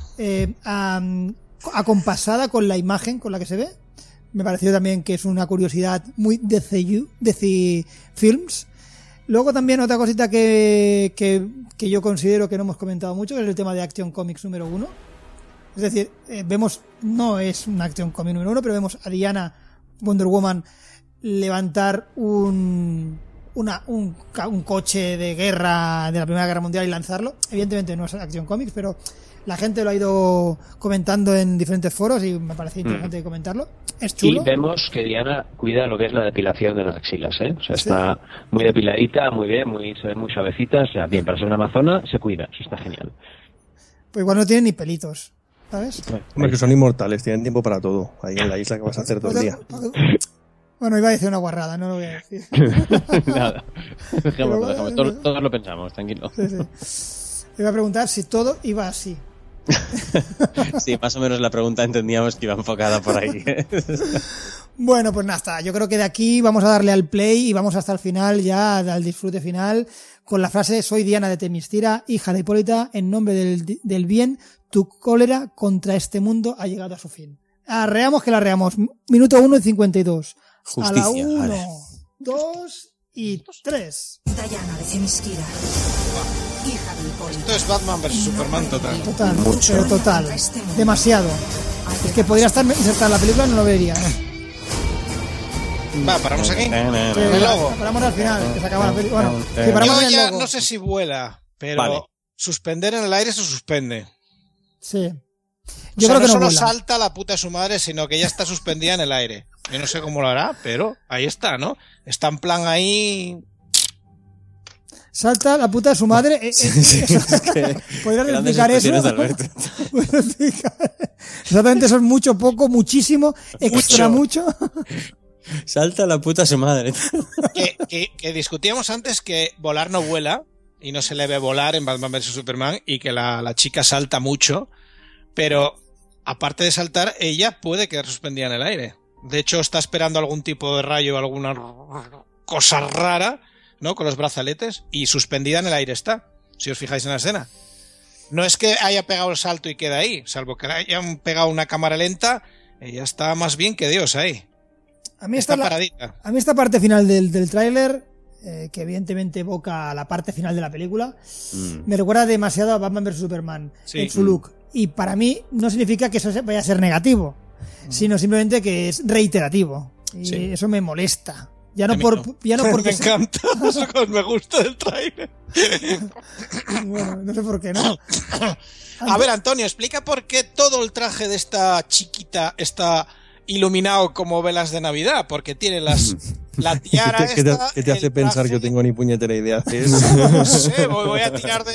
acompasada con la imagen con la que se ve. Me pareció también que es una curiosidad muy DC Films. Luego también otra cosita que yo considero que no hemos comentado mucho, que es el tema de Action Comics número 1. Es decir, vemos, no es un Action Comics número 1, pero vemos a Diana, Wonder Woman, levantar un coche de guerra de la Primera Guerra Mundial y lanzarlo. Evidentemente no es Action Comics, pero la gente lo ha ido comentando en diferentes foros y me parece interesante comentarlo. Es chulo. Y vemos que Diana cuida lo que es la depilación de las axilas, ¿eh? O sea, está muy depiladita, muy bien, se ven muy suavecitas. O sea, bien, para ser una amazona se cuida, eso está genial. Pues igual no tienen ni pelitos, ¿sabes? Hombre, que son inmortales, tienen tiempo para todo. Ahí en la isla que vas a hacer todo el día. Bueno, iba a decir una guarrada, no lo voy a decir. Nada. Dejamos. Todos lo pensamos, tranquilo. Sí. Iba a preguntar si todo iba así. Sí, más o menos la pregunta entendíamos que iba enfocada por ahí. Bueno, pues nada, está. Yo creo que de aquí vamos a darle al play y vamos hasta el final, ya al disfrute final, con la frase: soy Diana de Temistira, hija de Hipólita, en nombre del bien, tu cólera contra este mundo ha llegado a su fin. Arreamos que la arreamos. Minuto 1 y 52. Justicia. A la 1, 2 y 3. Diana de Temistira, hija de Hipólita. Esto es Batman vs Superman total. Total, pero total. Demasiado. Es que podría estar insertada en la película y no lo vería. Va, paramos aquí. Paramos al final, que se acaba la película. Bueno, si paramos yo en el ya logo. no sé si vuela, pero vale. Suspender en el aire se suspende. Sí. Yo creo que no solo vuela. salta la puta de su madre, sino que ya está suspendida en el aire. Yo no sé cómo lo hará, pero ahí está, ¿no? Está en plan ahí... Salta la puta de su madre. ¿Podrías explicar eso? Exactamente, eso es mucho, poco, muchísimo, extra mucho. Salta la puta de su madre. Que discutíamos antes que volar no vuela y no se le ve volar en Batman vs Superman y que la chica salta mucho, pero aparte de saltar, ella puede quedar suspendida en el aire. De hecho, está esperando algún tipo de rayo, alguna cosa rara, ¿no? Con los brazaletes, y suspendida en el aire está, si os fijáis en la escena. No es que haya pegado el salto y queda ahí, salvo que le hayan pegado una cámara lenta, ella está más bien que Dios ahí. A mí esta parte final del tráiler, que evidentemente evoca a la parte final de la película, me recuerda demasiado a Batman vs Superman en su look. Y para mí no significa que eso vaya a ser negativo, sino simplemente que es reiterativo. Y eso me molesta. Ya no porque me encanta, me gusta el tráiler. Bueno, no sé por qué no. A ver, Antonio, explica por qué todo el traje de esta chiquita está iluminado como velas de Navidad, porque tiene la tiara. ¿Qué te hace pensar que tengo ni puñetera idea de eso? No sé, voy a tirar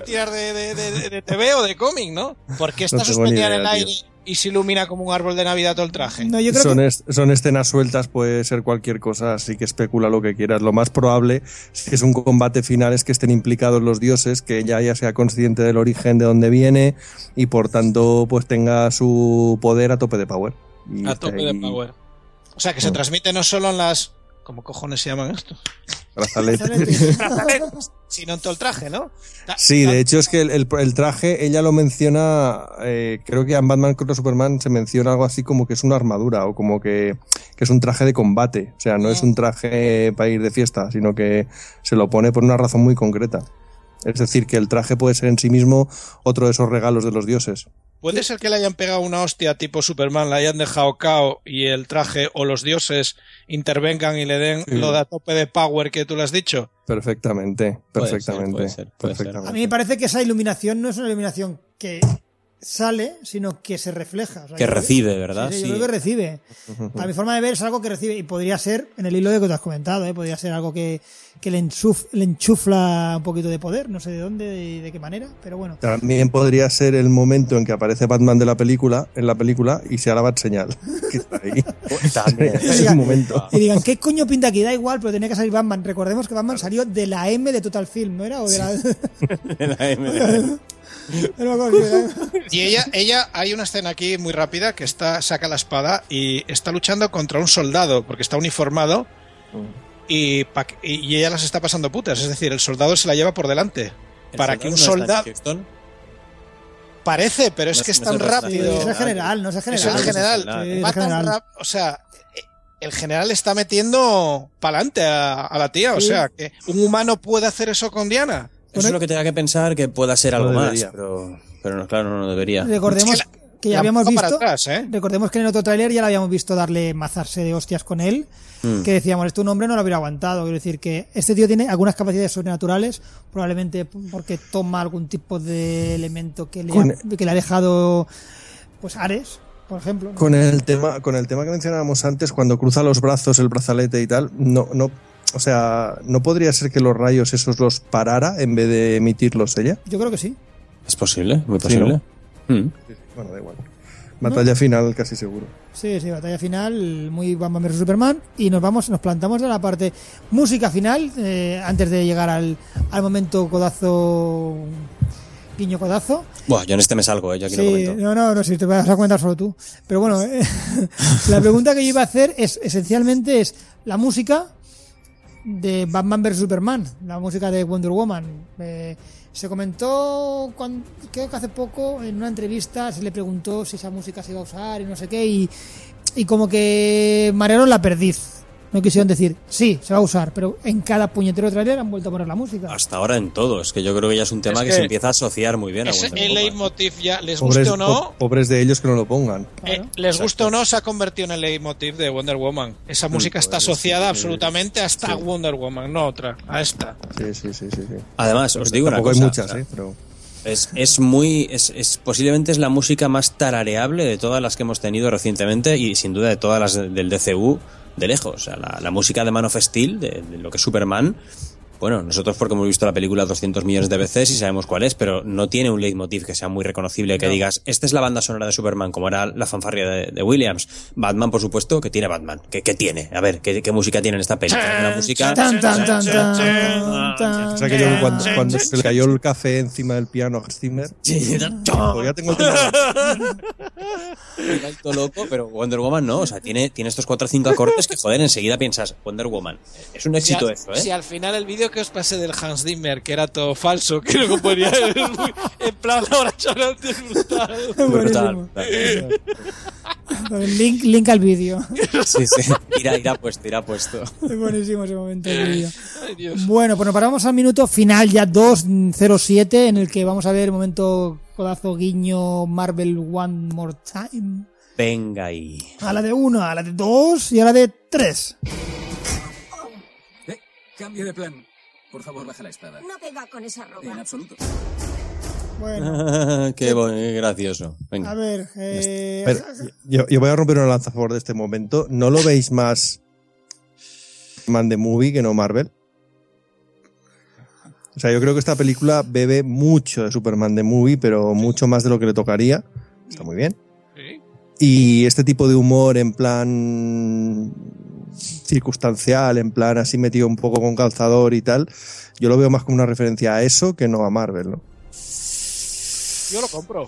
de TV o de cómic, ¿no? Porque está suspendida en el aire y se ilumina como un árbol de Navidad todo el traje. No, yo creo son escenas sueltas, puede ser cualquier cosa, así que especula lo que quieras. Lo más probable, si es un combate final, es que estén implicados los dioses, que ella ya sea consciente del origen de dónde viene y por tanto pues tenga su poder a tope de power. A tope de power. O sea, que se transmite no solo en las... ¿Cómo cojones se llaman estos? Brazaletes. Sino en todo el traje, ¿no? Sí, de hecho es que el traje, ella lo menciona, creo que en Batman contra Superman se menciona algo así como que es una armadura o como que es un traje de combate. O sea, no es un traje para ir de fiesta, sino que se lo pone por una razón muy concreta. Es decir, que el traje puede ser en sí mismo otro de esos regalos de los dioses. ¿Puede ser que le hayan pegado una hostia tipo Superman, la hayan dejado KO y el traje o los dioses intervengan y le den lo de a tope de power que tú le has dicho? Perfectamente. Puede ser. A mí me parece que esa iluminación no es una iluminación que sale, sino que se refleja. O sea, que recibe, ¿verdad? Sí, yo creo que recibe. A mi forma de ver es algo que recibe y podría ser, en el hilo de que te has comentado, podría ser algo que le enchufla un poquito de poder, no sé de dónde y de qué manera, pero bueno. También podría ser el momento en que aparece Batman en la película y sea la Bat señal. Que está ahí. También, es el momento. Y digan, ¿qué coño pinta aquí? Da igual, pero tenía que salir Batman. Recordemos que Batman salió de la M de Total Film, ¿no era? O de la... de la M de... Y ella, hay una escena aquí muy rápida que saca la espada y está luchando contra un soldado porque está uniformado y ella las está pasando putas, es decir, el soldado se la lleva por delante para que un soldado parece, pero es que es tan rápido. Es el general, Es el general. O sea, el general está metiendo para adelante a la tía, o sea, que un humano puede hacer eso con Diana. Eso es lo que tenga que pensar que pueda ser algo más, pero no, claro, no debería. Recordemos que ya habíamos visto, recordemos que en el otro tráiler ya la habíamos visto darle mazarse de hostias con él, que decíamos, un hombre no lo hubiera aguantado. Quiero decir que este tío tiene algunas capacidades sobrenaturales, probablemente porque toma algún tipo de elemento que le ha dejado pues Ares, por ejemplo. Con el tema que mencionábamos antes, cuando cruza los brazos, el brazalete y tal, o sea, ¿no podría ser que los rayos esos los parara en vez de emitirlos ella? Yo creo que sí. Es posible, muy posible. Sí, ¿no? Bueno, da igual. Batalla final casi seguro. Sí, batalla final, muy Batman vs Superman. Y nos plantamos a la parte música final, antes de llegar al momento codazo, guiño codazo. Buah, yo en este me salgo, yo aquí no comento. No, si te vas a comentar solo tú. Pero bueno, la pregunta que yo iba a hacer esencialmente es la música de Batman vs Superman, la música de Wonder Woman. Se comentó, creo que hace poco, en una entrevista se le preguntó si esa música se iba a usar y no sé qué, y como que marearon la perdiz. No quisieron decir, sí, se va a usar, pero en cada puñetero trailer han vuelto a poner la música. Hasta ahora en todo, es que yo creo que ya es un tema que se empieza a asociar muy bien a Wonder Woman. El leitmotiv ya, les guste o no... Pobres de ellos que no lo pongan. Les guste o no, se ha convertido en el leitmotiv de Wonder Woman. Esa música está asociada absolutamente a esta Wonder Woman, no otra, a esta. Sí. Además, os digo una cosa. Hay muchas, pero... Es posiblemente es la música más tarareable de todas las que hemos tenido recientemente y sin duda de todas las del DCU de lejos. O sea, la música de Man of Steel, de lo que es Superman, Bueno, nosotros porque hemos visto la película 200 millones de veces y sabemos cuál es, pero no tiene un leitmotiv que sea muy reconocible, que digas, esta es la banda sonora de Superman, como era la fanfarria de Williams. Batman, por supuesto, que tiene Batman. ¿Qué tiene? A ver, ¿qué música tiene en esta película? Una música... O sea que yo cuando se le cayó el café encima del piano a Hans Zimmer, pues ya tengo el tema. Loco, pero Wonder Woman no, o sea, tiene estos 4 o 5 acordes que, joder, enseguida piensas, Wonder Woman. Es un éxito eso, ¿eh? Si al final el vídeo que os pasé del Hans Zimmer, que era todo falso, que lo ponía en plan la hora sonante, es brutal. Link al vídeo. Sí, irá puesto. Es buenísimo ese momento del vídeo. Bueno, pues nos paramos al minuto final, ya 2:07, en el que vamos a ver el momento codazo guiño Marvel One More Time. Venga ahí. A la de 1, a la de 2 y a la de 3. Cambio de plan. Por favor, baja la espada. No pega con esa ropa. En absoluto. Bueno. Qué gracioso. Venga. A ver, yo voy a romper una lanza a favor de este momento. ¿No lo veis más Man the Movie que no Marvel? O sea, yo creo que esta película bebe mucho de Superman the Movie, pero mucho más de lo que le tocaría. Está muy bien. ¿Sí? Y este tipo de humor en plan circunstancial, en plan así metido un poco con calzador y tal, yo lo veo más como una referencia a eso que no a Marvel, ¿no? Yo lo compro.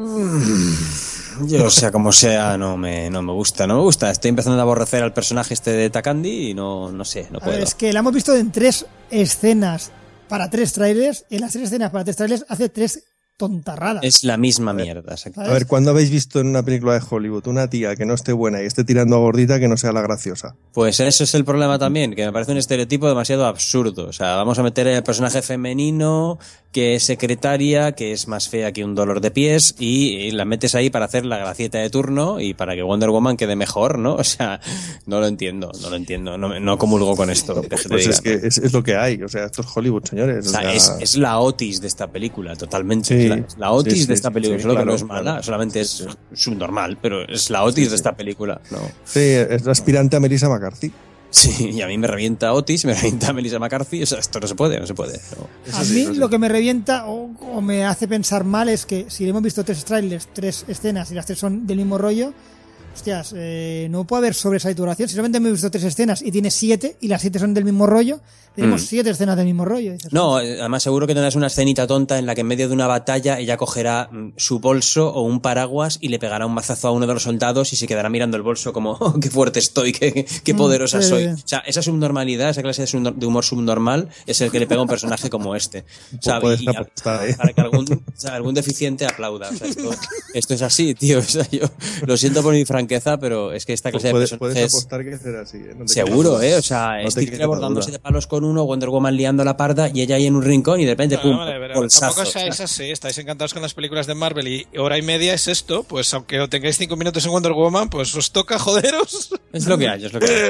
Yo, sea como sea, no me gusta. No me gusta. Estoy empezando a aborrecer al personaje este de Takandi y no sé, no puedo. Es que la hemos visto en 3 escenas para 3 trailers. En las 3 escenas para 3 trailers hace 3 tontarradas. Es la misma mierda. A ver, ¿cuándo habéis visto en una película de Hollywood una tía que no esté buena y esté tirando a gordita que no sea la graciosa? Pues eso es el problema también, que me parece un estereotipo demasiado absurdo. O sea, vamos a meter el personaje femenino que es secretaria, que es más fea que un dolor de pies, y la metes ahí para hacer la gracieta de turno y para que Wonder Woman quede mejor, ¿no? O sea, no lo entiendo, no comulgo con esto. Pues es que es lo que hay, o sea, esto es Hollywood, señores. O sea, es la Otis de esta película, totalmente. Sí, la Otis de esta película, solo que no es mala, solamente es subnormal, pero es la Otis de esta película, ¿no? Sí, es la aspirante a Melissa McCarthy. Sí, y a mí me revienta Otis, me revienta Melissa McCarthy, o sea, esto no se puede. No. A mí lo que me revienta o me hace pensar mal es que si hemos visto 3 trailers, 3 escenas y las 3 son del mismo rollo, hostias, no puede haber sobresaturación. Si solamente hemos visto 3 escenas y tiene 7 y las 7 son del mismo rollo, tenemos 7 escenas del mismo rollo. No, además seguro que tendrás una escenita tonta en la que en medio de una batalla ella cogerá su bolso o un paraguas y le pegará un mazazo a uno de los soldados y se quedará mirando el bolso como, oh, qué fuerte estoy, qué poderosa soy. O sea, esa subnormalidad, esa clase de humor subnormal es el que le pega a un personaje como este. O sea, para que algún deficiente aplauda. O sea, esto es así, tío. O sea, yo lo siento por mi franqueza, pero es que esta clase de personajes... Puedes apostar que será así. No seguro, o sea, Steve abordándose de palos con uno, Wonder Woman liando la parda y ella ahí en un rincón y de repente pum, bolsazo. Tampoco seáis así, estáis encantados con las películas de Marvel y hora y media es esto, pues aunque o tengáis 5 minutos en Wonder Woman, pues os toca joderos. Es lo que hay.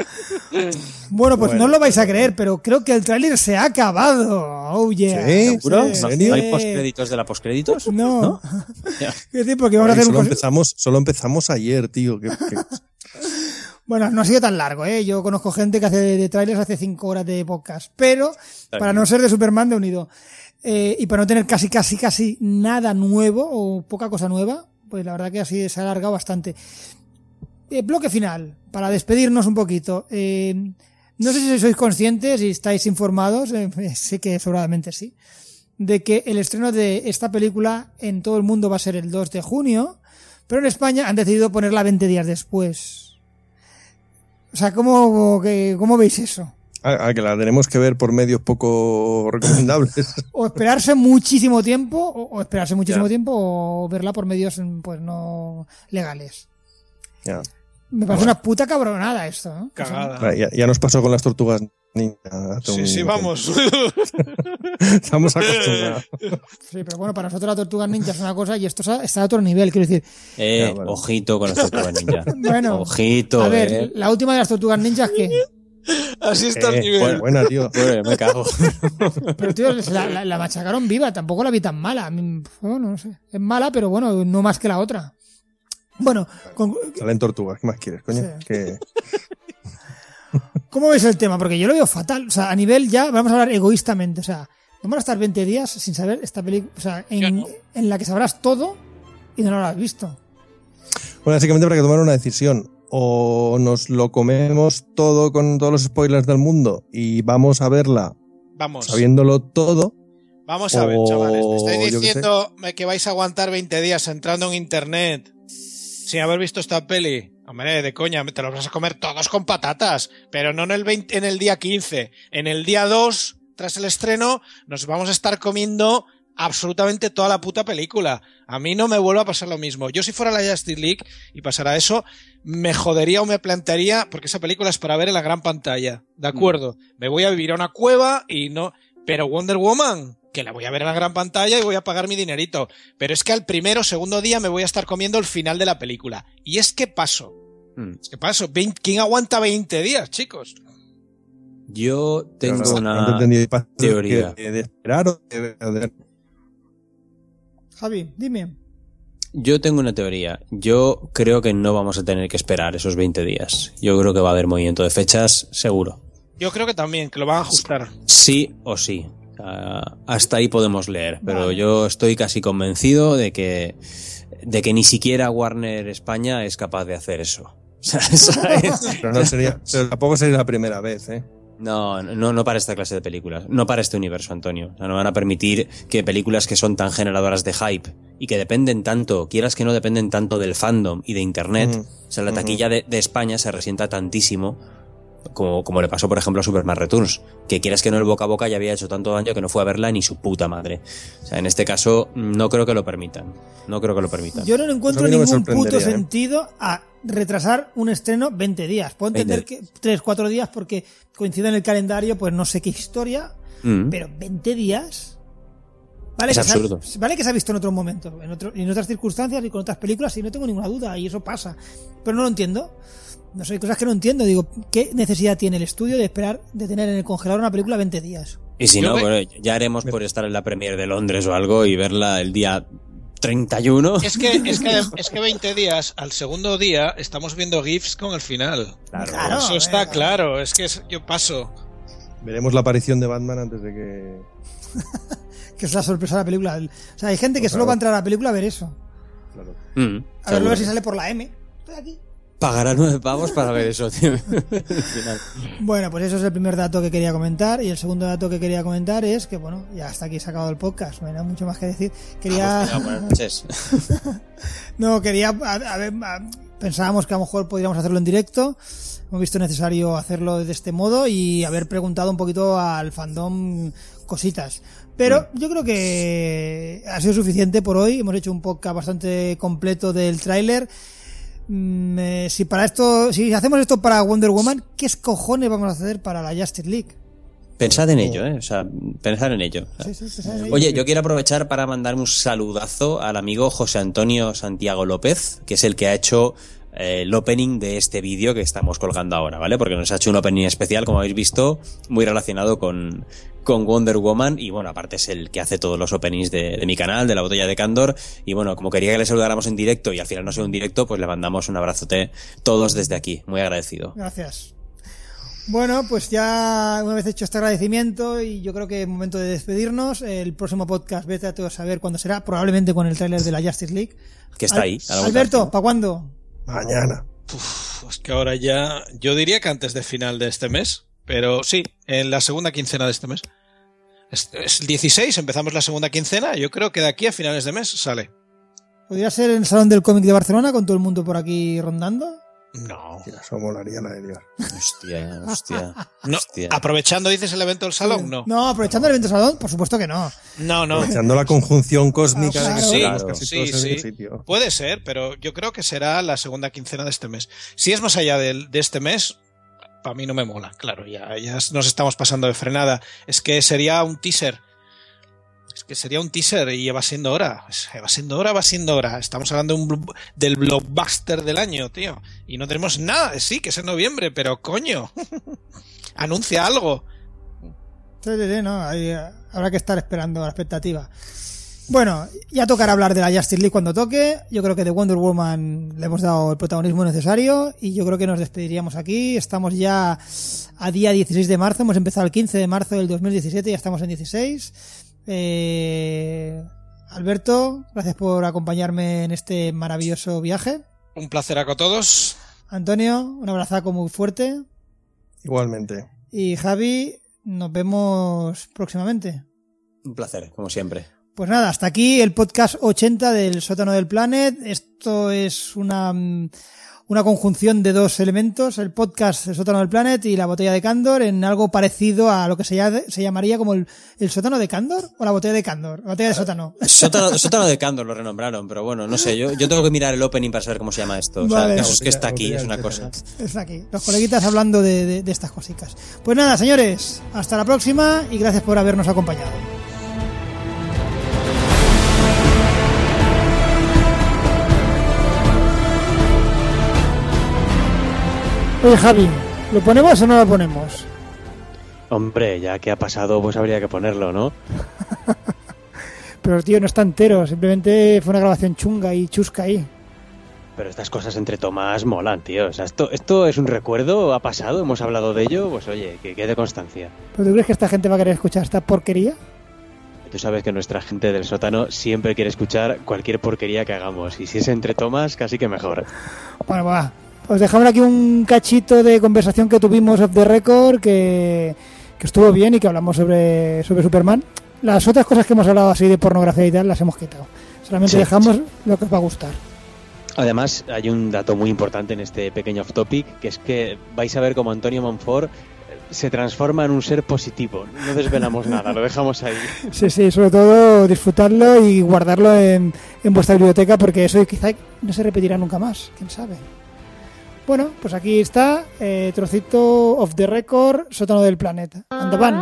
Bueno, pues no lo vais a creer, pero creo que el tráiler se ha acabado. Oh yeah. ¿Sí? ¿Seguro? ¿No hay postcréditos de la postcréditos? No. Es decir, porque vamos a hacer solo empezamos ayer, tío. Bueno, no ha sido tan largo, ¿eh? Yo conozco gente que hace de trailers hace 5 horas de podcast, pero para no ser de Superman de unido y para no tener casi nada nuevo o poca cosa nueva, pues la verdad que así se ha alargado bastante. Bloque final, para despedirnos un poquito. No sé si sois conscientes y estáis informados, sé que sobradamente sí, de que el estreno de esta película en todo el mundo va a ser el 2 de junio, pero en España han decidido ponerla 20 días después. O sea, ¿cómo veis eso? Que la tenemos que ver por medios poco recomendables. O esperarse muchísimo tiempo, o verla por medios pues no legales. Ya. Me parece una puta cabronada esto, ¿no? Cagada. O sea, ya nos pasó con las tortugas ninja. Sí, vamos. Estamos acostumbrados. Sí, pero bueno, para nosotros la tortuga ninja es una cosa y esto está a otro nivel, quiero decir. Bueno. Ojito con las tortugas ninja. Bueno, ojito. A ver, la última de las tortugas ninjas, ¿qué? Así está el nivel. Buena, tío. Me cago. Pero, tío, la machacaron viva, tampoco la vi tan mala. Bueno, no sé. Es mala, pero bueno, no más que la otra. Bueno. Salen tortugas, ¿qué más quieres, coño? Sí. ¿Cómo ves el tema? Porque yo lo veo fatal. O sea, a nivel ya, vamos a hablar egoístamente. O sea, vamos a estar 20 días sin saber esta película. O sea, en la que sabrás todo y no lo habrás visto. Bueno, básicamente habrá que tomar una decisión. O nos lo comemos todo con todos los spoilers del mundo y vamos a verla sabiéndolo todo. Vamos a ver, chavales. ¿Me estáis diciendo que vais a aguantar 20 días entrando en internet sin haber visto esta peli? Hombre, de coña, te los vas a comer todos con patatas, pero no en el día 15. En el día 2, tras el estreno, nos vamos a estar comiendo absolutamente toda la puta película. A mí no me vuelve a pasar lo mismo. Yo si fuera la Justice League y pasara eso, me jodería o me plantearía, porque esa película es para ver en la gran pantalla. ¿De acuerdo? Me voy a vivir a una cueva y no... Pero Wonder Woman, que la voy a ver en la gran pantalla y voy a pagar mi dinerito. Pero es que al primero o segundo día me voy a estar comiendo el final de la película. Y es que paso. ¿Quién aguanta 20 días, chicos? Yo tengo una teoría. De esperar o de... Javi, dime. Yo tengo una teoría. Yo creo que no vamos a tener que esperar esos 20 días. Yo creo que va a haber movimiento de fechas, seguro. Yo creo que también, que lo van a ajustar. Sí o sí. Hasta ahí podemos leer. Pero yo estoy casi convencido de que ni siquiera Warner España es capaz de hacer eso. Pero tampoco sería la primera vez, ¿eh? No para esta clase de películas, no para este universo, Antonio. O sea, no van a permitir que películas que son tan generadoras de hype y que dependen tanto, quieras que no dependen tanto del fandom y de internet, o sea, la taquilla de España se resienta tantísimo como le pasó por ejemplo a Superman Returns, que quieras que no, el boca a boca ya había hecho tanto daño que no fue a verla ni su puta madre. O sea, en este caso no creo que lo permitan. Yo no encuentro ningún puto sentido a retrasar un estreno 20 días. Puedo entender que 3-4 días porque coincide en el calendario, pues no sé qué historia, pero 20 días... Vale, es absurdo. Vale que se ha visto en otros momentos, en otras circunstancias y con otras películas, y no tengo ninguna duda, y eso pasa. Pero no lo entiendo. No sé, hay cosas que no entiendo. Digo, ¿qué necesidad tiene el estudio de esperar, de tener en el congelador una película 20 días? Y si no, bueno, ya haremos por estar en la premiere de Londres o algo y verla el día 31. Es que 20 días, al segundo día, estamos viendo GIFs con el final. Claro, eso está claro. Es que yo paso. Veremos la aparición de Batman antes de que... que es la sorpresa de la película. O sea, hay gente que solo va a entrar a la película a ver eso. Claro. A ver si sale por la M. Estoy aquí. Pagará 9 pavos para ver eso, tío. Bueno, pues eso es el primer dato que quería comentar. Y el segundo dato que quería comentar es que, bueno, ya hasta aquí se ha acabado el podcast. No hay nada mucho más que decir. Buenas noches. No, pensábamos que a lo mejor podríamos hacerlo en directo. Hemos visto necesario hacerlo de este modo y haber preguntado un poquito al fandom cositas. Pero yo creo que ha sido suficiente por hoy. Hemos hecho un podcast bastante completo del tráiler. Si hacemos esto para Wonder Woman, ¿qué cojones vamos a hacer para la Justice League? Pensad en ello, o sea, pensad en ello. Sí, pensad en ello. Oye, yo quiero aprovechar para mandar un saludazo al amigo José Antonio Santiago López, que es el que ha hecho el opening de este vídeo que estamos colgando ahora, ¿vale? Porque nos ha hecho un opening especial, como habéis visto, muy relacionado con Wonder Woman, y bueno, aparte es el que hace todos los openings de mi canal, de La Botella de Candor, y bueno, como quería que le saludáramos en directo y al final no sea un directo, pues le mandamos un abrazote todos desde aquí, muy agradecido. Gracias. Bueno, pues ya una vez hecho este agradecimiento, y yo creo que es momento de despedirnos. El próximo podcast, vete a saber cuándo será, probablemente con el tráiler de la Justice League. Que está ahí. Alberto, ¿para cuándo? Mañana. Es que ahora ya, yo diría que antes de final de este mes, pero sí, en la segunda quincena de este mes. Es el 16, empezamos la segunda quincena, yo creo que de aquí a finales de mes sale. ¿Podría ser en el Salón del Cómic de Barcelona con todo el mundo por aquí rondando? No. Eso molaría la de Dios. Hostia. No, aprovechando, dices, el evento del salón, no. No, aprovechando el evento del salón, por supuesto que no. No. Aprovechando la conjunción cósmica. Claro. Sí. Puede ser, pero yo creo que será la segunda quincena de este mes. Si es más allá de este mes, para mí no me mola. Claro, ya nos estamos pasando de frenada. Es que sería un teaser. Y va siendo hora. Va siendo hora. Estamos hablando del blockbuster del año, tío. Y no tenemos nada. Sí, que es en noviembre, pero coño. Anuncia algo. Sí, no. Habrá que estar esperando a la expectativa. Bueno, ya tocará hablar de la Justice League cuando toque. Yo creo que de Wonder Woman le hemos dado el protagonismo necesario y yo creo que nos despediríamos aquí. Estamos ya a día 16 de marzo, hemos empezado el 15 de marzo del 2017 y ya estamos en 16. Alberto, gracias por acompañarme en este maravilloso viaje. Un placer a todos. Antonio, un abrazaco muy fuerte. Igualmente. Y Javi, nos vemos próximamente. Un placer, como siempre. Pues nada, hasta aquí el podcast 80 del Sótano del Planet. Esto es una conjunción de dos elementos, el podcast El Sótano del Planet y la botella de Candor, en algo parecido a lo que se llamaría como el sótano de Candor o la botella de Candor, la botella de sótano. Sótano de Candor lo renombraron, pero bueno, no sé, yo tengo que mirar el opening para saber cómo se llama esto. Vale. O sea, es que está aquí, es una cosa. Está aquí, los coleguitas hablando de estas cositas. Pues nada, señores, hasta la próxima y gracias por habernos acompañado. Oye, Javi, ¿lo ponemos o no lo ponemos? Hombre, ya que ha pasado, pues habría que ponerlo, ¿no? Pero, tío, no está entero. Simplemente fue una grabación chunga y chusca ahí. Pero estas cosas entre tomas molan, tío. O sea, esto es un recuerdo, ha pasado, hemos hablado de ello, pues oye, que quede constancia. ¿Pero tú crees que esta gente va a querer escuchar esta porquería? Tú sabes que nuestra gente del sótano siempre quiere escuchar cualquier porquería que hagamos. Y si es entre tomas, casi que mejor. Bueno, va. Os dejamos aquí un cachito de conversación que tuvimos off the record que estuvo bien y que hablamos sobre Superman. Las otras cosas que hemos hablado así de pornografía y tal las hemos quitado. Solamente dejamos lo que os va a gustar. Además, hay un dato muy importante en este pequeño off topic, que es que vais a ver cómo Antonio Monfort se transforma en un ser positivo. No desvelamos nada, lo dejamos ahí. Sí, sobre todo disfrutarlo y guardarlo en vuestra biblioteca porque eso quizá no se repetirá nunca más, quién sabe. Bueno, pues aquí está, trocito off the record, Sótano del Planeta. Andaban.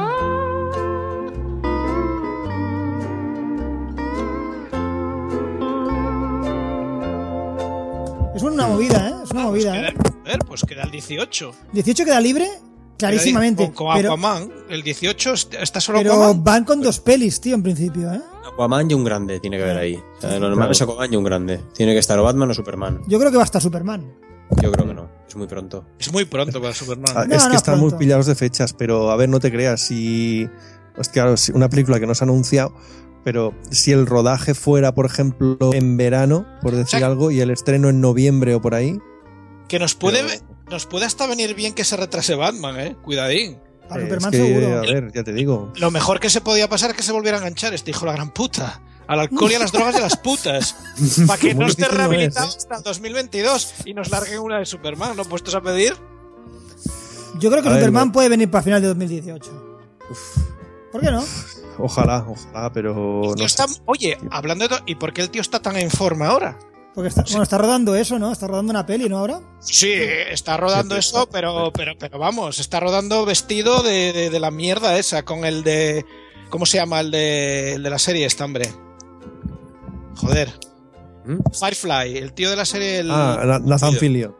Es una movida, ¿eh? Es una movida, Pues queda el 18. ¿18 queda libre? Clarísimamente. Con Aquaman, el 18 está solo pero Aquaman. Pero van con dos pelis, tío, en principio, ¿eh? Aquaman y un grande tiene que haber ahí. O sea, lo normal es Aquaman y un grande. Tiene que estar o Batman o Superman. Yo creo que va a estar Superman. Yo creo que no, es muy pronto. Es muy pronto para Superman. Es que están muy pillados de fechas, pero a ver, no te creas, si claro, una película que no se ha anunciado, pero si el rodaje fuera, por ejemplo, en verano, por decir algo, y el estreno en noviembre o por ahí... Que nos puede hasta venir bien que se retrase Batman, cuidadín. Para Superman seguro. A ver, ya te digo. Lo mejor que se podía pasar es que se volviera a enganchar este hijo de la gran puta. Al alcohol y a las drogas de las putas. Para que no esté rehabilitado hasta el 2022 y nos larguen una de Superman, ¿no? ¿Puestos a pedir? Yo creo que Superman puede venir para final de 2018. ¿Por qué no? Ojalá, pero... No sé. Oye, hablando de... ¿Y por qué el tío está tan en forma ahora? Porque está rodando eso, ¿no? Está rodando una peli, ¿no? Ahora. Sí, está rodando eso, pero vamos, está rodando vestido de la mierda esa, con el de... ¿Cómo se llama el de la serie esta, hombre? Joder. Firefly, el tío de la serie... Nathan Fillion.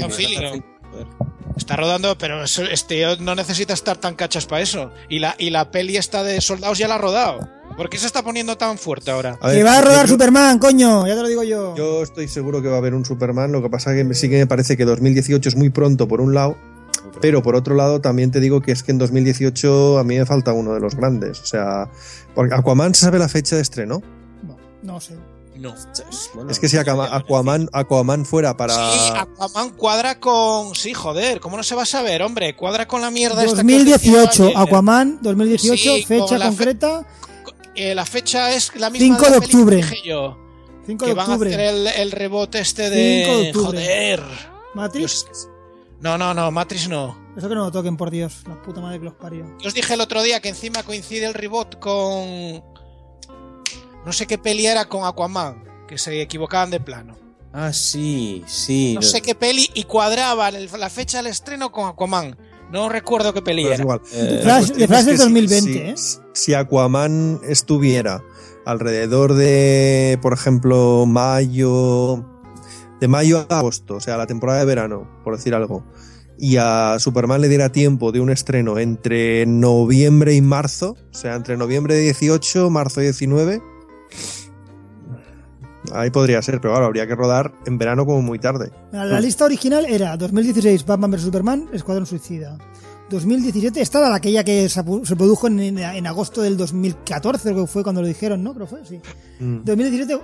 Está rodando, pero este tío no necesita estar tan cachas para eso. Y la peli esta de soldados ya la ha rodado. ¿Por qué se está poniendo tan fuerte ahora? Que va a rodar Superman, coño, ya te lo digo yo. Yo estoy seguro que va a haber un Superman, lo que pasa es que sí que me parece que 2018 es muy pronto por un lado, pero por otro lado también te digo que es que en 2018 a mí me falta uno de los grandes. O sea, porque Aquaman, ¿se sabe la fecha de estreno? No sé. No. Bueno, es que si Aquaman fuera para... Sí, Aquaman cuadra con... Sí, joder, ¿cómo no se va a saber, hombre? Cuadra con la mierda 2018, esta que Aquaman, 2018, sí, fecha concreta... la fecha es la misma 5 de octubre. 5 de octubre. Van a hacer el rebote este de... 5 de octubre. Joder. ¿Matrix? Dios. No, Matrix no. Eso que no lo toquen, por Dios. La puta madre que los parió. Yo os dije el otro día que encima coincide el reboot con... No sé qué peli era con Aquaman, que se equivocaban de plano. Ah, sí. No sé qué peli y cuadraba la fecha del estreno con Aquaman. No recuerdo qué peli era. Igual. Flash del 2020, si Aquaman estuviera alrededor de, por ejemplo, de mayo a agosto, o sea, la temporada de verano, por decir algo, y a Superman le diera tiempo de un estreno entre noviembre y marzo, o sea, entre noviembre de 18, marzo 19... Ahí podría ser, pero claro, habría que rodar en verano como muy tarde. La lista original era 2016 Batman vs Superman, Escuadrón Suicida. 2017, esta era aquella que se produjo en agosto del 2014, creo que fue cuando lo dijeron, ¿no? Creo que fue, sí. 2017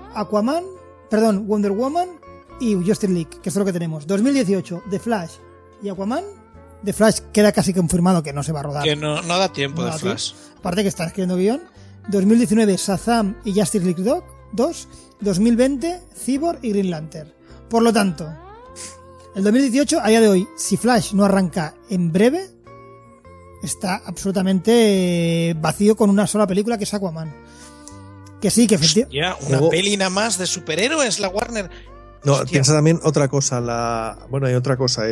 Wonder Woman y Justice League, que es lo que tenemos. 2018 The Flash y Aquaman. The Flash queda casi confirmado que no se va a rodar. Que no da tiempo de Flash. Aparte que está escribiendo guión. 2019 Shazam y Justice League 2. 2020 Cyborg y Green Lantern. Por lo tanto, el 2018, a día de hoy, si Flash no arranca en breve, está absolutamente vacío con una sola película, que es Aquaman. Que sí, que efectivamente... Ya, una peli nada más de superhéroes, la Warner... No, piensa también otra cosa. Bueno, hay otra cosa.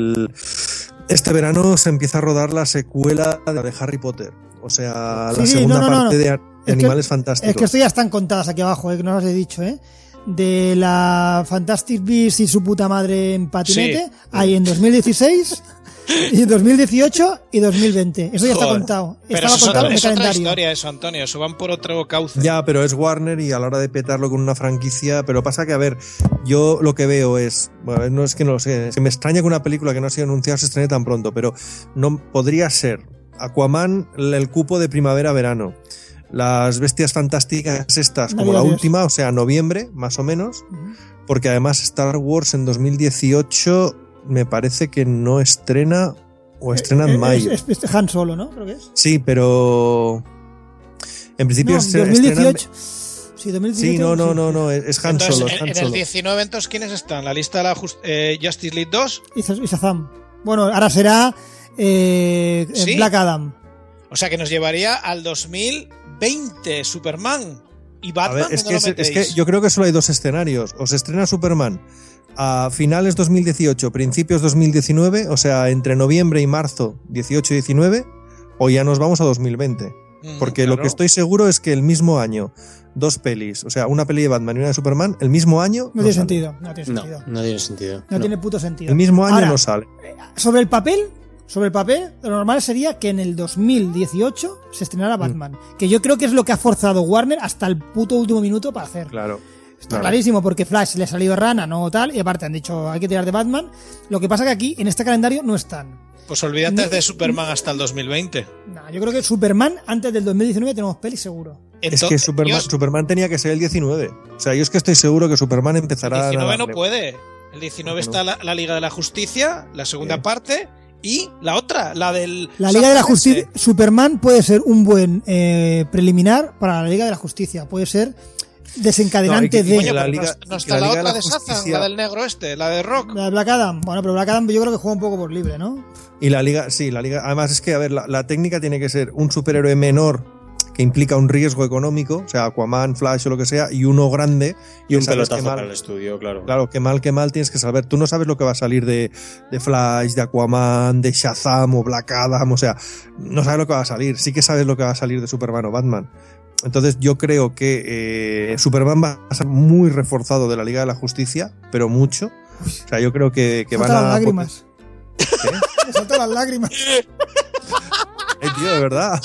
Este verano se empieza a rodar la secuela de Harry Potter. O sea, la segunda parte de Animales Fantásticos. Es que esto ya están contadas aquí abajo, que no os he dicho, de la Fantastic Beasts y su puta madre en patinete, hay en 2016... Y en 2018 y 2020. Eso ya está contado. Pero estaba contado en el calendario. Otra historia eso, Antonio. Eso van por otro cauce. Ya, pero es Warner y a la hora de petarlo con una franquicia... Pero pasa que, a ver, yo lo que veo es... Bueno, no es que no lo sé. Es que me extraña que una película que no ha sido anunciada se estrene tan pronto. Pero no podría ser Aquaman el cupo de primavera-verano. Las Bestias Fantásticas estas, como la última, o sea, noviembre, más o menos. Porque además Star Wars en 2018... me parece que no estrena o estrena en mayo. Es Han Solo, ¿no? Creo que es. Sí, pero en principio es 2018. Sí, 2018. Sí, no, es Han Solo. En el 19, entonces, ¿quiénes están? ¿La lista de la Justice League 2? Y Shazam. Bueno, ahora será ¿Sí? Black Adam. O sea, que nos llevaría al 2020 Superman y Batman. A ver, es que yo creo que solo hay dos escenarios. O se estrena Superman a finales 2018, principios 2019, o sea, entre noviembre y marzo 18 y 19, o ya nos vamos a 2020. Porque claro, lo que estoy seguro es que el mismo año, dos pelis, o sea, una peli de Batman y una de Superman, el mismo año... No tiene sentido. No tiene sentido. No tiene puto sentido. El mismo año. Ahora, no sale. Sobre el papel, lo normal sería que en el 2018 se estrenara Batman. Que yo creo que es lo que ha forzado Warner hasta el puto último minuto para hacer. Claro. Está clarísimo, porque Flash le ha salido rana, no tal, y aparte han dicho hay que tirar de Batman. Lo que pasa que aquí, en este calendario, no están. Pues olvídate de Superman hasta el 2020. No, yo creo que Superman, antes del 2019, tenemos peli seguro. Entonces, es que Superman tenía que ser el 19. O sea, yo es que estoy seguro que Superman empezará... El 19 no puede. El 19 está la Liga de la Justicia, la segunda parte, y la otra, la del... La Liga de la Justicia. Superman puede ser un buen preliminar para la Liga de la Justicia. Puede ser... desencadenante de la Liga, no está la otra de Shazam, la del negro la de Rock, la de Black Adam. Bueno, pero Black Adam yo creo que juega un poco por libre, ¿no? Y la Liga, además es que, a ver, la técnica tiene que ser un superhéroe menor que implica un riesgo económico, o sea, Aquaman, Flash o lo que sea, y uno grande y un pelotazo para el estudio, claro. Claro, que mal tienes que saber. Tú no sabes lo que va a salir de Flash, de Aquaman, de Shazam o Black Adam, o sea, no sabes lo que va a salir. Sí que sabes lo que va a salir de Superman o Batman. Entonces yo creo que Superman va a ser muy reforzado de la Liga de la Justicia, pero mucho. O sea, yo creo que van a... las lágrimas. ¿Qué? Me saltan las lágrimas. Tío, de verdad.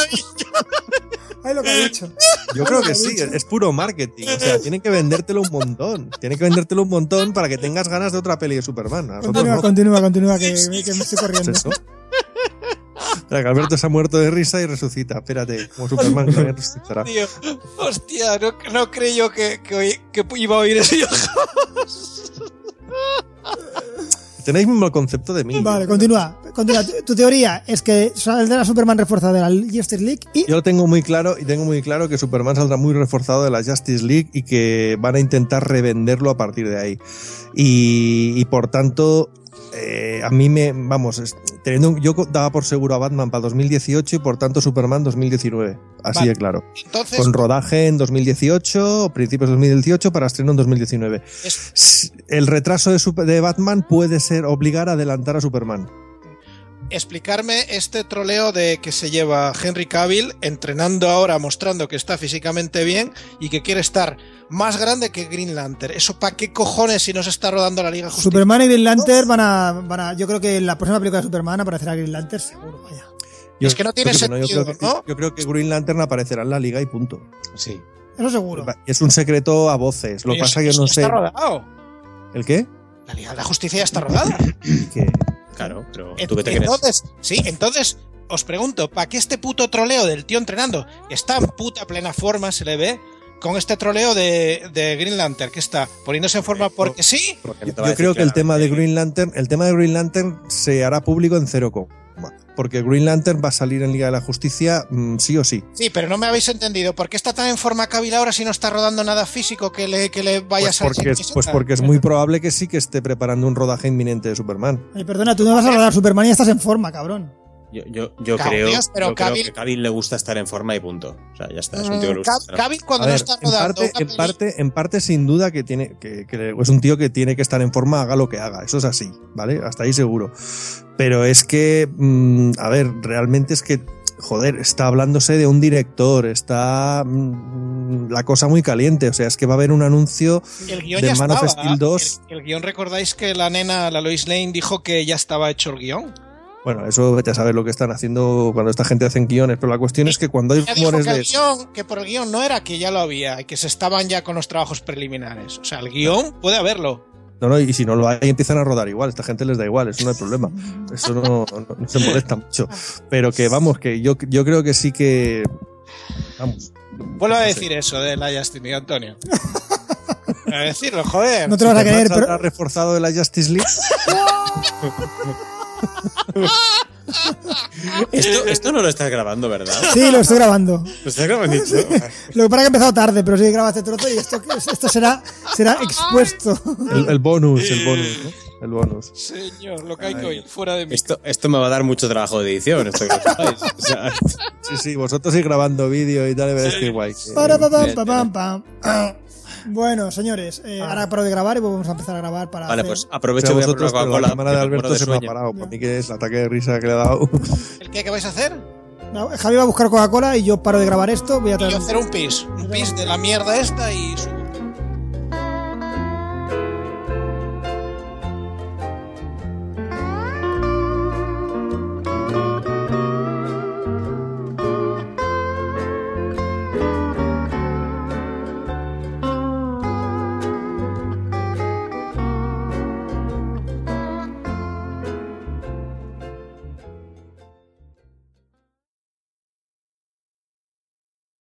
Ay, lo que ha dicho. Yo creo que sí, es puro marketing. O sea, tienen que vendértelo un montón. Tienen que vendértelo un montón para que tengas ganas de otra peli de Superman. Continúa, que me estoy corriendo. ¿Es eso? Espera, que Alberto se ha muerto de risa y resucita. Espérate, como Superman que también resucitará. Tío, hostia, no creo que iba a oír eso yo. Tenéis un mal concepto de mí. Vale, continúa. Tu teoría es que saldrá Superman reforzado de la Justice League y... Yo lo tengo muy claro que Superman saldrá muy reforzado de la Justice League y que van a intentar revenderlo a partir de ahí. Y por tanto... a mí yo daba por seguro a Batman para 2018 y por tanto Superman 2019, así de claro. Entonces, con rodaje en 2018 o principios de 2018 para estreno en 2019. El retraso de Batman puede ser obligar a adelantar a Superman. Explicarme este troleo de que se lleva Henry Cavill entrenando ahora, mostrando que está físicamente bien y que quiere estar más grande que Green Lantern. ¿Eso para qué cojones si no se está rodando la Liga de Justicia? Superman y Green Lantern van a yo creo que en la próxima película de Superman aparecerá Green Lantern seguro, vaya. Es que no tiene sentido, ¿no? Yo creo que Green Lantern aparecerá en la Liga y punto. Sí. Eso seguro. Es un secreto a voces. Lo que pasa es que no sé. Está rodado. ¿El qué? La Liga de la Justicia ya está rodada. ¿Qué? Claro, pero ¿tú qué te crees? Entonces, os pregunto, ¿para qué este puto troleo del tío entrenando? Está en puta plena forma, se le ve, con este troleo de Green Lantern, que está poniéndose en forma porque sí. Yo creo que el tema de Green Lantern se hará público en 0, porque Green Lantern va a salir en Liga de la Justicia sí o sí. Sí, pero no me habéis entendido. ¿Por qué está tan en forma Cavill ahora si no está rodando nada físico que le vaya a salir? Pues porque es muy probable que sí que esté preparando un rodaje inminente de Superman. Ay, perdona, tú no vas a rodar Superman y estás en forma, cabrón. Yo creo que Cavill le gusta estar en forma y punto. O sea, ya está. Es un tío que le gusta Cavill cuando no está rodando. En parte, sin duda, que tiene que es un tío que tiene que estar en forma, haga lo que haga. Eso es así, ¿vale? Hasta ahí seguro. Pero es que, a ver, realmente es que, joder, está hablándose de un director, está la cosa muy caliente. O sea, es que va a haber un anuncio de Man of Steel 2. El guión, ¿recordáis que la Lois Lane, dijo que ya estaba hecho el guión? Bueno, eso vete a saber lo que están haciendo cuando esta gente hace guiones, pero la cuestión es que cuando hay rumores de que por el guión no era, que ya lo había, y que se estaban ya con los trabajos preliminares. O sea, el guión puede haberlo. No, y si no lo hay, empiezan a rodar igual. Esta gente les da igual, eso no hay problema. Eso no se molesta mucho. Pero que vamos, que yo creo que sí que... Vamos. Vuelvo a decir eso de la Justice, Antonio. A decirlo, joder. No te lo vas a creer, pero... ¿Has reforzado de la Justice League? Esto no lo estás grabando, ¿verdad? Sí, lo estoy grabando. ¿Lo estás grabando? Sí. Lo que pasa es que he empezado tarde, pero sí graba este trozo y esto será expuesto. El bonus, ¿no? El bonus. Señor, lo que hay que oír, fuera de mí. Esto me va a dar mucho trabajo de edición, esto que lo sabéis. O sea, sí, vosotros ir grabando vídeo y tal, veréis que guay. Bueno, señores, ahora paro de grabar y vamos a empezar a grabar para. Vale, pues aprovecho y vosotros, pero la cámara de Alberto se me ha parado. Para mí que es el ataque de risa que le ha dado. ¿El qué vais a hacer? Javi va a buscar Coca-Cola y yo paro de grabar esto. Voy a hacer un pis de la mierda esta y subo.